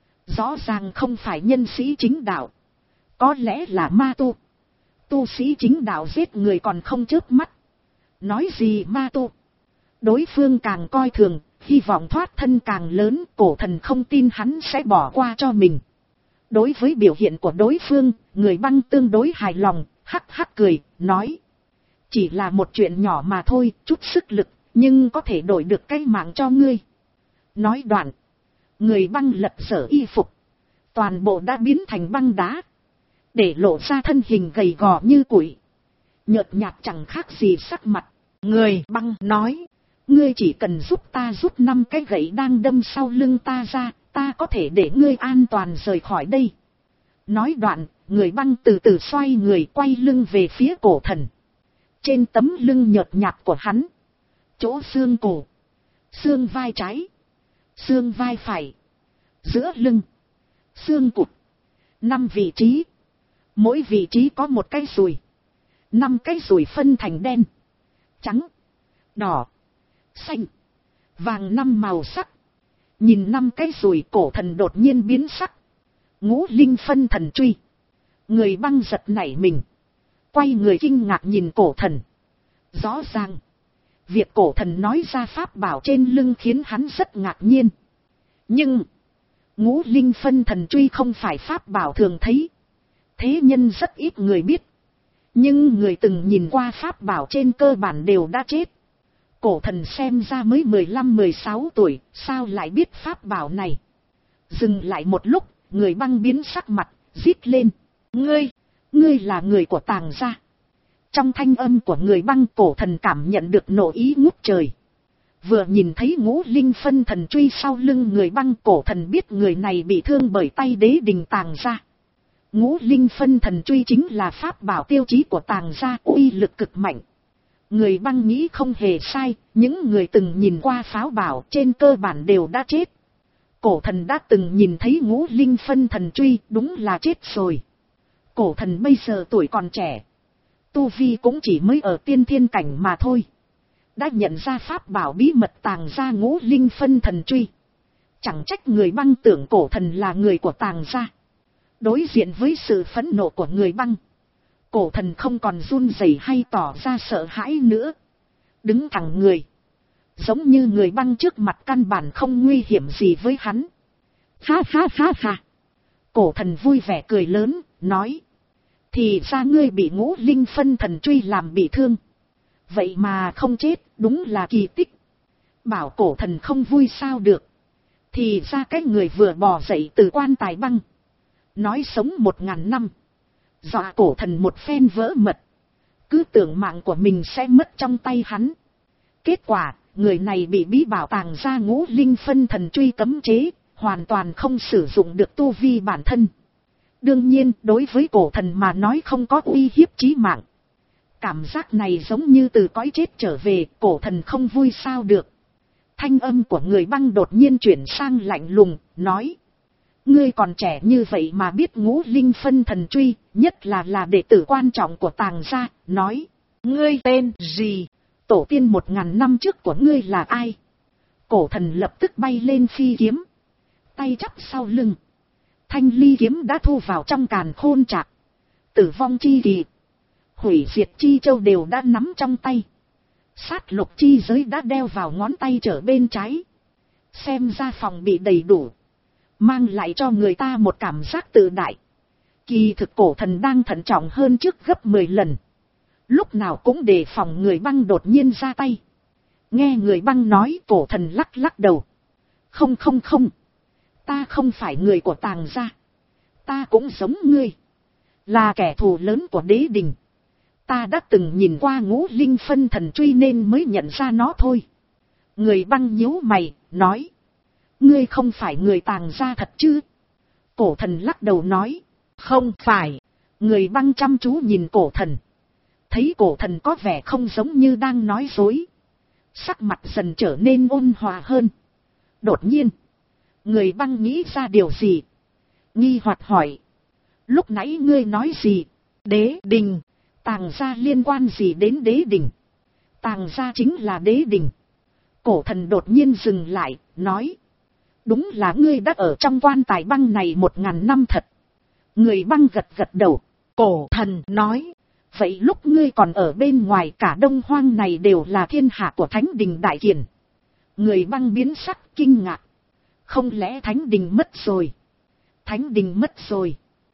rõ ràng không phải nhân sĩ chính đạo. Có lẽ là ma tu. Tu sĩ chính đạo giết người còn không chớp mắt. Nói gì ma tu. Đối phương càng coi thường, hy vọng thoát thân càng lớn, cổ thần không tin hắn sẽ bỏ qua cho mình. Đối với biểu hiện của đối phương, người băng tương đối hài lòng, hắc hắc cười, nói. Chỉ là một chuyện nhỏ mà thôi, chút sức lực, nhưng có thể đổi được cái mạng cho ngươi. Nói đoạn, người băng lật sở y phục. Toàn bộ đã biến thành băng đá. Để lộ ra thân hình gầy gò như củi. Nhợt nhạt chẳng khác gì sắc mặt. Người băng nói. Ngươi chỉ cần giúp ta rút năm cái gậy đang đâm sau lưng ta ra. Ta có thể để ngươi an toàn rời khỏi đây. Nói đoạn, người băng từ từ xoay người quay lưng về phía cổ thần. Trên tấm lưng nhợt nhạt của hắn, chỗ xương cổ, xương vai trái, xương vai phải, giữa lưng, xương cụt, năm vị trí. Mỗi vị trí có một cái dùi. Năm cái dùi phân thành đen, trắng, đỏ, xanh, vàng năm màu sắc. Nhìn năm cái dùi, cổ thần đột nhiên biến sắc. Ngũ linh phân thần truy. Người băng giật nảy mình, quay người kinh ngạc nhìn cổ thần. Rõ ràng, việc cổ thần nói ra pháp bảo trên lưng khiến hắn rất ngạc nhiên. Nhưng, ngũ linh phân thần truy không phải pháp bảo thường thấy. Thế nhân rất ít người biết. Nhưng người từng nhìn qua pháp bảo trên cơ bản đều đã chết. Cổ thần xem ra mới mười lăm mười sáu tuổi, sao lại biết pháp bảo này? Dừng lại một lúc, người băng biến sắc mặt, rít lên. Ngươi, ngươi là người của Tàng gia. Trong thanh âm của người băng, cổ thần cảm nhận được nộ ý ngút trời. Vừa nhìn thấy ngũ linh phân thần truy sau lưng người băng, cổ thần biết người này bị thương bởi tay đế đình Tàng gia. Ngũ linh phân thần truy chính là pháp bảo tiêu chí của Tàng gia, uy lực cực mạnh. Người băng nghĩ không hề sai, những người từng nhìn qua pháo bảo trên cơ bản đều đã chết. Cổ thần đã từng nhìn thấy ngũ linh phân thần truy, đúng là chết rồi. Cổ thần bây giờ tuổi còn trẻ, tu vi cũng chỉ mới ở tiên thiên cảnh mà thôi. Đã nhận ra pháp bảo bí mật Tàng gia ngũ linh phân thần truy. Chẳng trách người băng tưởng cổ thần là người của Tàng gia. Đối diện với sự phẫn nộ của người băng, cổ thần không còn run rẩy hay tỏ ra sợ hãi nữa. Đứng thẳng người, giống như người băng trước mặt căn bản không nguy hiểm gì với hắn. Ha ha ha ha. Cổ thần vui vẻ cười lớn, nói. Thì ra ngươi bị ngũ linh phân thần truy làm bị thương. Vậy mà không chết, đúng là kỳ tích. Bảo cổ thần không vui sao được. Thì ra cái người vừa bò dậy từ quan tài băng, nói sống một ngàn năm, dọa cổ thần một phen vỡ mật. Cứ tưởng mạng của mình sẽ mất trong tay hắn. Kết quả, người này bị bí bảo Tàng gia ngũ linh phân thần truy cấm chế, hoàn toàn không sử dụng được tu vi bản thân. Đương nhiên, đối với cổ thần mà nói không có uy hiếp chí mạng. Cảm giác này giống như từ cõi chết trở về, cổ thần không vui sao được. Thanh âm của người băng đột nhiên chuyển sang lạnh lùng, nói. Ngươi còn trẻ như vậy mà biết ngũ linh phân thần truy, nhất là là đệ tử quan trọng của Tàng gia, nói. Ngươi tên gì? Tổ tiên một ngàn năm trước của ngươi là ai? Cổ thần lập tức bay lên phi kiếm, tay chắp sau lưng. Thanh ly kiếm đã thu vào trong càn khôn trạc. Tử vong chi kỳ, hủy diệt chi châu đều đã nắm trong tay. Sát lục chi giới đã đeo vào ngón tay trở bên trái. Xem ra phòng bị đầy đủ, mang lại cho người ta một cảm giác tự đại. Kỳ thực cổ thần đang thận trọng hơn trước gấp mười lần. Lúc nào cũng đề phòng người băng đột nhiên ra tay. Nghe người băng nói, cổ thần lắc lắc đầu. Không không không. Ta không phải người của Tàng gia. Ta cũng giống ngươi, là kẻ thù lớn của đế đình. Ta đã từng nhìn qua ngũ linh phân thần truy nên mới nhận ra nó thôi. Người băng nhíu mày, nói. Ngươi không phải người Tàng gia thật chứ? Cổ thần lắc đầu nói. Không phải. Người băng chăm chú nhìn cổ thần. Thấy cổ thần có vẻ không giống như đang nói dối, sắc mặt dần trở nên ôn hòa hơn. Đột nhiên, người băng nghĩ ra điều gì, nghi hoặc hỏi. Lúc nãy ngươi nói gì? Đế đình. Tàng gia liên quan gì đến đế đình? Tàng gia chính là đế đình. Cổ thần đột nhiên dừng lại, nói. Đúng là ngươi đã ở trong quan tài băng này một ngàn năm thật. Người băng gật gật đầu. Cổ thần nói. Vậy lúc ngươi còn ở bên ngoài, cả đông hoang này đều là thiên hạ của Thánh đình Đại Kiền. Người băng biến sắc kinh ngạc. Không lẽ Thánh đình mất rồi? Thánh đình mất rồi.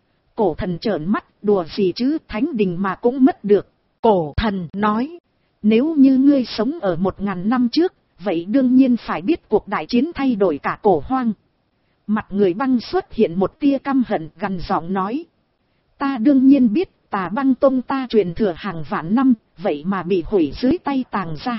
Cổ thần trợn mắt, đùa gì chứ, Thánh đình mà cũng mất được. Cổ thần nói. Nếu như ngươi sống ở một ngàn năm trước, vậy đương nhiên phải biết cuộc đại chiến thay đổi cả cổ hoang. Mặt người băng xuất hiện một tia căm hận, gằn giọng nói. Ta đương nhiên biết, Tà Băng Tông ta truyền thừa hàng vạn năm, vậy mà bị hủy dưới tay Tàng gia.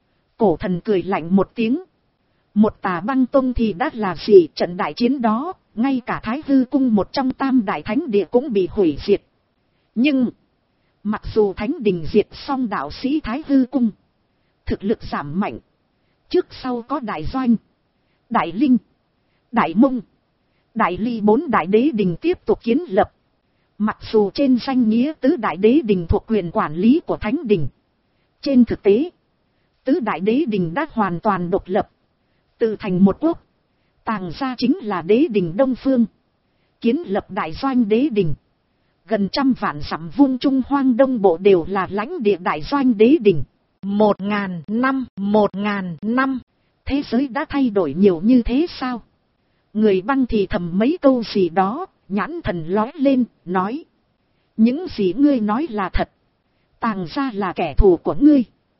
Cổ thần cười lạnh một tiếng. Một Tà Băng Tông thì đã là gì, trận đại chiến đó, ngay cả Thái Hư Cung một trong tam đại thánh địa cũng bị hủy diệt. Nhưng, mặc dù thánh đình diệt xong đạo sĩ Thái Hư Cung, thực lực giảm mạnh. Trước sau có Đại Doanh, Đại Linh, Đại Mông, Đại Ly bốn đại đế đình tiếp tục kiến lập. Mặc dù trên danh nghĩa tứ đại đế đình thuộc quyền quản lý của thánh đình, trên thực tế, tứ đại đế đình đã hoàn toàn độc lập, tự thành một quốc. Tàng gia chính là đế đình Đông Phương, kiến lập Đại Doanh đế đình. Gần trăm vạn dặm vuông Trung Hoang Đông Bộ đều là lãnh địa Đại Doanh đế đình. Một ngàn năm, một ngàn năm, thế giới đã thay đổi nhiều như thế sao? Người băng thì thầm mấy câu gì đó, nhãn thần lóe lên, nói. Những gì ngươi nói là thật. Tàng gia là kẻ thù của ngươi.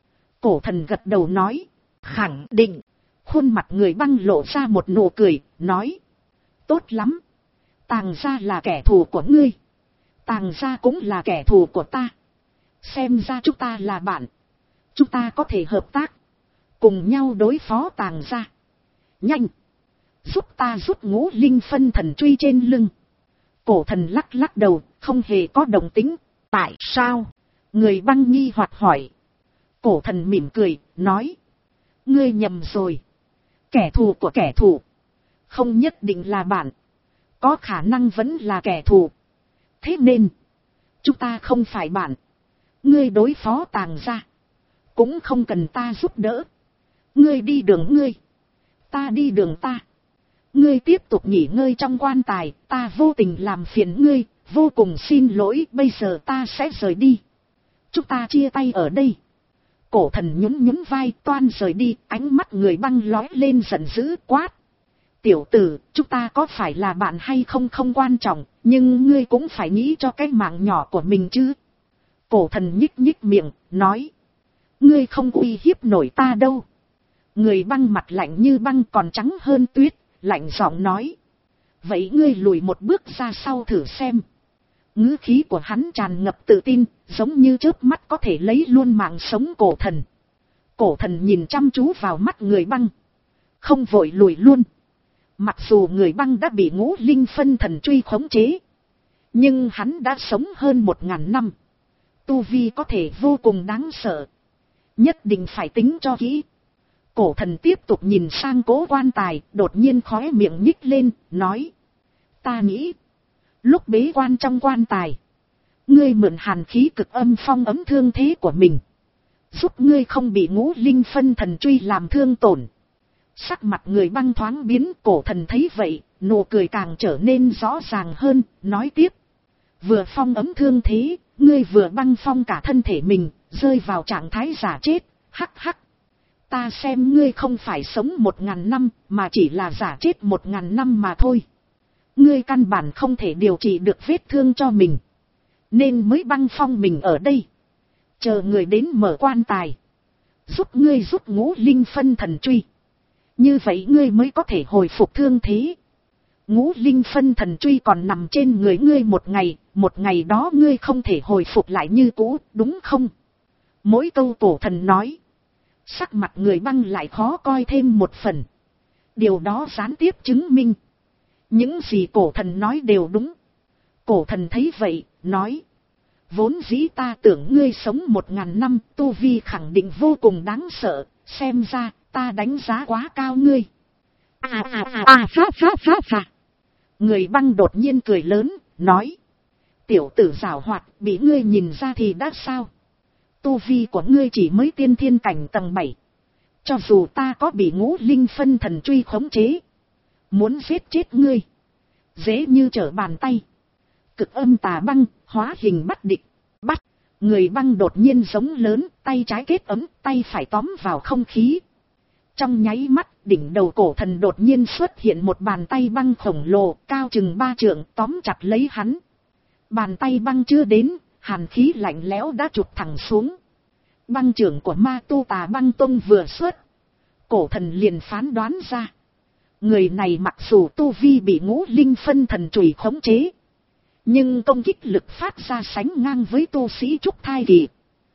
Cổ thần gật đầu nói. Khẳng định. Khuôn mặt người băng lộ ra một nụ cười, nói. Tốt lắm. Tàng gia là kẻ thù của ngươi. Tàng gia cũng là kẻ thù của ta. Xem ra chúng ta là bạn. Chúng ta có thể hợp tác. Cùng nhau đối phó Tàng gia. Nhanh. Giúp ta rút Ngũ Linh phân thần truy trên lưng. Cổ thần lắc lắc đầu, không hề có động tính. Tại sao? Người băng nghi hoặc hỏi. Cổ thần mỉm cười, nói. Ngươi nhầm rồi. Kẻ thù của kẻ thù không nhất định là bạn. Có khả năng vẫn là kẻ thù. Thế nên, chúng ta không phải bạn. Ngươi đối phó Tàng gia, cũng không cần ta giúp đỡ. Ngươi đi đường ngươi, ta đi đường ta. Ngươi tiếp tục nghỉ ngơi trong quan tài, ta vô tình làm phiền ngươi, vô cùng xin lỗi, bây giờ ta sẽ rời đi. Chúng ta chia tay ở đây. Cổ thần nhún nhún vai toan rời đi, ánh mắt người băng lóe lên giận dữ quát. Tiểu tử, chúng ta có phải là bạn hay không không quan trọng, nhưng ngươi cũng phải nghĩ cho cái mạng nhỏ của mình chứ. Cổ thần nhích nhích miệng, nói. Ngươi không uy hiếp nổi ta đâu. Người băng mặt lạnh như băng còn trắng hơn tuyết, lạnh giọng nói. Vậy ngươi lùi một bước ra sau thử xem. Ngữ khí của hắn tràn ngập tự tin, giống như chớp mắt có thể lấy luôn mạng sống cổ thần. Cổ thần nhìn chăm chú vào mắt người băng, không vội lùi luôn. Mặc dù người băng đã bị Ngũ Linh phân thần truy khống chế, nhưng hắn đã sống hơn một ngàn năm. Tu vi có thể vô cùng đáng sợ. Nhất định phải tính cho kỹ. Cổ thần tiếp tục nhìn sang cố quan tài, đột nhiên khóe miệng nhích lên, nói. Ta nghĩ, lúc bế quan trong quan tài, ngươi mượn hàn khí cực âm phong ấm thương thế của mình, giúp ngươi không bị Ngũ Linh phân thần truy làm thương tổn. Sắc mặt người băng thoáng biến, cổ thần thấy vậy, nụ cười càng trở nên rõ ràng hơn, nói tiếp. Vừa phong ấm thương thế, ngươi vừa băng phong cả thân thể mình, rơi vào trạng thái giả chết, hắc hắc. Ta xem ngươi không phải sống một ngàn năm, mà chỉ là giả chết một ngàn năm mà thôi. Ngươi căn bản không thể điều trị được vết thương cho mình, nên mới băng phong mình ở đây. Chờ người đến mở quan tài, giúp ngươi rút Ngũ Linh phân thần truy. Như vậy ngươi mới có thể hồi phục thương thế. Ngũ Linh phân thần truy còn nằm trên người ngươi một ngày, một ngày đó ngươi không thể hồi phục lại như cũ, đúng không? Mỗi câu cổ thần nói, sắc mặt người băng lại khó coi thêm một phần. Điều đó gián tiếp chứng minh, những gì cổ thần nói đều đúng. Cổ thần thấy vậy, nói, Vốn dĩ ta tưởng ngươi sống một ngàn năm, tu vi khẳng định vô cùng đáng sợ, xem ra, ta đánh giá quá cao ngươi. À à à à phá phá phá phá. Người băng đột nhiên cười lớn, nói. Tiểu tử giảo hoạt, bị ngươi nhìn ra thì đã sao? Tu vi của ngươi chỉ mới tiên thiên cảnh tầng bảy. Cho dù ta có bị ngũ linh phân thần truy khống chế, muốn giết chết ngươi, dễ như trở bàn tay. Cực âm tà băng, hóa hình bắt địch. Bắt, người băng đột nhiên giống lớn, tay trái kết ấm, tay phải tóm vào không khí. Trong nháy mắt, đỉnh đầu cổ thần đột nhiên xuất hiện một bàn tay băng khổng lồ, cao chừng ba trượng, tóm chặt lấy hắn. Bàn tay băng chưa đến, hàn khí lạnh lẽo đã chụp thẳng xuống. Băng trưởng của ma tu tà băng tông vừa xuất, cổ thần liền phán đoán ra. Người này mặc dù tu vi bị ngũ linh phân thần chùy khống chế, nhưng công kích lực phát ra sánh ngang với tu sĩ trúc thai kỳ.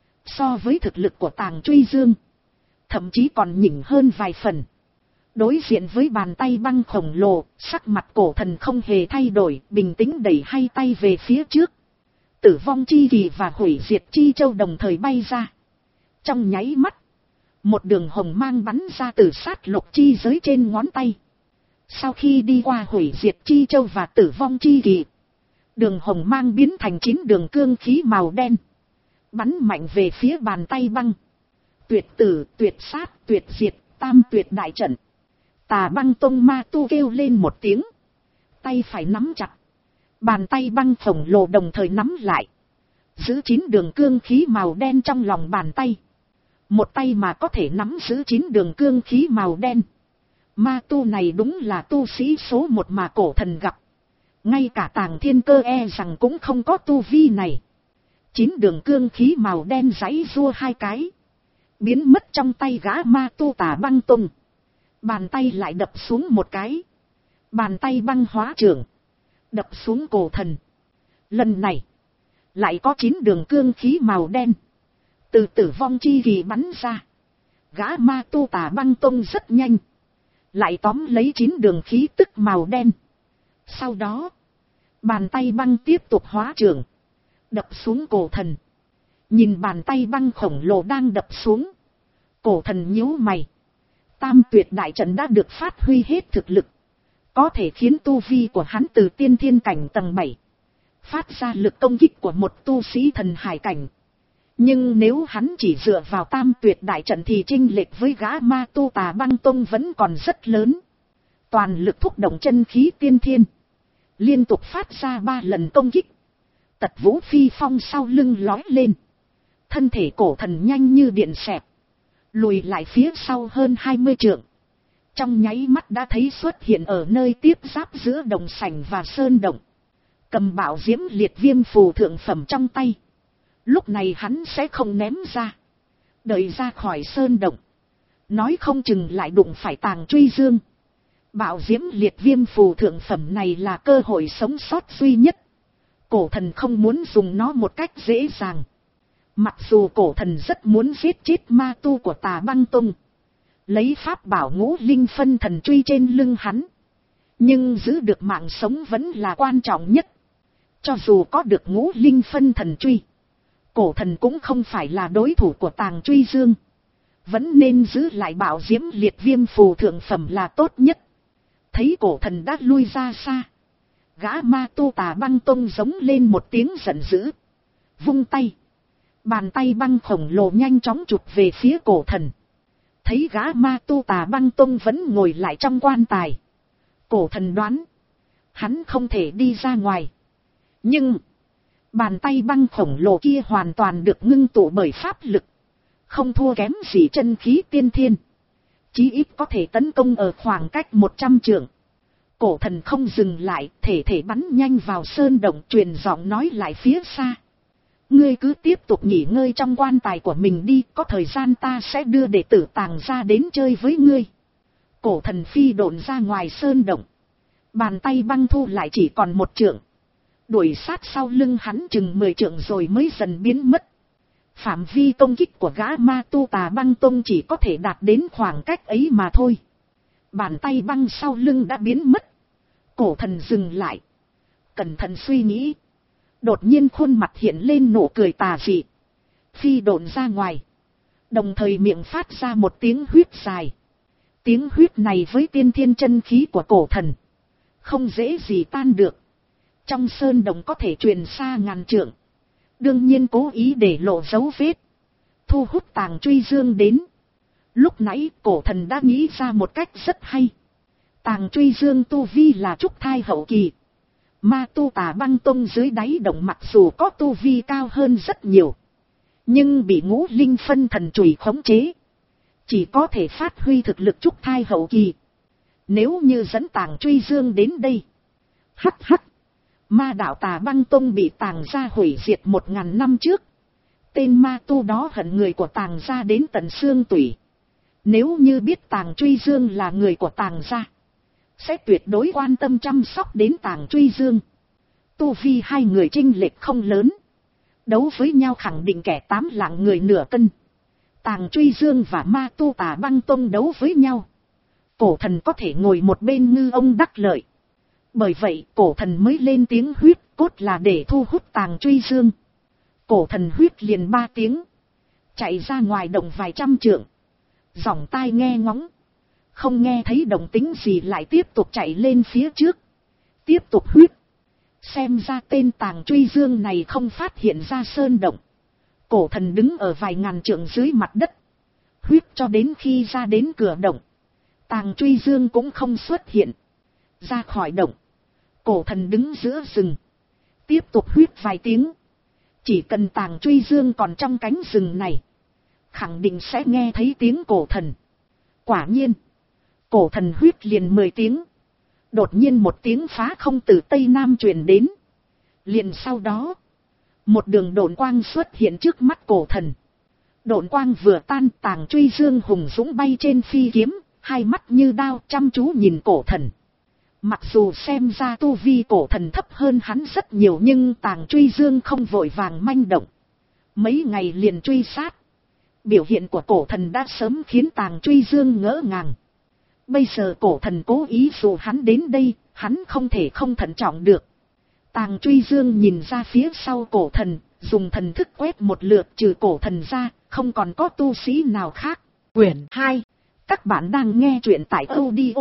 So với thực lực của Tàng Truy Dương, thậm chí còn nhỉnh hơn vài phần. Đối diện với bàn tay băng khổng lồ, sắc mặt cổ thần không hề thay đổi, bình tĩnh đẩy hai tay về phía trước. Tử vong chi kỳ và hủy diệt chi châu đồng thời bay ra. Trong nháy mắt, một đường hồng mang bắn ra từ sát lục chi giới trên ngón tay. Sau khi đi qua hủy diệt chi châu và tử vong chi kỳ, đường hồng mang biến thành chín đường cương khí màu đen, bắn mạnh về phía bàn tay băng. Tuyệt tử, tuyệt sát, tuyệt diệt, tam tuyệt đại trận. Tà băng tông ma tu kêu lên một tiếng, tay phải nắm chặt, bàn tay băng khổng lồ đồng thời nắm lại, giữ chín đường cương khí màu đen trong lòng bàn tay. Một tay mà có thể nắm giữ chín đường cương khí màu đen, ma tu này đúng là tu sĩ số một mà cổ thần gặp. Ngay cả Tàng Thiên Cơ e rằng cũng không có tu vi này. Chín đường cương khí màu đen giãy giụa hai cái, biến mất trong tay gã ma tu tà băng tông. Bàn tay lại đập xuống một cái, bàn tay băng hóa trưởng, đập xuống cổ thần. Lần này, lại có chín đường cương khí màu đen, từ tử vong chi kỳ bắn ra. Gã ma tu tà băng tông rất nhanh, lại tóm lấy chín đường khí tức màu đen. Sau đó, bàn tay băng tiếp tục hóa trưởng, đập xuống cổ thần. Nhìn bàn tay băng khổng lồ đang đập xuống, cổ thần nhíu mày. Tam tuyệt đại trận đã được phát huy hết thực lực, có thể khiến tu vi của hắn từ tiên thiên cảnh tầng bảy phát ra lực công kích của một tu sĩ thần hải cảnh. Nhưng nếu hắn chỉ dựa vào tam tuyệt đại trận thì chênh lệch với gã ma tu tà băng tông vẫn còn rất lớn. Toàn lực thúc động chân khí tiên thiên, liên tục phát ra ba lần công kích. Tật vũ phi phong sau lưng lói lên, thân thể cổ thần nhanh như điện xẹt, lùi lại phía sau hơn hai mươi trượng. Trong nháy mắt đã thấy xuất hiện ở nơi tiếp giáp giữa đồng sảnh và sơn động, cầm bảo diễm liệt viêm phù thượng phẩm trong tay. Lúc này hắn sẽ không ném ra, đợi ra khỏi sơn động, nói không chừng lại đụng phải Tàng Truy Dương. Bảo diễm liệt viêm phù thượng phẩm này là cơ hội sống sót duy nhất, cổ thần không muốn dùng nó một cách dễ dàng. Mặc dù cổ thần rất muốn giết chết ma tu của Tà Băng Tông, lấy pháp bảo ngũ linh phân thần truy trên lưng hắn, nhưng giữ được mạng sống vẫn là quan trọng nhất. Cho dù có được ngũ linh phân thần truy, cổ thần cũng không phải là đối thủ của Tàng Truy Dương, vẫn nên giữ lại bảo diễm liệt viêm phù thượng phẩm là tốt nhất. Thấy cổ thần đã lui ra xa, gã ma tu Tà Băng Tông giống lên một tiếng giận dữ, vung tay, bàn tay băng khổng lồ nhanh chóng chụp về phía cổ thần. Thấy gã ma tu Tà Băng Tông vẫn ngồi lại trong quan tài, cổ thần đoán hắn không thể đi ra ngoài. Nhưng bàn tay băng khổng lồ kia hoàn toàn được ngưng tụ bởi pháp lực, không thua kém gì chân khí tiên thiên, chí ít có thể tấn công ở khoảng cách một trăm trượng. Cổ thần không dừng lại, thể thể bắn nhanh vào sơn động, truyền giọng nói lại phía xa. Ngươi cứ tiếp tục nghỉ ngơi trong quan tài của mình đi, có thời gian ta sẽ đưa đệ tử Tàng ra đến chơi với ngươi. Cổ thần phi độn ra ngoài sơn động, bàn tay băng thu lại chỉ còn một trượng, đuổi sát sau lưng hắn chừng mười trượng rồi mới dần biến mất. Phạm vi công kích của gã ma tu Tà Băng Tông chỉ có thể đạt đến khoảng cách ấy mà thôi. Bàn tay băng sau lưng đã biến mất, cổ thần dừng lại, cẩn thận suy nghĩ. Đột nhiên khuôn mặt hiện lên nụ cười tà dị. Phi độn ra ngoài. Đồng thời miệng phát ra một tiếng huyết dài. Tiếng huyết này với tiên thiên chân khí của cổ thần. Không dễ gì tan được. Trong sơn đồng có thể truyền xa ngàn trượng. Đương nhiên cố ý để lộ dấu vết. Thu hút Tàng Truy Dương đến. Lúc nãy cổ thần đã nghĩ ra một cách rất hay. Tàng Truy Dương tu vi là trúc thai hậu kỳ. Ma tu Tà Băng Tông dưới đáy động mặc dù có tu vi cao hơn rất nhiều. Nhưng bị ngũ linh phân thần chùy khống chế. Chỉ có thể phát huy thực lực trúc thai hậu kỳ. Nếu như dẫn Tàng Truy Dương đến đây. Hắc hắc. Ma đạo Tà Băng Tông bị Tàng gia hủy diệt một ngàn năm trước. Tên ma tu đó hận người của Tàng gia đến tận xương tủy. Nếu như biết Tàng Truy Dương là người của Tàng gia, sẽ tuyệt đối quan tâm chăm sóc đến Tàng Truy Dương. Tu vi hai người chênh lệch không lớn. Đấu với nhau khẳng định kẻ tám lạng người nửa cân. Tàng Truy Dương và ma tu Tà Băng Tông đấu với nhau. Cổ thần có thể ngồi một bên ngư ông đắc lợi. Bởi vậy cổ thần mới lên tiếng huyết cốt là để thu hút Tàng Truy Dương. Cổ thần huyết liền ba tiếng. Chạy ra ngoài đồng vài trăm trượng. Giỏng tai nghe ngóng. Không nghe thấy động tĩnh gì lại tiếp tục chạy lên phía trước. Tiếp tục huyết. Xem ra tên Tàng Truy Dương này không phát hiện ra sơn động. Cổ thần đứng ở vài ngàn trượng dưới mặt đất. Huyết cho đến khi ra đến cửa động. Tàng Truy Dương cũng không xuất hiện. Ra khỏi động. Cổ thần đứng giữa rừng. Tiếp tục huyết vài tiếng. Chỉ cần Tàng Truy Dương còn trong cánh rừng này. Khẳng định sẽ nghe thấy tiếng cổ thần. Quả nhiên. Cổ thần huyết liền mười tiếng. Đột nhiên một tiếng phá không từ Tây Nam truyền đến. Liền sau đó. Một đường độn quang xuất hiện trước mắt cổ thần. Độn quang vừa tan Tàng Truy Dương hùng dũng bay trên phi kiếm. Hai mắt như đao chăm chú nhìn cổ thần. Mặc dù xem ra tu vi cổ thần thấp hơn hắn rất nhiều nhưng Tàng Truy Dương không vội vàng manh động. Mấy ngày liền truy sát. Biểu hiện của cổ thần đã sớm khiến Tàng Truy Dương ngỡ ngàng. Bây giờ cổ thần cố ý dụ hắn đến đây, hắn không thể không thận trọng được. Tàng Truy Dương nhìn ra phía sau cổ thần, dùng thần thức quét một lượt trừ cổ thần ra, không còn có tu sĩ nào khác. Quyển hai. Các bạn đang nghe truyện tại audio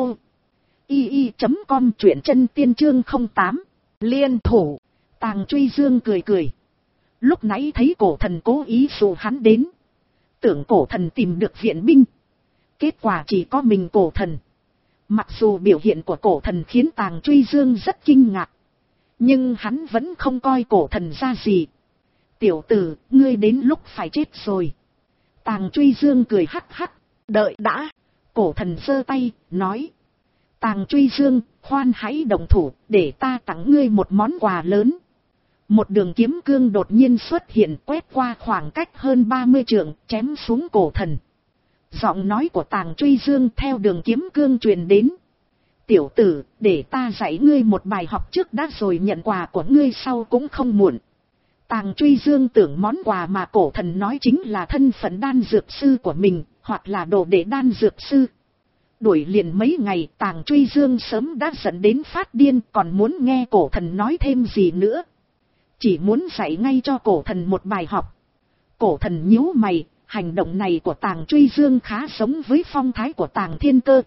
i i chấm com truyện chân tiên chương không tám. Liên thủ. Tàng Truy Dương cười cười. Lúc nãy thấy cổ thần cố ý dụ hắn đến. Tưởng cổ thần tìm được viện binh. Kết quả chỉ có mình cổ thần. Mặc dù biểu hiện của cổ thần khiến Tàng Truy Dương rất kinh ngạc. Nhưng hắn vẫn không coi cổ thần ra gì. Tiểu tử, ngươi đến lúc phải chết rồi. Tàng Truy Dương cười hắc hắc. Đợi đã. Cổ thần giơ tay, nói. Tàng Truy Dương, khoan hãy đồng thủ, để ta tặng ngươi một món quà lớn. Một đường kiếm cương đột nhiên xuất hiện quét qua khoảng cách hơn ba mươi trượng, chém xuống cổ thần. Giọng nói của Tàng Truy Dương theo đường kiếm cương truyền đến. Tiểu tử, để ta dạy ngươi một bài học trước đã rồi nhận quà của ngươi sau cũng không muộn. Tàng Truy Dương tưởng món quà mà cổ thần nói chính là thân phận đan dược sư của mình, hoặc là đồ đệ đan dược sư. Đuổi liền mấy ngày Tàng Truy Dương sớm đã dẫn đến phát điên còn muốn nghe cổ thần nói thêm gì nữa. Chỉ muốn dạy ngay cho cổ thần một bài học. Cổ thần nhíu mày, hành động này của Tàng Truy Dương khá giống với phong thái của Tàng Thiên Cơ.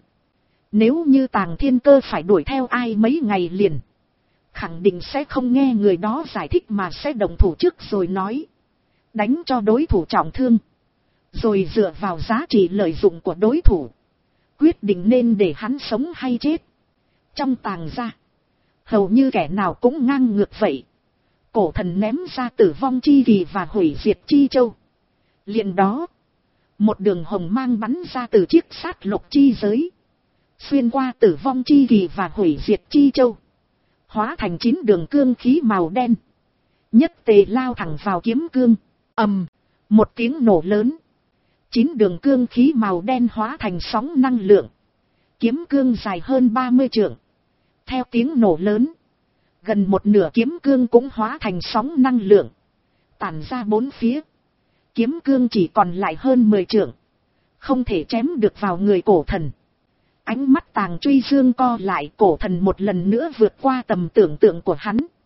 Nếu như Tàng Thiên Cơ phải đuổi theo ai mấy ngày liền, khẳng định sẽ không nghe người đó giải thích mà sẽ động thủ trước rồi nói. Đánh cho đối thủ trọng thương. Rồi dựa vào giá trị lợi dụng của đối thủ. Quyết định nên để hắn sống hay chết. Trong Tàng gia, hầu như kẻ nào cũng ngang ngược vậy. Cổ thần ném ra tử vong chi kỳ và hủy diệt chi châu. Liền đó, một đường hồng mang bắn ra từ chiếc sát lục chi giới. Xuyên qua tử vong chi kỳ và hủy diệt chi châu. Hóa thành chín đường cương khí màu đen. Nhất tề lao thẳng vào kiếm cương. Ầm, một tiếng nổ lớn. Chín đường cương khí màu đen hóa thành sóng năng lượng. Kiếm cương dài hơn ba mươi trượng. Theo tiếng nổ lớn, gần một nửa kiếm cương cũng hóa thành sóng năng lượng. Tản ra bốn phía. Kiếm cương chỉ còn lại hơn mười trượng. Không thể chém được vào người cổ thần. Ánh mắt Tàng Truy Dương co lại, cổ thần một lần nữa vượt qua tầm tưởng tượng của hắn.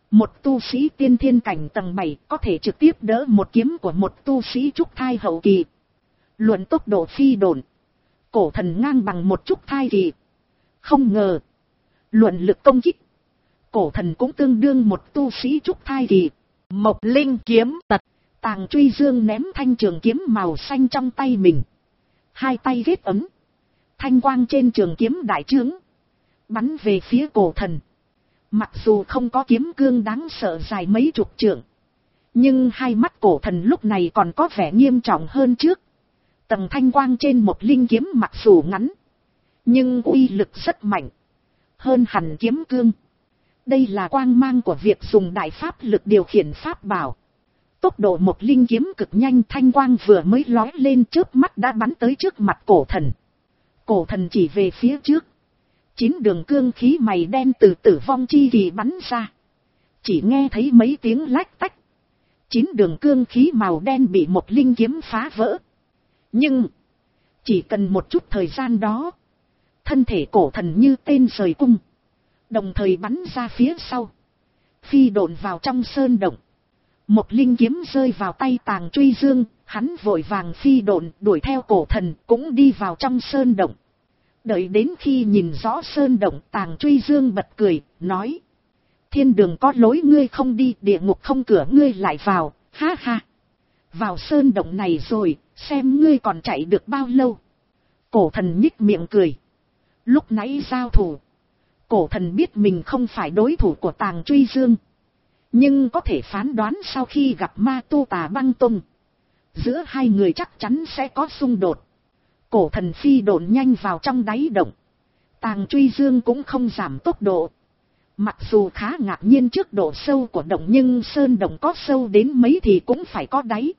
Một tu sĩ tiên thiên cảnh tầng bảy có thể trực tiếp đỡ một kiếm của một tu sĩ trúc thai hậu kỳ. Luận tốc độ phi độn, cổ thần ngang bằng một trúc thai kỳ. Không ngờ, luận lực công kích, cổ thần cũng tương đương một tu sĩ trúc thai kỳ. Mộc linh kiếm tật. Tàng Truy Dương ném thanh trường kiếm màu xanh trong tay mình. Hai tay ghét ấm. Thanh quang trên trường kiếm đại trướng, bắn về phía cổ thần. Mặc dù không có kiếm cương đáng sợ dài mấy chục trượng, nhưng hai mắt cổ thần lúc này còn có vẻ nghiêm trọng hơn trước. Tầng thanh quang trên một linh kiếm mặc dù ngắn, nhưng uy lực rất mạnh, hơn hẳn kiếm cương. Đây là quang mang của việc dùng đại pháp lực điều khiển pháp bảo. Tốc độ một linh kiếm cực nhanh, thanh quang vừa mới lói lên chớp mắt đã bắn tới trước mặt cổ thần. Cổ thần chỉ về phía trước. Chín đường cương khí mày đen từ tử vong chi kỳ bắn ra. Chỉ nghe thấy mấy tiếng lách tách. Chín đường cương khí màu đen bị một linh kiếm phá vỡ. Nhưng, chỉ cần một chút thời gian đó, thân thể cổ thần như tên rời cung, đồng thời bắn ra phía sau, phi độn vào trong sơn động. Một linh kiếm rơi vào tay Tàng Truy Dương, hắn vội vàng phi độn đuổi theo cổ thần cũng đi vào trong sơn động. Đợi đến khi nhìn rõ sơn động, Tàng Truy Dương bật cười, nói: thiên đường có lối ngươi không đi, địa ngục không cửa ngươi lại vào, ha ha. Vào sơn động này rồi, xem ngươi còn chạy được bao lâu. Cổ thần nhích miệng cười. Lúc nãy giao thủ, cổ thần biết mình không phải đối thủ của Tàng Truy Dương, nhưng có thể phán đoán sau khi gặp ma tu Tà Băng Tông, giữa hai người chắc chắn sẽ có xung đột. Cổ thần phi độn nhanh vào trong đáy động. Tàng Truy Dương cũng không giảm tốc độ. Mặc dù khá ngạc nhiên trước độ sâu của động, nhưng sơn động có sâu đến mấy thì cũng phải có đáy.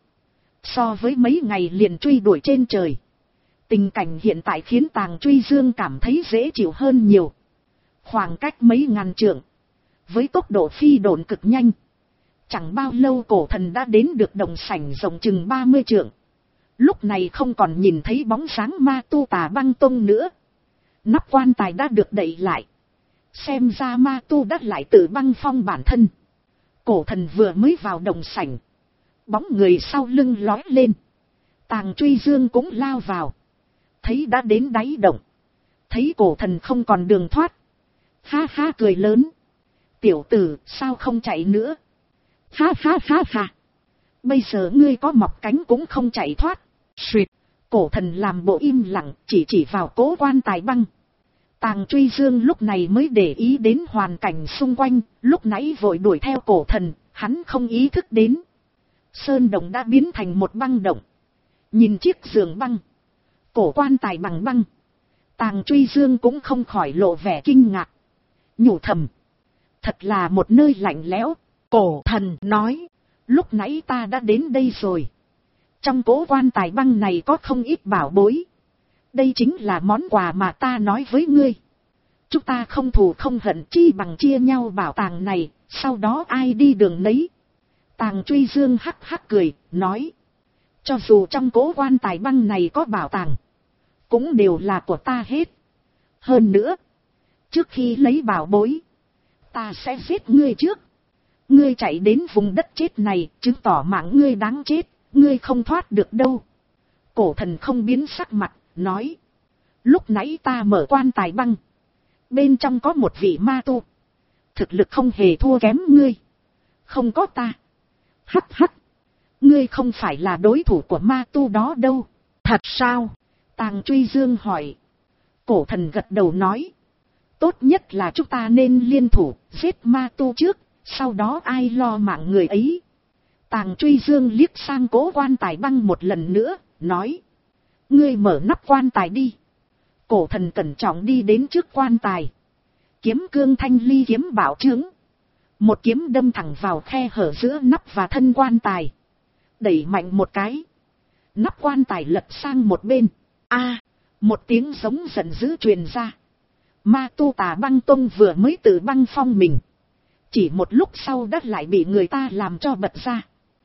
So với mấy ngày liền truy đuổi trên trời, tình cảnh hiện tại khiến Tàng Truy Dương cảm thấy dễ chịu hơn nhiều. Khoảng cách mấy ngàn trượng, với tốc độ phi độn cực nhanh, chẳng bao lâu cổ thần đã đến được động sảnh rộng chừng ba mươi trượng. Lúc này không còn nhìn thấy bóng dáng ma tu Tà Băng Tông nữa. Nắp quan tài đã được đậy lại. Xem ra ma tu đã lại tự băng phong bản thân. Cổ thần vừa mới vào đồng sảnh, bóng người sau lưng lói lên. Tàng Truy Dương cũng lao vào. Thấy đã đến đáy động, thấy cổ thần không còn đường thoát, ha ha cười lớn: tiểu tử, sao không chạy nữa? Ha ha ha ha, bây giờ ngươi có mọc cánh cũng không chạy thoát. Suyệt, cổ thần làm bộ im lặng, chỉ chỉ vào cố quan tài băng. Tàng Truy Dương lúc này mới để ý đến hoàn cảnh xung quanh, lúc nãy vội đuổi theo cổ thần, hắn không ý thức đến. Sơn động đã biến thành một băng động. Nhìn chiếc giường băng, cổ quan tài bằng băng, Tàng Truy Dương cũng không khỏi lộ vẻ kinh ngạc. Nhủ thầm, thật là một nơi lạnh lẽo. Cổ thần nói, lúc nãy ta đã đến đây rồi. Trong cố quan tài băng này có không ít bảo bối. Đây chính là món quà mà ta nói với ngươi. Chúng ta không thù không hận, chi bằng chia nhau bảo tàng này, sau đó ai đi đường nấy. Tàng Truy Dương hắc hắc cười, nói: cho dù trong cố quan tài băng này có bảo tàng, cũng đều là của ta hết. Hơn nữa, trước khi lấy bảo bối, ta sẽ giết ngươi trước. Ngươi chạy đến vùng đất chết này, chứng tỏ mạng ngươi đáng chết, ngươi không thoát được đâu. Cổ thần không biến sắc mặt, nói: lúc nãy ta mở quan tài băng, bên trong có một vị ma tu, thực lực không hề thua kém ngươi. Không có ta. Hắc hắc, ngươi không phải là đối thủ của ma tu đó đâu. Thật sao? Tàng Truy Dương hỏi. Cổ thần gật đầu nói: tốt nhất là chúng ta nên liên thủ, giết ma tu trước, sau đó ai lo mạng người ấy. Tàng Truy Dương liếc sang cố quan tài băng một lần nữa, nói: ngươi mở nắp quan tài đi. Cổ thần cẩn trọng đi đến trước quan tài. Kiếm cương thanh ly kiếm bảo trướng. Một kiếm đâm thẳng vào khe hở giữa nắp và thân quan tài. Đẩy mạnh một cái, nắp quan tài lật sang một bên. A, một tiếng giống giận dữ truyền ra. Ma tu Tà Băng Tông vừa mới tự băng phong mình, chỉ một lúc sau đất lại bị người ta làm cho bật ra.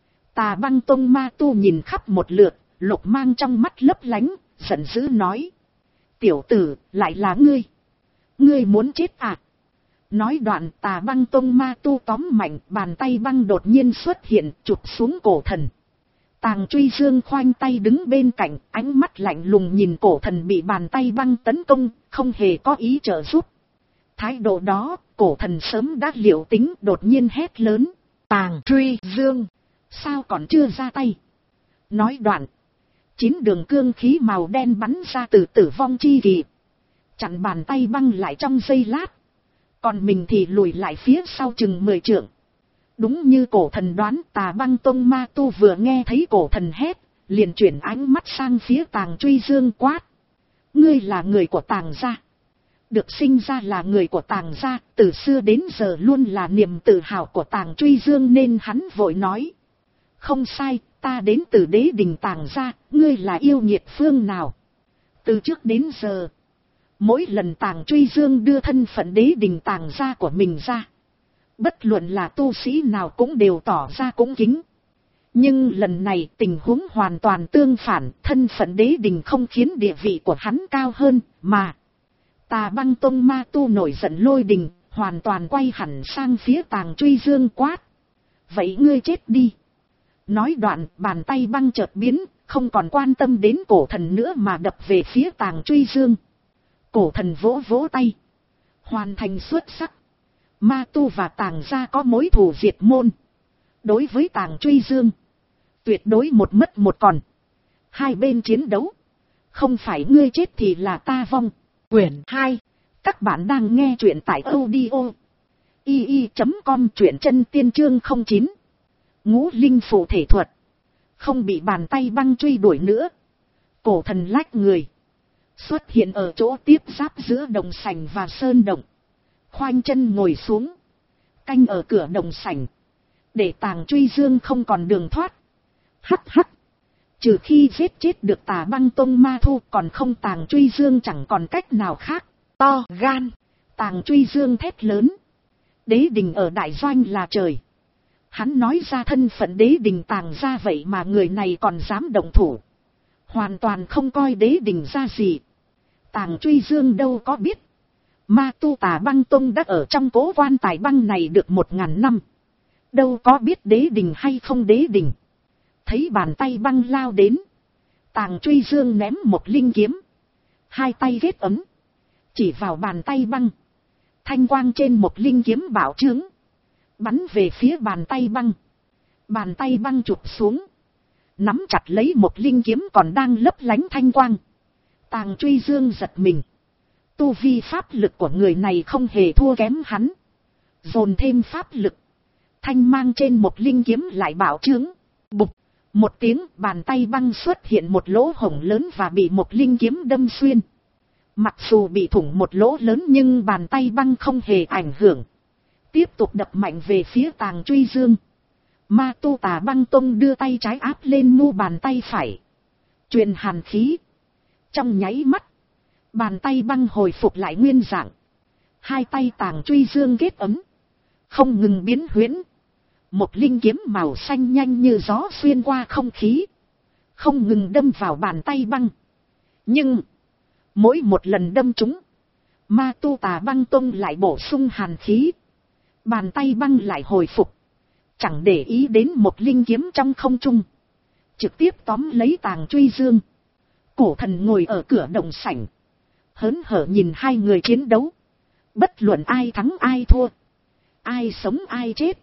Tà Băng Tông ma tu nhìn khắp một lượt, lục mang trong mắt lấp lánh, giận dữ nói: tiểu tử, lại là ngươi. Ngươi muốn chết à? Nói đoạn Tà Băng Tông ma tu tóm mạnh, bàn tay băng đột nhiên xuất hiện, chụp xuống cổ thần. Tàng Truy Dương khoanh tay đứng bên cạnh, ánh mắt lạnh lùng nhìn cổ thần bị bàn tay băng tấn công, không hề có ý trợ giúp. Thái độ đó, cổ thần sớm đã liệu tính, đột nhiên hét lớn. Tàng Truy Dương, sao còn chưa ra tay? Nói đoạn, chín đường cương khí màu đen bắn ra từ tử vong chi kỳ, chặn bàn tay băng lại trong giây lát. Còn mình thì lùi lại phía sau chừng mười trượng. Đúng như cổ thần đoán, Tà Băng Tông ma tu vừa nghe thấy cổ thần hét, liền chuyển ánh mắt sang phía Tàng Truy Dương quát. Ngươi là người của Tàng gia. Được sinh ra là người của Tàng gia, từ xưa đến giờ luôn là niềm tự hào của Tàng Truy Dương nên hắn vội nói. Không sai, ta đến từ đế đình Tàng gia, ngươi là yêu nghiệt phương nào? Từ trước đến giờ, mỗi lần Tàng Truy Dương đưa thân phận đế đình Tàng gia của mình ra, bất luận là tu sĩ nào cũng đều tỏ ra cúng kính. Nhưng lần này tình huống hoàn toàn tương phản, thân phận đế đình không khiến địa vị của hắn cao hơn, mà Tà Băng Tông ma tu nổi giận lôi đình, hoàn toàn quay hẳn sang phía Tàng Truy Dương quát. Vậy ngươi chết đi. Nói đoạn, bàn tay băng chợt biến, không còn quan tâm đến cổ thần nữa mà đập về phía Tàng Truy Dương. Cổ thần vỗ vỗ tay, hoàn thành xuất sắc. Ma tu và Tàng gia có mối thù diệt môn. Đối với Tàng Truy Dương, tuyệt đối một mất một còn. Hai bên chiến đấu, không phải ngươi chết thì là ta vong. Quyển hai. Các bạn đang nghe truyện tại audio i i chấm com, truyện chân tiên chương không chín. Ngũ linh phù thể thuật. Không bị bàn tay băng truy đuổi nữa, cổ thần lách người xuất hiện ở chỗ tiếp giáp giữa đồng sảnh và sơn động. Khoanh chân ngồi xuống, canh ở cửa đồng sảnh, để Tàng Truy Dương không còn đường thoát. Hắc hắc, trừ khi giết chết được Tà Băng Tông ma thu, còn không Tàng Truy Dương chẳng còn cách nào khác. To gan, Tàng Truy Dương thét lớn. Đế đình ở đại doanh là trời. Hắn nói ra thân phận đế đình Tàng gia, vậy mà người này còn dám động thủ, hoàn toàn không coi đế đình ra gì. Tàng Truy Dương đâu có biết, ma tu Tà Băng Tông đã ở trong cố quan tài băng này được một ngàn năm, đâu có biết đế đình hay không đế đình. Thấy bàn tay băng lao đến, Tàng Truy Dương ném một linh kiếm, hai tay ghét ấm, chỉ vào bàn tay băng. Thanh quang trên một linh kiếm bảo trướng, bắn về phía bàn tay băng. Bàn tay băng chụp xuống, nắm chặt lấy một linh kiếm còn đang lấp lánh thanh quang. Tàng Truy Dương giật mình, tu vi pháp lực của người này không hề thua kém hắn, dồn thêm pháp lực, thanh mang trên một linh kiếm lại bảo trướng. Bục, một tiếng, bàn tay băng xuất hiện một lỗ hổng lớn và bị một linh kiếm đâm xuyên. Mặc dù bị thủng một lỗ lớn nhưng bàn tay băng không hề ảnh hưởng, tiếp tục đập mạnh về phía Tàng Truy Dương. Ma tu Tà Băng Tông đưa tay trái áp lên mu bàn tay phải, truyền hàn khí. Trong nháy mắt, bàn tay băng hồi phục lại nguyên dạng. Hai tay Tàng Truy Dương kết ấm, không ngừng biến huyễn. Một linh kiếm màu xanh nhanh như gió xuyên qua không khí, không ngừng đâm vào bàn tay băng. Nhưng mỗi một lần đâm trúng, ma tu Tà Băng Tông lại bổ sung hàn khí, bàn tay băng lại hồi phục, chẳng để ý đến một linh kiếm trong không trung, trực tiếp tóm lấy Tàng Truy Dương. Cổ thần ngồi ở cửa động sảnh, hớn hở nhìn hai người chiến đấu. Bất luận ai thắng ai thua, ai sống ai chết,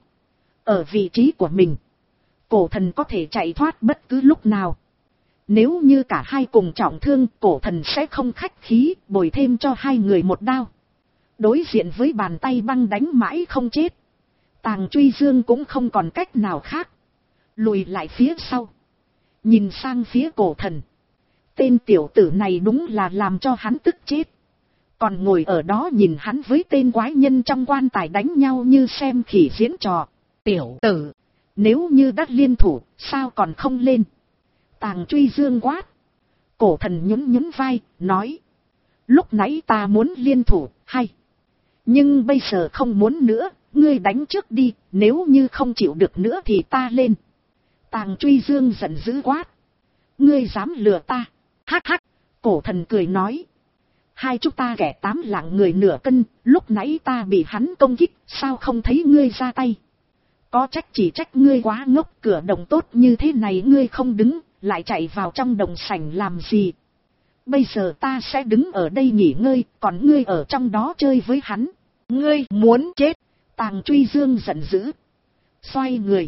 ở vị trí của mình, cổ thần có thể chạy thoát bất cứ lúc nào. Nếu như cả hai cùng trọng thương, cổ thần sẽ không khách khí bồi thêm cho hai người một đao. Đối diện với bàn tay băng đánh mãi không chết, Tàng Truy Dương cũng không còn cách nào khác, lùi lại phía sau, nhìn sang phía cổ thần. Tên tiểu tử này đúng là làm cho hắn tức chết, còn ngồi ở đó nhìn hắn với tên quái nhân trong quan tài đánh nhau như xem khỉ diễn trò. Tiểu tử, nếu như đã liên thủ, sao còn không lên? Tàng Truy Dương quát. Cổ thần nhún nhún vai, nói. Lúc nãy ta muốn liên thủ, hay. Nhưng bây giờ không muốn nữa, ngươi đánh trước đi, nếu như không chịu được nữa thì ta lên. Tàng Truy Dương giận dữ quát. Ngươi dám lừa ta? Hắc hắc, cổ thần cười nói. Hai chúng ta kẻ tám lạng người nửa cân, lúc nãy ta bị hắn công kích, sao không thấy ngươi ra tay? Có trách chỉ trách ngươi quá ngốc, cửa đồng tốt như thế này ngươi không đứng, lại chạy vào trong đồng sảnh làm gì? Bây giờ ta sẽ đứng ở đây nghỉ ngơi, còn ngươi ở trong đó chơi với hắn. Ngươi muốn chết! Tàng Truy Dương giận dữ. Xoay người.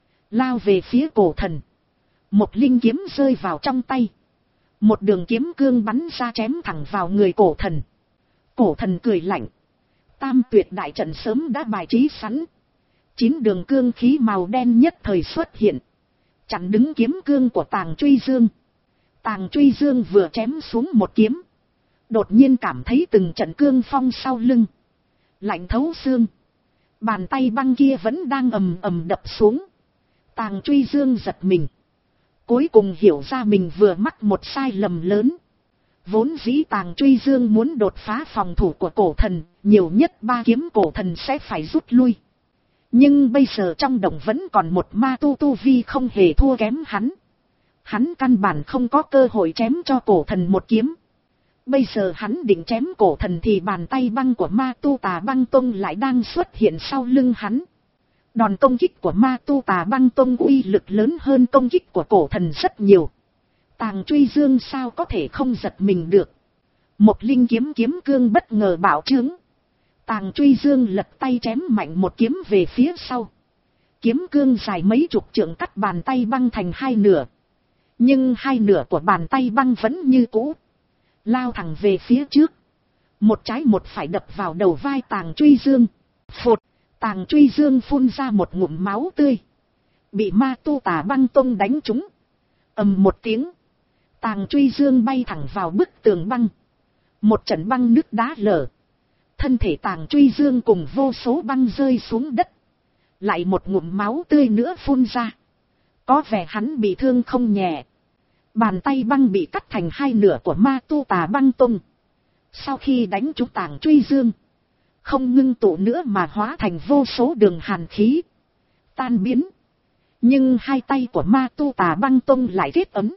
Lao về phía cổ thần. Một linh kiếm rơi vào trong tay. Một đường kiếm cương bắn ra chém thẳng vào người cổ thần. Cổ thần cười lạnh. Tam tuyệt đại trận sớm đã bài trí sẵn. Chín đường cương khí màu đen nhất thời xuất hiện. Chặn đứng kiếm cương của Tàng Truy Dương. Tàng Truy Dương vừa chém xuống một kiếm. Đột nhiên cảm thấy từng trận cương phong sau lưng. Lạnh thấu xương. Bàn tay băng kia vẫn đang ầm ầm đập xuống. Tàng Truy Dương giật mình. Cuối cùng hiểu ra mình vừa mắc một sai lầm lớn. Vốn dĩ Tàng Truy Dương muốn đột phá phòng thủ của cổ thần, nhiều nhất ba kiếm cổ thần sẽ phải rút lui. Nhưng bây giờ trong động vẫn còn một ma tu tu vi không hề thua kém hắn. Hắn căn bản không có cơ hội chém cho cổ thần một kiếm. Bây giờ hắn định chém cổ thần thì bàn tay băng của ma tu Tà Băng Tông lại đang xuất hiện sau lưng hắn. Đòn công kích của ma tu Tà Băng Tông uy lực lớn hơn công kích của cổ thần rất nhiều. Tàng Truy Dương sao có thể không giật mình được. Một linh kiếm kiếm cương bất ngờ bạo trướng. Tàng Truy Dương lật tay chém mạnh một kiếm về phía sau. Kiếm cương dài mấy chục trượng cắt bàn tay băng thành hai nửa. Nhưng hai nửa của bàn tay băng vẫn như cũ. Lao thẳng về phía trước. Một trái một phải đập vào đầu vai Tàng Truy Dương. Phụt! Tàng Truy Dương phun ra một ngụm máu tươi. Bị ma tu Tà Băng Tông đánh trúng. Ầm một tiếng. Tàng Truy Dương bay thẳng vào bức tường băng. Một trận băng nước đá lở. Thân thể Tàng Truy Dương cùng vô số băng rơi xuống đất. Lại một ngụm máu tươi nữa phun ra. Có vẻ hắn bị thương không nhẹ. Bàn tay băng bị cắt thành hai nửa của ma tu Tà Băng Tông. Sau khi đánh trúng Tàng Truy Dương, không ngưng tụ nữa mà hóa thành vô số đường hàn khí. Tan biến. Nhưng hai tay của ma tu Tà Băng Tông lại kết ấm.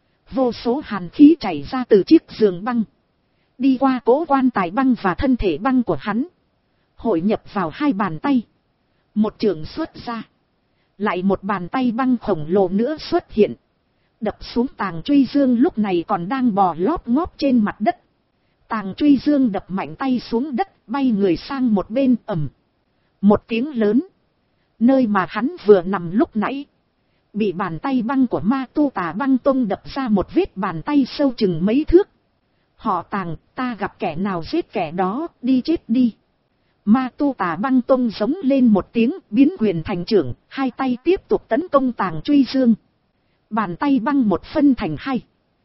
Vô số hàn khí chảy ra từ chiếc giường băng. Đi qua cỗ quan tài băng và thân thể băng của hắn. Hội nhập vào hai bàn tay. Một trường xuất ra. Lại một bàn tay băng khổng lồ nữa xuất hiện. Đập xuống Tàng Truy Dương lúc này còn đang bò lóp ngóp trên mặt đất. Tàng Truy Dương đập mạnh tay xuống đất, bay người sang một bên ầm. Một tiếng lớn. Nơi mà hắn vừa nằm lúc nãy. Bị bàn tay băng của ma tu Tà Băng Tông đập ra một vết bàn tay sâu chừng mấy thước. Họ Tàng, ta gặp kẻ nào giết kẻ đó, đi chết đi. Ma tu Tà Băng Tông giống lên một tiếng, biến quyền thành trưởng, hai tay tiếp tục tấn công Tàng Truy Dương. Bàn tay băng một phân thành hai.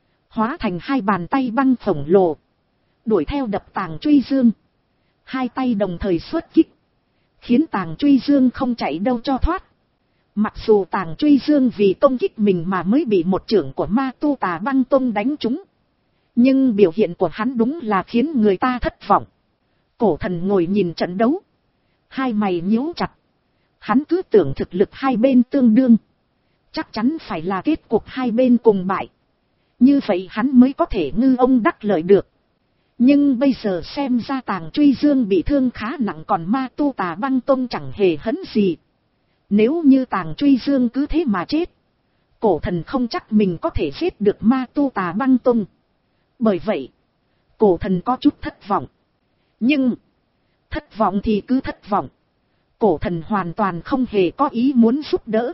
Hóa thành hai bàn tay băng khổng lồ. Đuổi theo đập Tàng Truy Dương. Hai tay đồng thời xuất kích. Khiến Tàng Truy Dương không chạy đâu cho thoát. Mặc dù Tàng Truy Dương vì công kích mình mà mới bị một trưởng của ma tu Tà Băng Tông đánh trúng. Nhưng biểu hiện của hắn đúng là khiến người ta thất vọng. Cổ thần ngồi nhìn trận đấu. Hai mày nhíu chặt. Hắn cứ tưởng thực lực hai bên tương đương. Chắc chắn phải là kết cục hai bên cùng bại. Như vậy hắn mới có thể ngư ông đắc lợi được. Nhưng bây giờ xem ra Tàng Truy Dương bị thương khá nặng, còn ma tu Tà Băng Tông chẳng hề hấn gì. Nếu như Tàng Truy Dương cứ thế mà chết, cổ thần không chắc mình có thể giết được ma tu Tà Băng Tông. Bởi vậy, cổ thần có chút thất vọng. Nhưng, thất vọng thì cứ thất vọng. Cổ thần hoàn toàn không hề có ý muốn giúp đỡ.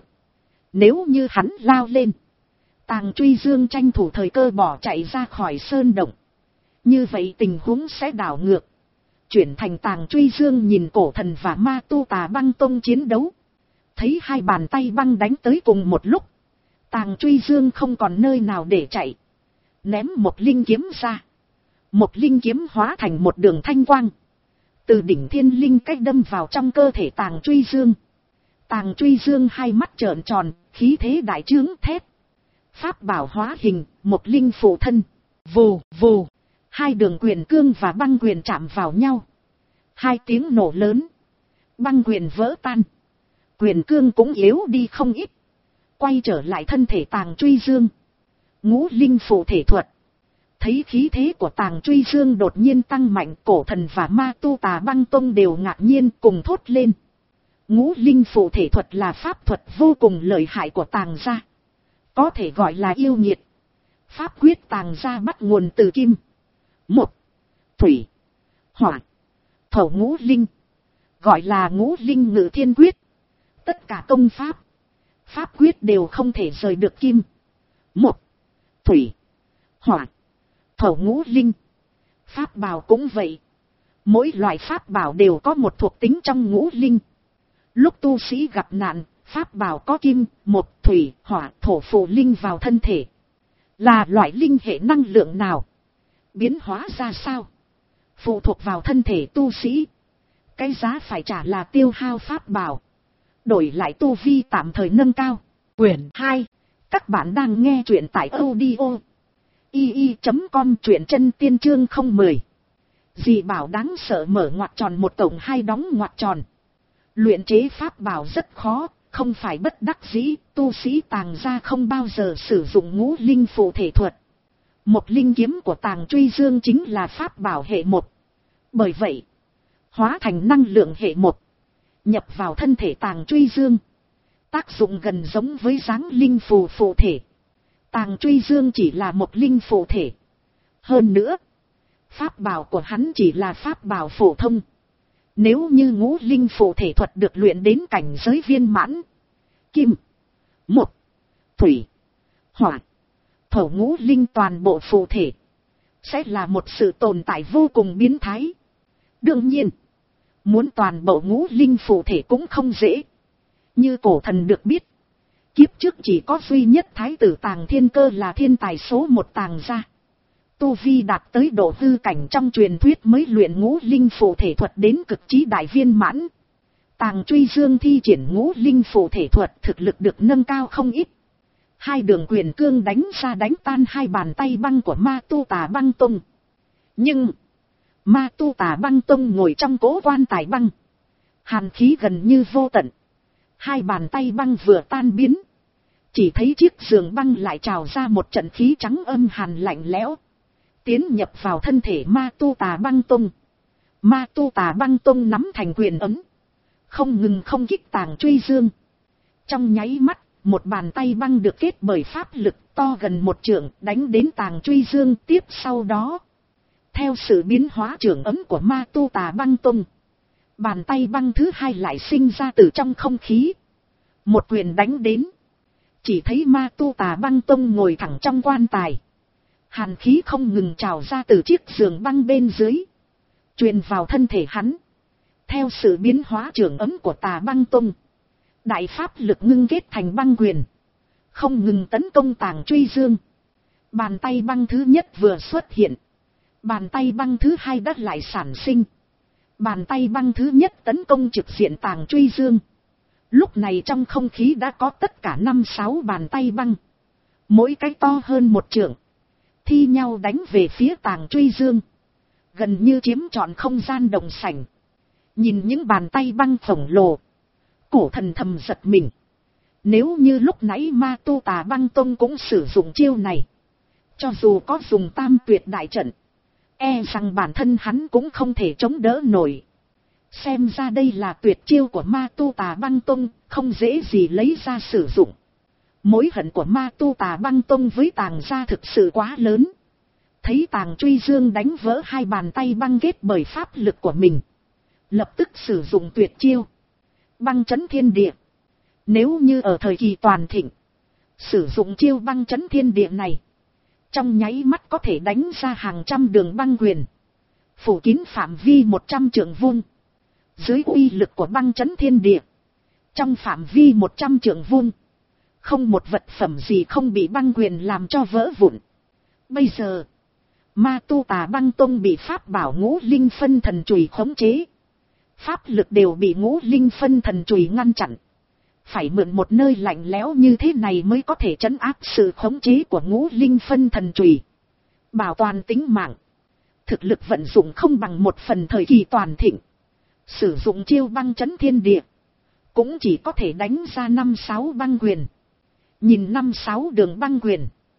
Nếu như hắn lao lên, Tàng Truy Dương tranh thủ thời cơ bỏ chạy ra khỏi sơn động. Như vậy tình huống sẽ đảo ngược. Chuyển thành Tàng Truy Dương nhìn cổ thần và ma tu Tà Băng Tông chiến đấu. Thấy hai bàn tay băng đánh tới cùng một lúc. Tàng Truy Dương không còn nơi nào để chạy. Ném một linh kiếm ra. Một linh kiếm hóa thành một đường thanh quang. Từ đỉnh thiên linh cách đâm vào trong cơ thể Tàng Truy Dương. Tàng Truy Dương hai mắt trợn tròn, khí thế đại trướng thét. Pháp bảo hóa hình, một linh phụ thân. Vù, vù. Hai đường quyền cương và băng quyền chạm vào nhau. Hai tiếng nổ lớn. Băng quyền vỡ tan. Quyền cương cũng yếu đi không ít. Quay trở lại thân thể Tàng Truy Dương. Ngũ linh phụ thể thuật. Thấy khí thế của Tàng Truy Dương đột nhiên tăng mạnh, cổ thần và Ma Tu Tà Băng Tông đều ngạc nhiên cùng thốt lên. Ngũ linh phụ thể thuật là pháp thuật vô cùng lợi hại của Tàng gia, có thể gọi là yêu nghiệt. Pháp quyết Tàng gia bắt nguồn từ kim, mộc, thủy, hỏa, thổ ngũ linh, gọi là ngũ linh ngự thiên quyết. Tất cả công pháp, pháp quyết đều không thể rời được kim, mộc, thủy, hỏa, thổ ngũ linh. Pháp bảo cũng vậy, mỗi loại pháp bảo đều có một thuộc tính trong ngũ linh. Lúc tu sĩ gặp nạn, pháp bảo có kim, mộc, thủy, hỏa, thổ phụ linh vào thân thể, là loại linh hệ năng lượng nào, biến hóa ra sao, phụ thuộc vào thân thể tu sĩ. Cái giá phải trả là tiêu hao pháp bảo, đổi lại tu vi tạm thời nâng cao. Quyển hai. Các bạn đang nghe truyện tại audio i i chấm com, truyện chân tiên chương không mười. Dị bảo đáng sợ mở ngoặc tròn một tổng hai đóng ngoặc tròn. Luyện chế pháp bảo rất khó, không phải bất đắc dĩ, tu sĩ Tàng gia không bao giờ sử dụng ngũ linh phụ thể thuật. Một linh kiếm của Tàng Truy Dương chính là pháp bảo hệ một. Bởi vậy, hóa thành năng lượng hệ một, nhập vào thân thể Tàng Truy Dương. Tác dụng gần giống với dáng linh phù phụ thể. Tàng Truy Dương chỉ là một linh phụ thể. Hơn nữa, pháp bảo của hắn chỉ là pháp bảo phổ thông. Nếu như ngũ linh phụ thể thuật được luyện đến cảnh giới viên mãn, kim, mộc, thủy, hỏa, thổ ngũ linh toàn bộ phụ thể, sẽ là một sự tồn tại vô cùng biến thái. Đương nhiên, muốn toàn bộ ngũ linh phụ thể cũng không dễ. Như cổ thần được biết, kiếp trước chỉ có duy nhất thái tử Tàng Thiên Cơ là thiên tài số một Tàng gia. Tu vi đạt tới độ hư cảnh trong truyền thuyết mới luyện ngũ linh phụ thể thuật đến cực trí đại viên mãn. Tàng Truy Dương thi triển ngũ linh phụ thể thuật, thực lực được nâng cao không ít. Hai đường quyền cương đánh ra đánh tan hai bàn tay băng của Ma Tu Tà Băng Tông. Nhưng Ma Tu Tà Băng Tông ngồi trong cố quan tài băng, hàn khí gần như vô tận. Hai bàn tay băng vừa tan biến, chỉ thấy chiếc giường băng lại trào ra một trận khí trắng âm hàn lạnh lẽo, tiến nhập vào thân thể Ma Tu Tà Băng Tông. Ma Tu Tà Băng Tông nắm thành quyền ấn, không ngừng không kích Tàng Truy Dương. Trong nháy mắt, một bàn tay băng được kết bởi pháp lực to gần một trượng đánh đến Tàng Truy Dương. Tiếp sau đó, theo sự biến hóa trưởng ấn của Ma Tu Tà Băng Tông, bàn tay băng thứ hai lại sinh ra từ trong không khí, một quyền đánh đến. Chỉ thấy Ma Tu Tà Băng Tông ngồi thẳng trong quan tài, hàn khí không ngừng trào ra từ chiếc giường băng bên dưới, truyền vào thân thể hắn. Theo sự biến hóa trưởng ấn của Tà Băng Tông, đại pháp lực ngưng kết thành băng quyền, không ngừng tấn công Tàng Truy Dương. Bàn tay băng thứ nhất vừa xuất hiện, bàn tay băng thứ hai đã lại sản sinh. Bàn tay băng thứ nhất tấn công trực diện Tàng Truy Dương. Lúc này trong không khí đã có tất cả năm sáu bàn tay băng, mỗi cái to hơn một trượng, thi nhau đánh về phía Tàng Truy Dương, gần như chiếm trọn không gian đồng sảnh. Nhìn những bàn tay băng khổng lồ, cổ thần thầm giật mình. Nếu như lúc nãy Ma Tu Tà Băng Tông cũng sử dụng chiêu này, cho dù có dùng tam tuyệt đại trận, e rằng bản thân hắn cũng không thể chống đỡ nổi. Xem ra đây là tuyệt chiêu của Ma Tu Tà Băng Tông, không dễ gì lấy ra sử dụng. Mối hận của Ma Tu Tà Băng Tông với Tàng gia thực sự quá lớn. Thấy Tàng Truy Dương đánh vỡ hai bàn tay băng kết bởi pháp lực của mình, lập tức sử dụng tuyệt chiêu băng chấn thiên địa. Nếu như ở thời kỳ toàn thịnh, sử dụng chiêu băng chấn thiên địa này, trong nháy mắt có thể đánh ra hàng trăm đường băng quyền, phủ kín phạm vi một trăm trượng vuông. Dưới uy lực của băng chấn thiên địa, trong phạm vi một trăm trượng vuông, không một vật phẩm gì không bị băng quyền làm cho vỡ vụn. Bây giờ, Ma Tu Tà Băng Tông bị pháp bảo ngũ linh phân thần chùy khống chế, pháp lực đều bị ngũ linh phân thần chùy ngăn chặn. Phải mượn một nơi lạnh lẽo như thế này mới có thể trấn áp sự khống chế của ngũ linh phân thần chùy, bảo toàn tính mạng. Thực lực vận dụng không bằng một phần thời kỳ toàn thịnh, sử dụng chiêu băng chấn thiên địa, cũng chỉ có thể đánh ra năm sáu băng quyền. Nhìn năm sáu đường băng quyền,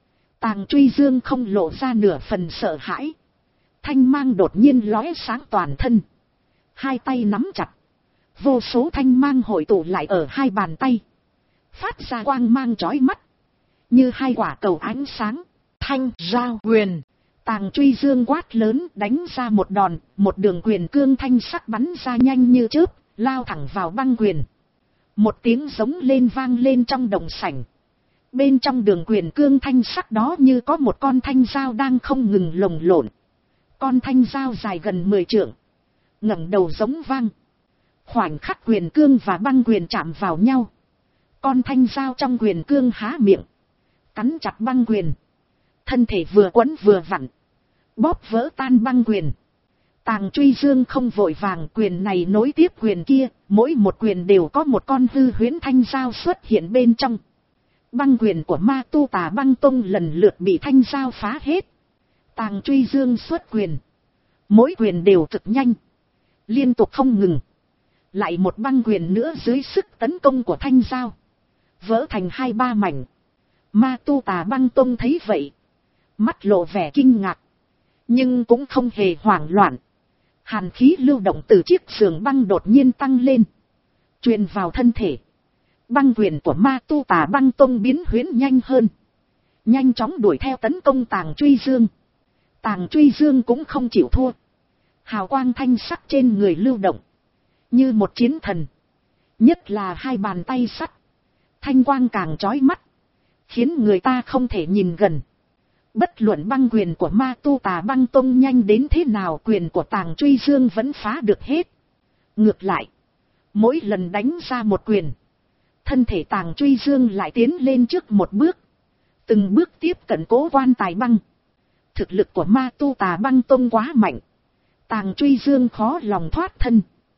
Tàng Truy Dương không lộ ra nửa phần sợ hãi. Thanh mang đột nhiên lóe sáng toàn thân. Hai tay nắm chặt. Vô số thanh mang hội tụ lại ở hai bàn tay. Phát ra quang mang chói mắt. Như hai quả cầu ánh sáng. Thanh giao quyền. Tàng Truy Dương quát lớn đánh ra một đòn. Một đường quyền cương thanh sắc bắn ra nhanh như chớp. Lao thẳng vào băng quyền. Một tiếng giống lên vang lên trong đồng sảnh. Bên trong đường quyền cương thanh sắc đó như có một con thanh dao đang không ngừng lồng lộn. Con thanh dao dài gần mười trượng. Ngẩng đầu giống vang. Khoảnh khắc quyền cương và băng quyền chạm vào nhau. Con thanh dao trong quyền cương há miệng. Cắn chặt băng quyền. Thân thể vừa quấn vừa vặn. Bóp vỡ tan băng quyền. Tàng Truy Dương không vội vàng, quyền này nối tiếp quyền kia. Mỗi một quyền đều có một con hư huyễn thanh dao xuất hiện bên trong. Băng quyền của Ma Tu Tà Băng Tông lần lượt bị thanh dao phá hết. Tàng Truy Dương xuất quyền. Mỗi quyền đều cực nhanh. Liên tục không ngừng. Lại một băng quyền nữa dưới sức tấn công của thanh dao. Vỡ thành hai ba mảnh. Ma Tu Tà Băng Tông thấy vậy. Mắt lộ vẻ kinh ngạc. Nhưng cũng không hề hoảng loạn. Hàn khí lưu động từ chiếc giường băng đột nhiên tăng lên. Truyền vào thân thể. Băng quyền của Ma Tu Tà Băng Tông biến huyễn nhanh hơn. Nhanh chóng đuổi theo tấn công Tàng Truy Dương. Tàng Truy Dương cũng không chịu thua. Hào quang thanh sắc trên người lưu động. Như một chiến thần. Nhất là hai bàn tay sắt. Thanh quang càng chói mắt. Khiến người ta không thể nhìn gần. Bất luận băng quyền của Ma Tu Tà Băng Tông nhanh đến thế nào, quyền của Tàng Truy Dương vẫn phá được hết. Ngược lại. Mỗi lần đánh ra một quyền. Thân thể Tàng Truy Dương lại tiến lên trước một bước. Từng bước tiếp cận Cố Quan Tài Băng. Thực lực của Ma Tu Tà Băng Tông quá mạnh. Tàng Truy Dương khó lòng thoát thân.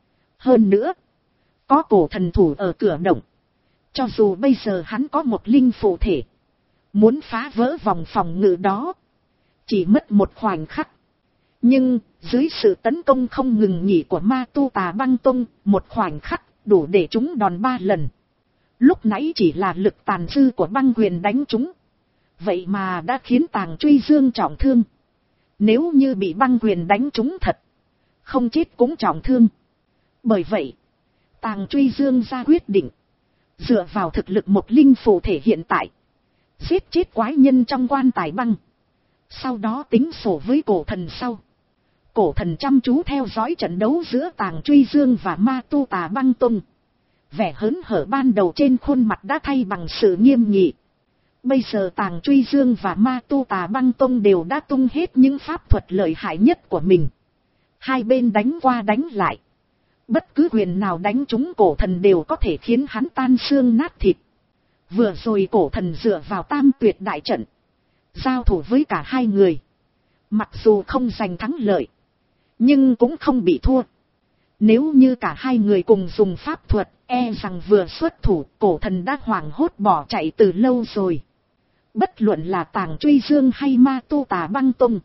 Hơn nữa. Có cổ thần thủ ở cửa động. Cho dù bây giờ hắn có một linh phụ thể. Muốn phá vỡ vòng phòng ngự đó. Chỉ mất một khoảnh khắc. Nhưng dưới sự tấn công không ngừng nghỉ của Ma Tu Tà Băng Tông. Một khoảnh khắc đủ để chúng đòn ba lần. Lúc nãy chỉ là lực tàn dư của băng quyền đánh chúng. Vậy mà đã khiến Tàng Truy Dương trọng thương. Nếu như bị băng quyền đánh chúng thật. Không chết cũng trọng thương. Bởi vậy. Tàng Truy Dương ra quyết định. Dựa vào thực lực một linh phụ thể hiện tại. Giết chết quái nhân trong quan tài băng. Sau đó tính sổ với cổ thần sau. Cổ thần chăm chú theo dõi trận đấu giữa Tàng Truy Dương và Ma Tu Tà Băng Tông. Vẻ hớn hở ban đầu trên khuôn mặt đã thay bằng sự nghiêm nghị. Bây giờ Tàng Truy Dương và Ma Tu Tà Băng Tông đều đã tung hết những pháp thuật lợi hại nhất của mình. Hai bên đánh qua đánh lại. Bất cứ quyền nào đánh trúng cổ thần đều có thể khiến hắn tan xương nát thịt. Vừa rồi cổ thần dựa vào tam tuyệt đại trận. Giao thủ với cả hai người. Mặc dù không giành thắng lợi. Nhưng cũng không bị thua. Nếu như cả hai người cùng dùng pháp thuật, e rằng vừa xuất thủ, cổ thần đã hoảng hốt bỏ chạy từ lâu rồi. Bất luận là Tàng Truy Dương hay Ma Tu Tà Băng Tông.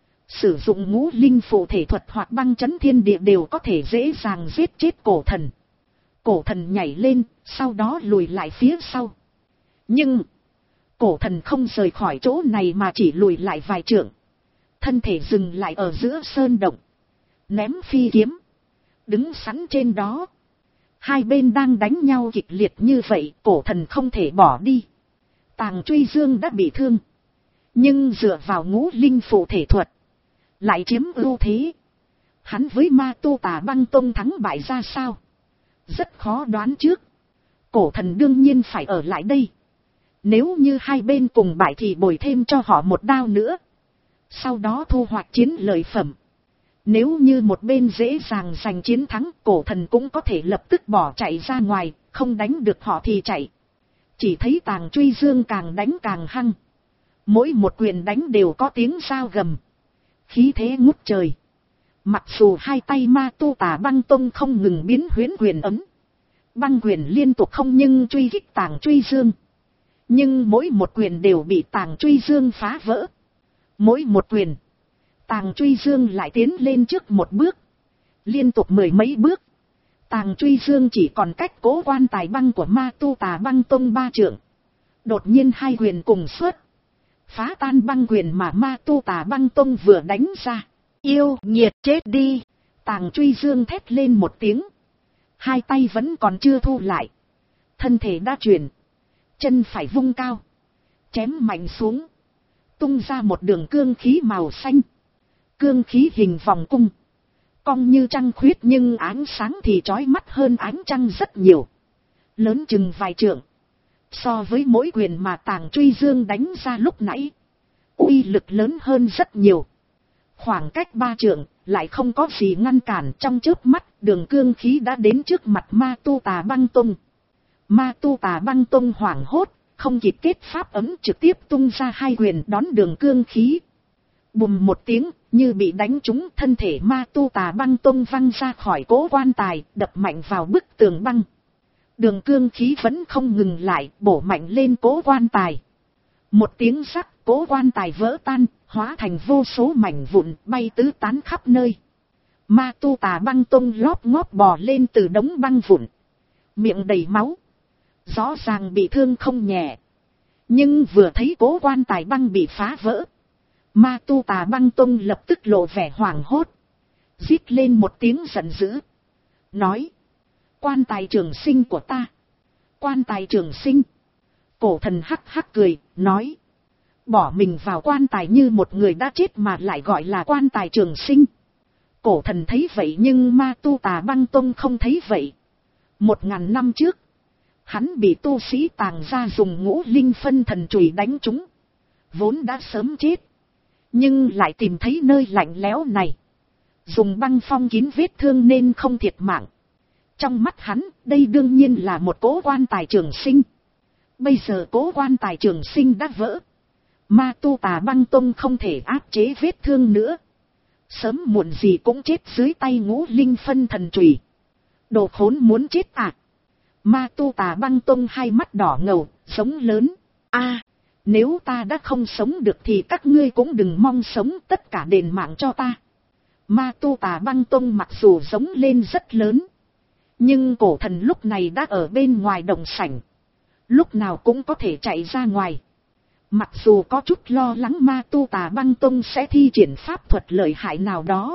Sử dụng ngũ linh phụ thể thuật hoặc băng chấn thiên địa đều có thể dễ dàng giết chết cổ thần. Cổ thần nhảy lên, sau đó lùi lại phía sau. Nhưng, cổ thần không rời khỏi chỗ này mà chỉ lùi lại vài trượng. Thân thể dừng lại ở giữa sơn động. Ném phi kiếm. Đứng sẵn trên đó. Hai bên đang đánh nhau kịch liệt như vậy, cổ thần không thể bỏ đi. Tàng Truy Dương đã bị thương. Nhưng dựa vào ngũ linh phụ thể thuật. Lại chiếm ưu thế. Hắn với Ma Tu Tà Băng Tông thắng bại ra sao? Rất khó đoán trước. Cổ thần đương nhiên phải ở lại đây. Nếu như hai bên cùng bại thì bồi thêm cho họ một đao nữa. Sau đó thu hoạch chiến lợi phẩm. Nếu như một bên dễ dàng giành chiến thắng, cổ thần cũng có thể lập tức bỏ chạy ra ngoài, không đánh được họ thì chạy. Chỉ thấy Tàng Truy Dương càng đánh càng hăng. Mỗi một quyền đánh đều có tiếng sao gầm. Khí thế ngút trời. Mặc dù hai tay Ma Tu Tà Băng Tông không ngừng biến huyễn quyền ấm. Băng quyền liên tục không nhưng truy kích Tàng Truy Dương. Nhưng mỗi một quyền đều bị Tàng Truy Dương phá vỡ. Mỗi một quyền. Tàng Truy Dương lại tiến lên trước một bước. Liên tục mười mấy bước. Tàng Truy Dương chỉ còn cách Cố Quan Tài Băng của Ma Tu Tà Băng Tông ba trượng. Đột nhiên hai quyền cùng xuất. phá tan băng quyền mà ma tu tà băng tông vừa đánh ra. Yêu nghiệt chết đi. Tàng Truy Dương thét lên một tiếng. Hai tay vẫn còn chưa thu lại. Thân thể đã chuyển. Chân phải vung cao. Chém mạnh xuống. Tung ra một đường cương khí màu xanh. Cương khí hình vòng cung. Cong như trăng khuyết nhưng ánh sáng thì chói mắt hơn ánh trăng rất nhiều. Lớn chừng vài trượng. So với mỗi quyền mà Tàng Truy Dương đánh ra lúc nãy, uy lực lớn hơn rất nhiều. Khoảng cách ba trượng, lại không có gì ngăn cản. Trong chớp mắt, đường cương khí đã đến trước mặt ma tu tà băng tông. Ma tu tà băng tông hoảng hốt, không kịp kết pháp ấm trực tiếp tung ra hai quyền đón đường cương khí. Bùm một tiếng, như bị đánh trúng, thân thể ma tu tà băng tông văng ra khỏi cố quan tài, đập mạnh vào bức tường băng. Đường cương khí vẫn không ngừng lại, bổ mạnh lên cố quan tài. Một tiếng rắc, cố quan tài vỡ tan, hóa thành vô số mảnh vụn bay tứ tán khắp nơi. Ma tu tà băng tông lóp ngóp bò lên từ đống băng vụn. Miệng đầy máu. Rõ ràng bị thương không nhẹ. Nhưng vừa thấy cố quan tài băng bị phá vỡ, ma tu tà băng tông lập tức lộ vẻ hoảng hốt. Rít lên một tiếng giận dữ. Nói. Quan tài trường sinh của ta. Quan tài trường sinh. Cổ thần hắc hắc cười, nói. Bỏ mình vào quan tài như một người đã chết mà lại gọi là quan tài trường sinh. Cổ thần thấy vậy nhưng ma tu tà băng tông không thấy vậy. Một ngàn năm trước, hắn bị tu sĩ Tàng gia dùng ngũ linh phân thần chùy đánh trúng. Vốn đã sớm chết. Nhưng lại tìm thấy nơi lạnh lẽo này. Dùng băng phong kín vết thương nên không thiệt mạng. Trong mắt hắn, đây đương nhiên là một cố quan tài trường sinh. Bây giờ cố quan tài trường sinh đã vỡ. Ma tu tà băng tông không thể áp chế vết thương nữa. Sớm muộn gì cũng chết dưới tay ngũ linh phân thần chùy. Đồ khốn muốn chết à? Ma tu tà băng tông hai mắt đỏ ngầu, sống lớn. A, nếu ta đã không sống được thì các ngươi cũng đừng mong sống, tất cả đền mạng cho ta. Ma tu tà băng tông mặc dù giống lên rất lớn. Nhưng cổ thần lúc này đã ở bên ngoài đồng sảnh. Lúc nào cũng có thể chạy ra ngoài. Mặc dù có chút lo lắng ma tu tà băng tông sẽ thi triển pháp thuật lợi hại nào đó.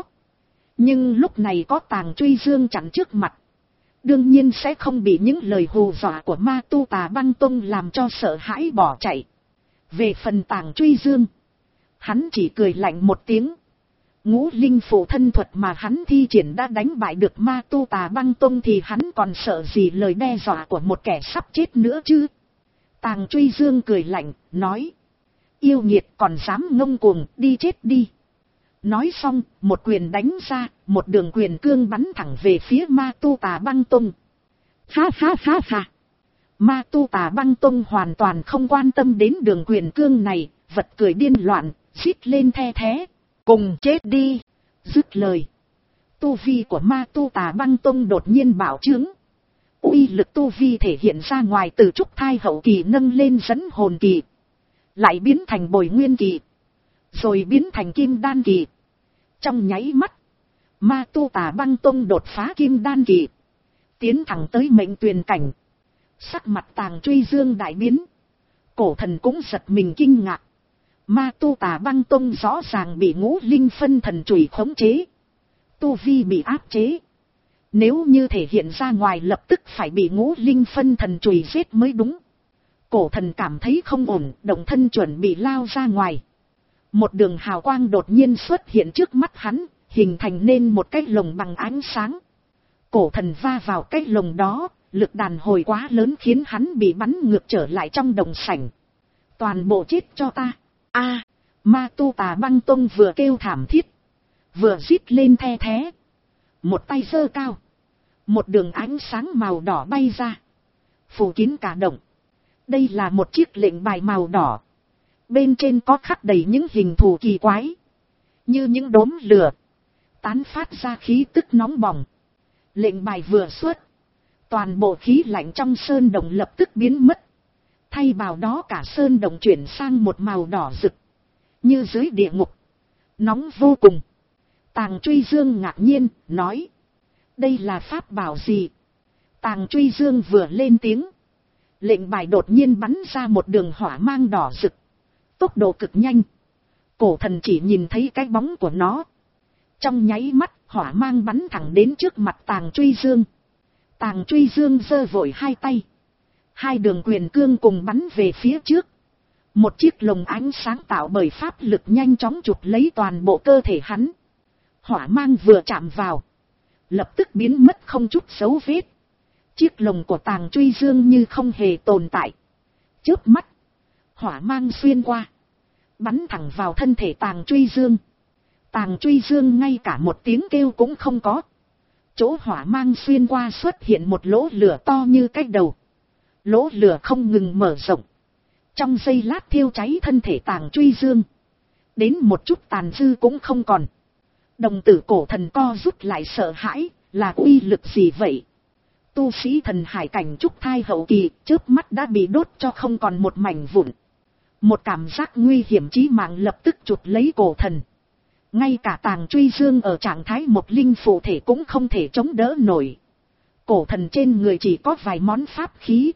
Nhưng lúc này có Tàng Truy Dương chắn trước mặt. Đương nhiên sẽ không bị những lời hù dọa của ma tu tà băng tông làm cho sợ hãi bỏ chạy. Về phần Tàng Truy Dương, hắn chỉ cười lạnh một tiếng. Ngũ linh phụ thân thuật mà hắn thi triển đã đánh bại được ma tu tà băng tông thì hắn còn sợ gì lời đe dọa của một kẻ sắp chết nữa chứ. Tàng Truy Dương cười lạnh, nói. Yêu nghiệt còn dám ngông cuồng, đi chết đi. Nói xong, một quyền đánh ra, một đường quyền cương bắn thẳng về phía ma tu tà băng tông. Ha ha ha ha. Ma tu tà băng tông hoàn toàn không quan tâm đến đường quyền cương này, vật cười điên loạn, rít lên the thé. Cùng chết đi. Dứt lời. Tu vi của ma tu tà băng tông đột nhiên bạo trướng. Uy lực tu vi thể hiện ra ngoài từ trúc thai hậu kỳ nâng lên dẫn hồn kỳ. Lại biến thành bồi nguyên kỳ. Rồi biến thành kim đan kỳ. Trong nháy mắt. Ma tu tà băng tông đột phá kim đan kỳ. Tiến thẳng tới mệnh tuyền cảnh. Sắc mặt Tàng Truy Dương đại biến. Cổ thần cũng giật mình kinh ngạc. Ma tu tà băng tông rõ ràng bị ngũ linh phân thần chùy khống chế. Tu vi bị áp chế. Nếu như thể hiện ra ngoài lập tức phải bị ngũ linh phân thần chùy giết mới đúng. Cổ thần cảm thấy không ổn, động thân chuẩn bị lao ra ngoài. Một đường hào quang đột nhiên xuất hiện trước mắt hắn, hình thành nên một cái lồng bằng ánh sáng. Cổ thần va vào cái lồng đó, lực đàn hồi quá lớn khiến hắn bị bắn ngược trở lại trong đồng sảnh. Toàn bộ chết cho ta. A, ma tu tà băng tông vừa kêu thảm thiết, vừa rít lên the thé. Một tay giơ cao, một đường ánh sáng màu đỏ bay ra, phủ kín cả động. Đây là một chiếc lệnh bài màu đỏ, bên trên có khắc đầy những hình thù kỳ quái, như những đốm lửa, tán phát ra khí tức nóng bỏng. Lệnh bài vừa xuất, toàn bộ khí lạnh trong sơn động lập tức biến mất. Thay vào đó cả sơn động chuyển sang một màu đỏ rực, như dưới địa ngục, nóng vô cùng. Tàng Truy Dương ngạc nhiên, nói. Đây là pháp bảo gì? Tàng Truy Dương vừa lên tiếng. Lệnh bài đột nhiên bắn ra một đường hỏa mang đỏ rực. tốc độ cực nhanh. Cổ thần chỉ nhìn thấy cái bóng của nó. Trong nháy mắt, hỏa mang bắn thẳng đến trước mặt Tàng Truy Dương. Tàng Truy Dương giơ vội hai tay. Hai đường quyền cương cùng bắn về phía trước. Một chiếc lồng ánh sáng tạo bởi pháp lực nhanh chóng chụp lấy toàn bộ cơ thể hắn. Hỏa mang vừa chạm vào, lập tức biến mất không chút dấu vết. Chiếc lồng của Tàng Truy Dương như không hề tồn tại. Chớp mắt, hỏa mang xuyên qua, bắn thẳng vào thân thể Tàng Truy Dương. Tàng Truy Dương ngay cả một tiếng kêu cũng không có. Chỗ hỏa mang xuyên qua xuất hiện một lỗ lửa to như cái đầu. Lỗ lửa không ngừng mở rộng. Trong giây lát thiêu cháy thân thể Tàng Truy Dương. Đến một chút tàn dư cũng không còn. Đồng tử cổ thần co rút lại sợ hãi, là uy lực gì vậy? Tu sĩ thần hải cảnh trúc thai hậu kỳ, chớp mắt đã bị đốt cho không còn một mảnh vụn. Một cảm giác nguy hiểm chí mạng lập tức chụp lấy cổ thần. Ngay cả Tàng Truy Dương ở trạng thái một linh phụ thể cũng không thể chống đỡ nổi. Cổ thần trên người chỉ có vài món pháp khí.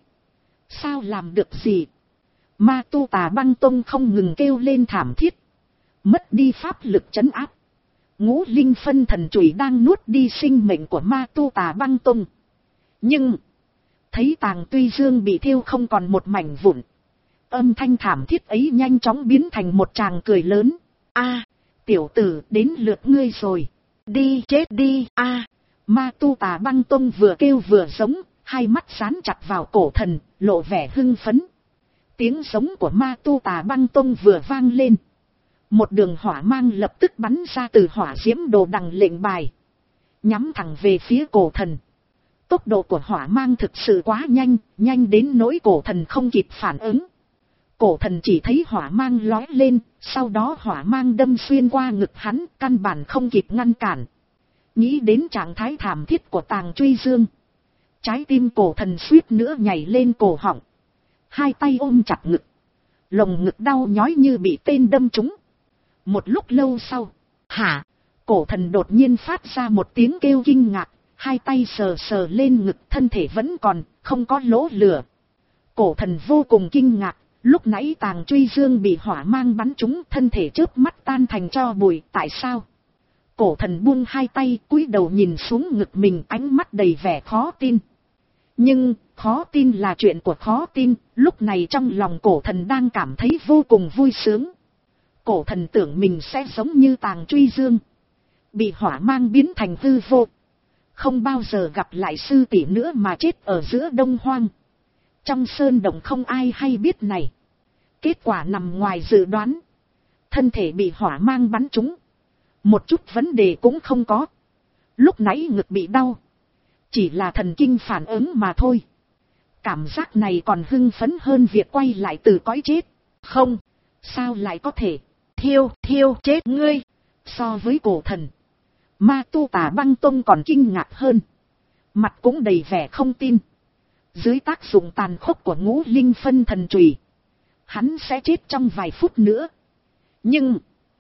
Sao làm được gì? Ma Tu Tà Băng Tông không ngừng kêu lên thảm thiết. Mất đi pháp lực trấn áp. Ngũ linh phân thần chùy đang nuốt đi sinh mệnh của Ma Tu Tà Băng Tông. Nhưng, thấy Tàng Truy Dương bị thiêu không còn một mảnh vụn. Âm thanh thảm thiết ấy nhanh chóng biến thành một tràng cười lớn. A, tiểu tử, đến lượt ngươi rồi. Đi chết đi, a. Ma Tu Tà Băng Tông vừa kêu vừa giống, hai mắt dán chặt vào cổ thần, lộ vẻ hưng phấn. Tiếng giống của Ma Tu Tà Băng Tông vừa vang lên. Một đường hỏa mang lập tức bắn ra từ hỏa diễm đồ đằng lệnh bài. Nhắm thẳng về phía cổ thần. Tốc độ của hỏa mang thực sự quá nhanh, nhanh đến nỗi cổ thần không kịp phản ứng. Cổ thần chỉ thấy hỏa mang lói lên, sau đó hỏa mang đâm xuyên qua ngực hắn, căn bản không kịp ngăn cản. Nghĩ đến trạng thái thảm thiết của Tàng Truy Dương. Trái tim cổ thần suýt nữa nhảy lên cổ họng. Hai tay ôm chặt ngực. Lồng ngực đau nhói như bị tên đâm trúng. Một lúc lâu sau, hả? Cổ thần đột nhiên phát ra một tiếng kêu kinh ngạc. Hai tay sờ sờ lên ngực, thân thể vẫn còn, không có lỗ lửa. Cổ thần vô cùng kinh ngạc. Lúc nãy Tàng Truy Dương bị hỏa mang bắn trúng, thân thể chớp mắt tan thành tro bụi. Tại sao? Cổ thần buông hai tay, cúi đầu nhìn xuống ngực mình, ánh mắt đầy vẻ khó tin. Nhưng, khó tin là chuyện của khó tin, lúc này trong lòng cổ thần đang cảm thấy vô cùng vui sướng. Cổ thần tưởng mình sẽ giống như Tàng Truy Dương, bị hỏa mang biến thành hư vô, không bao giờ gặp lại sư tỷ nữa mà chết ở giữa Đông Hoang. Trong sơn động không ai hay biết này. Kết quả nằm ngoài dự đoán. Thân thể bị hỏa mang bắn trúng, một chút vấn đề cũng không có. Lúc nãy ngực bị đau, chỉ là thần kinh phản ứng mà thôi. Cảm giác này còn hưng phấn hơn việc quay lại từ cõi chết. Không, sao lại có thể? Thiêu, thiêu chết ngươi. So với cổ thần, Ma Tu Tà Băng Tông còn kinh ngạc hơn. Mặt cũng đầy vẻ không tin. Dưới tác dụng tàn khốc của ngũ linh phân thần chùy, hắn sẽ chết trong vài phút nữa. Nhưng,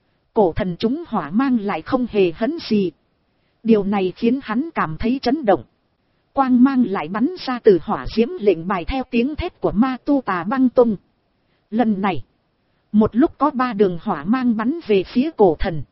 cổ thần chúng hỏa mang lại không hề hấn gì. Điều này khiến hắn cảm thấy chấn động. Quang mang lại bắn ra từ hỏa diễm lệnh bài theo tiếng thét của Ma Tu Tà Băng Tông. Lần này, một lúc có ba đường hỏa mang bắn về phía cổ thần.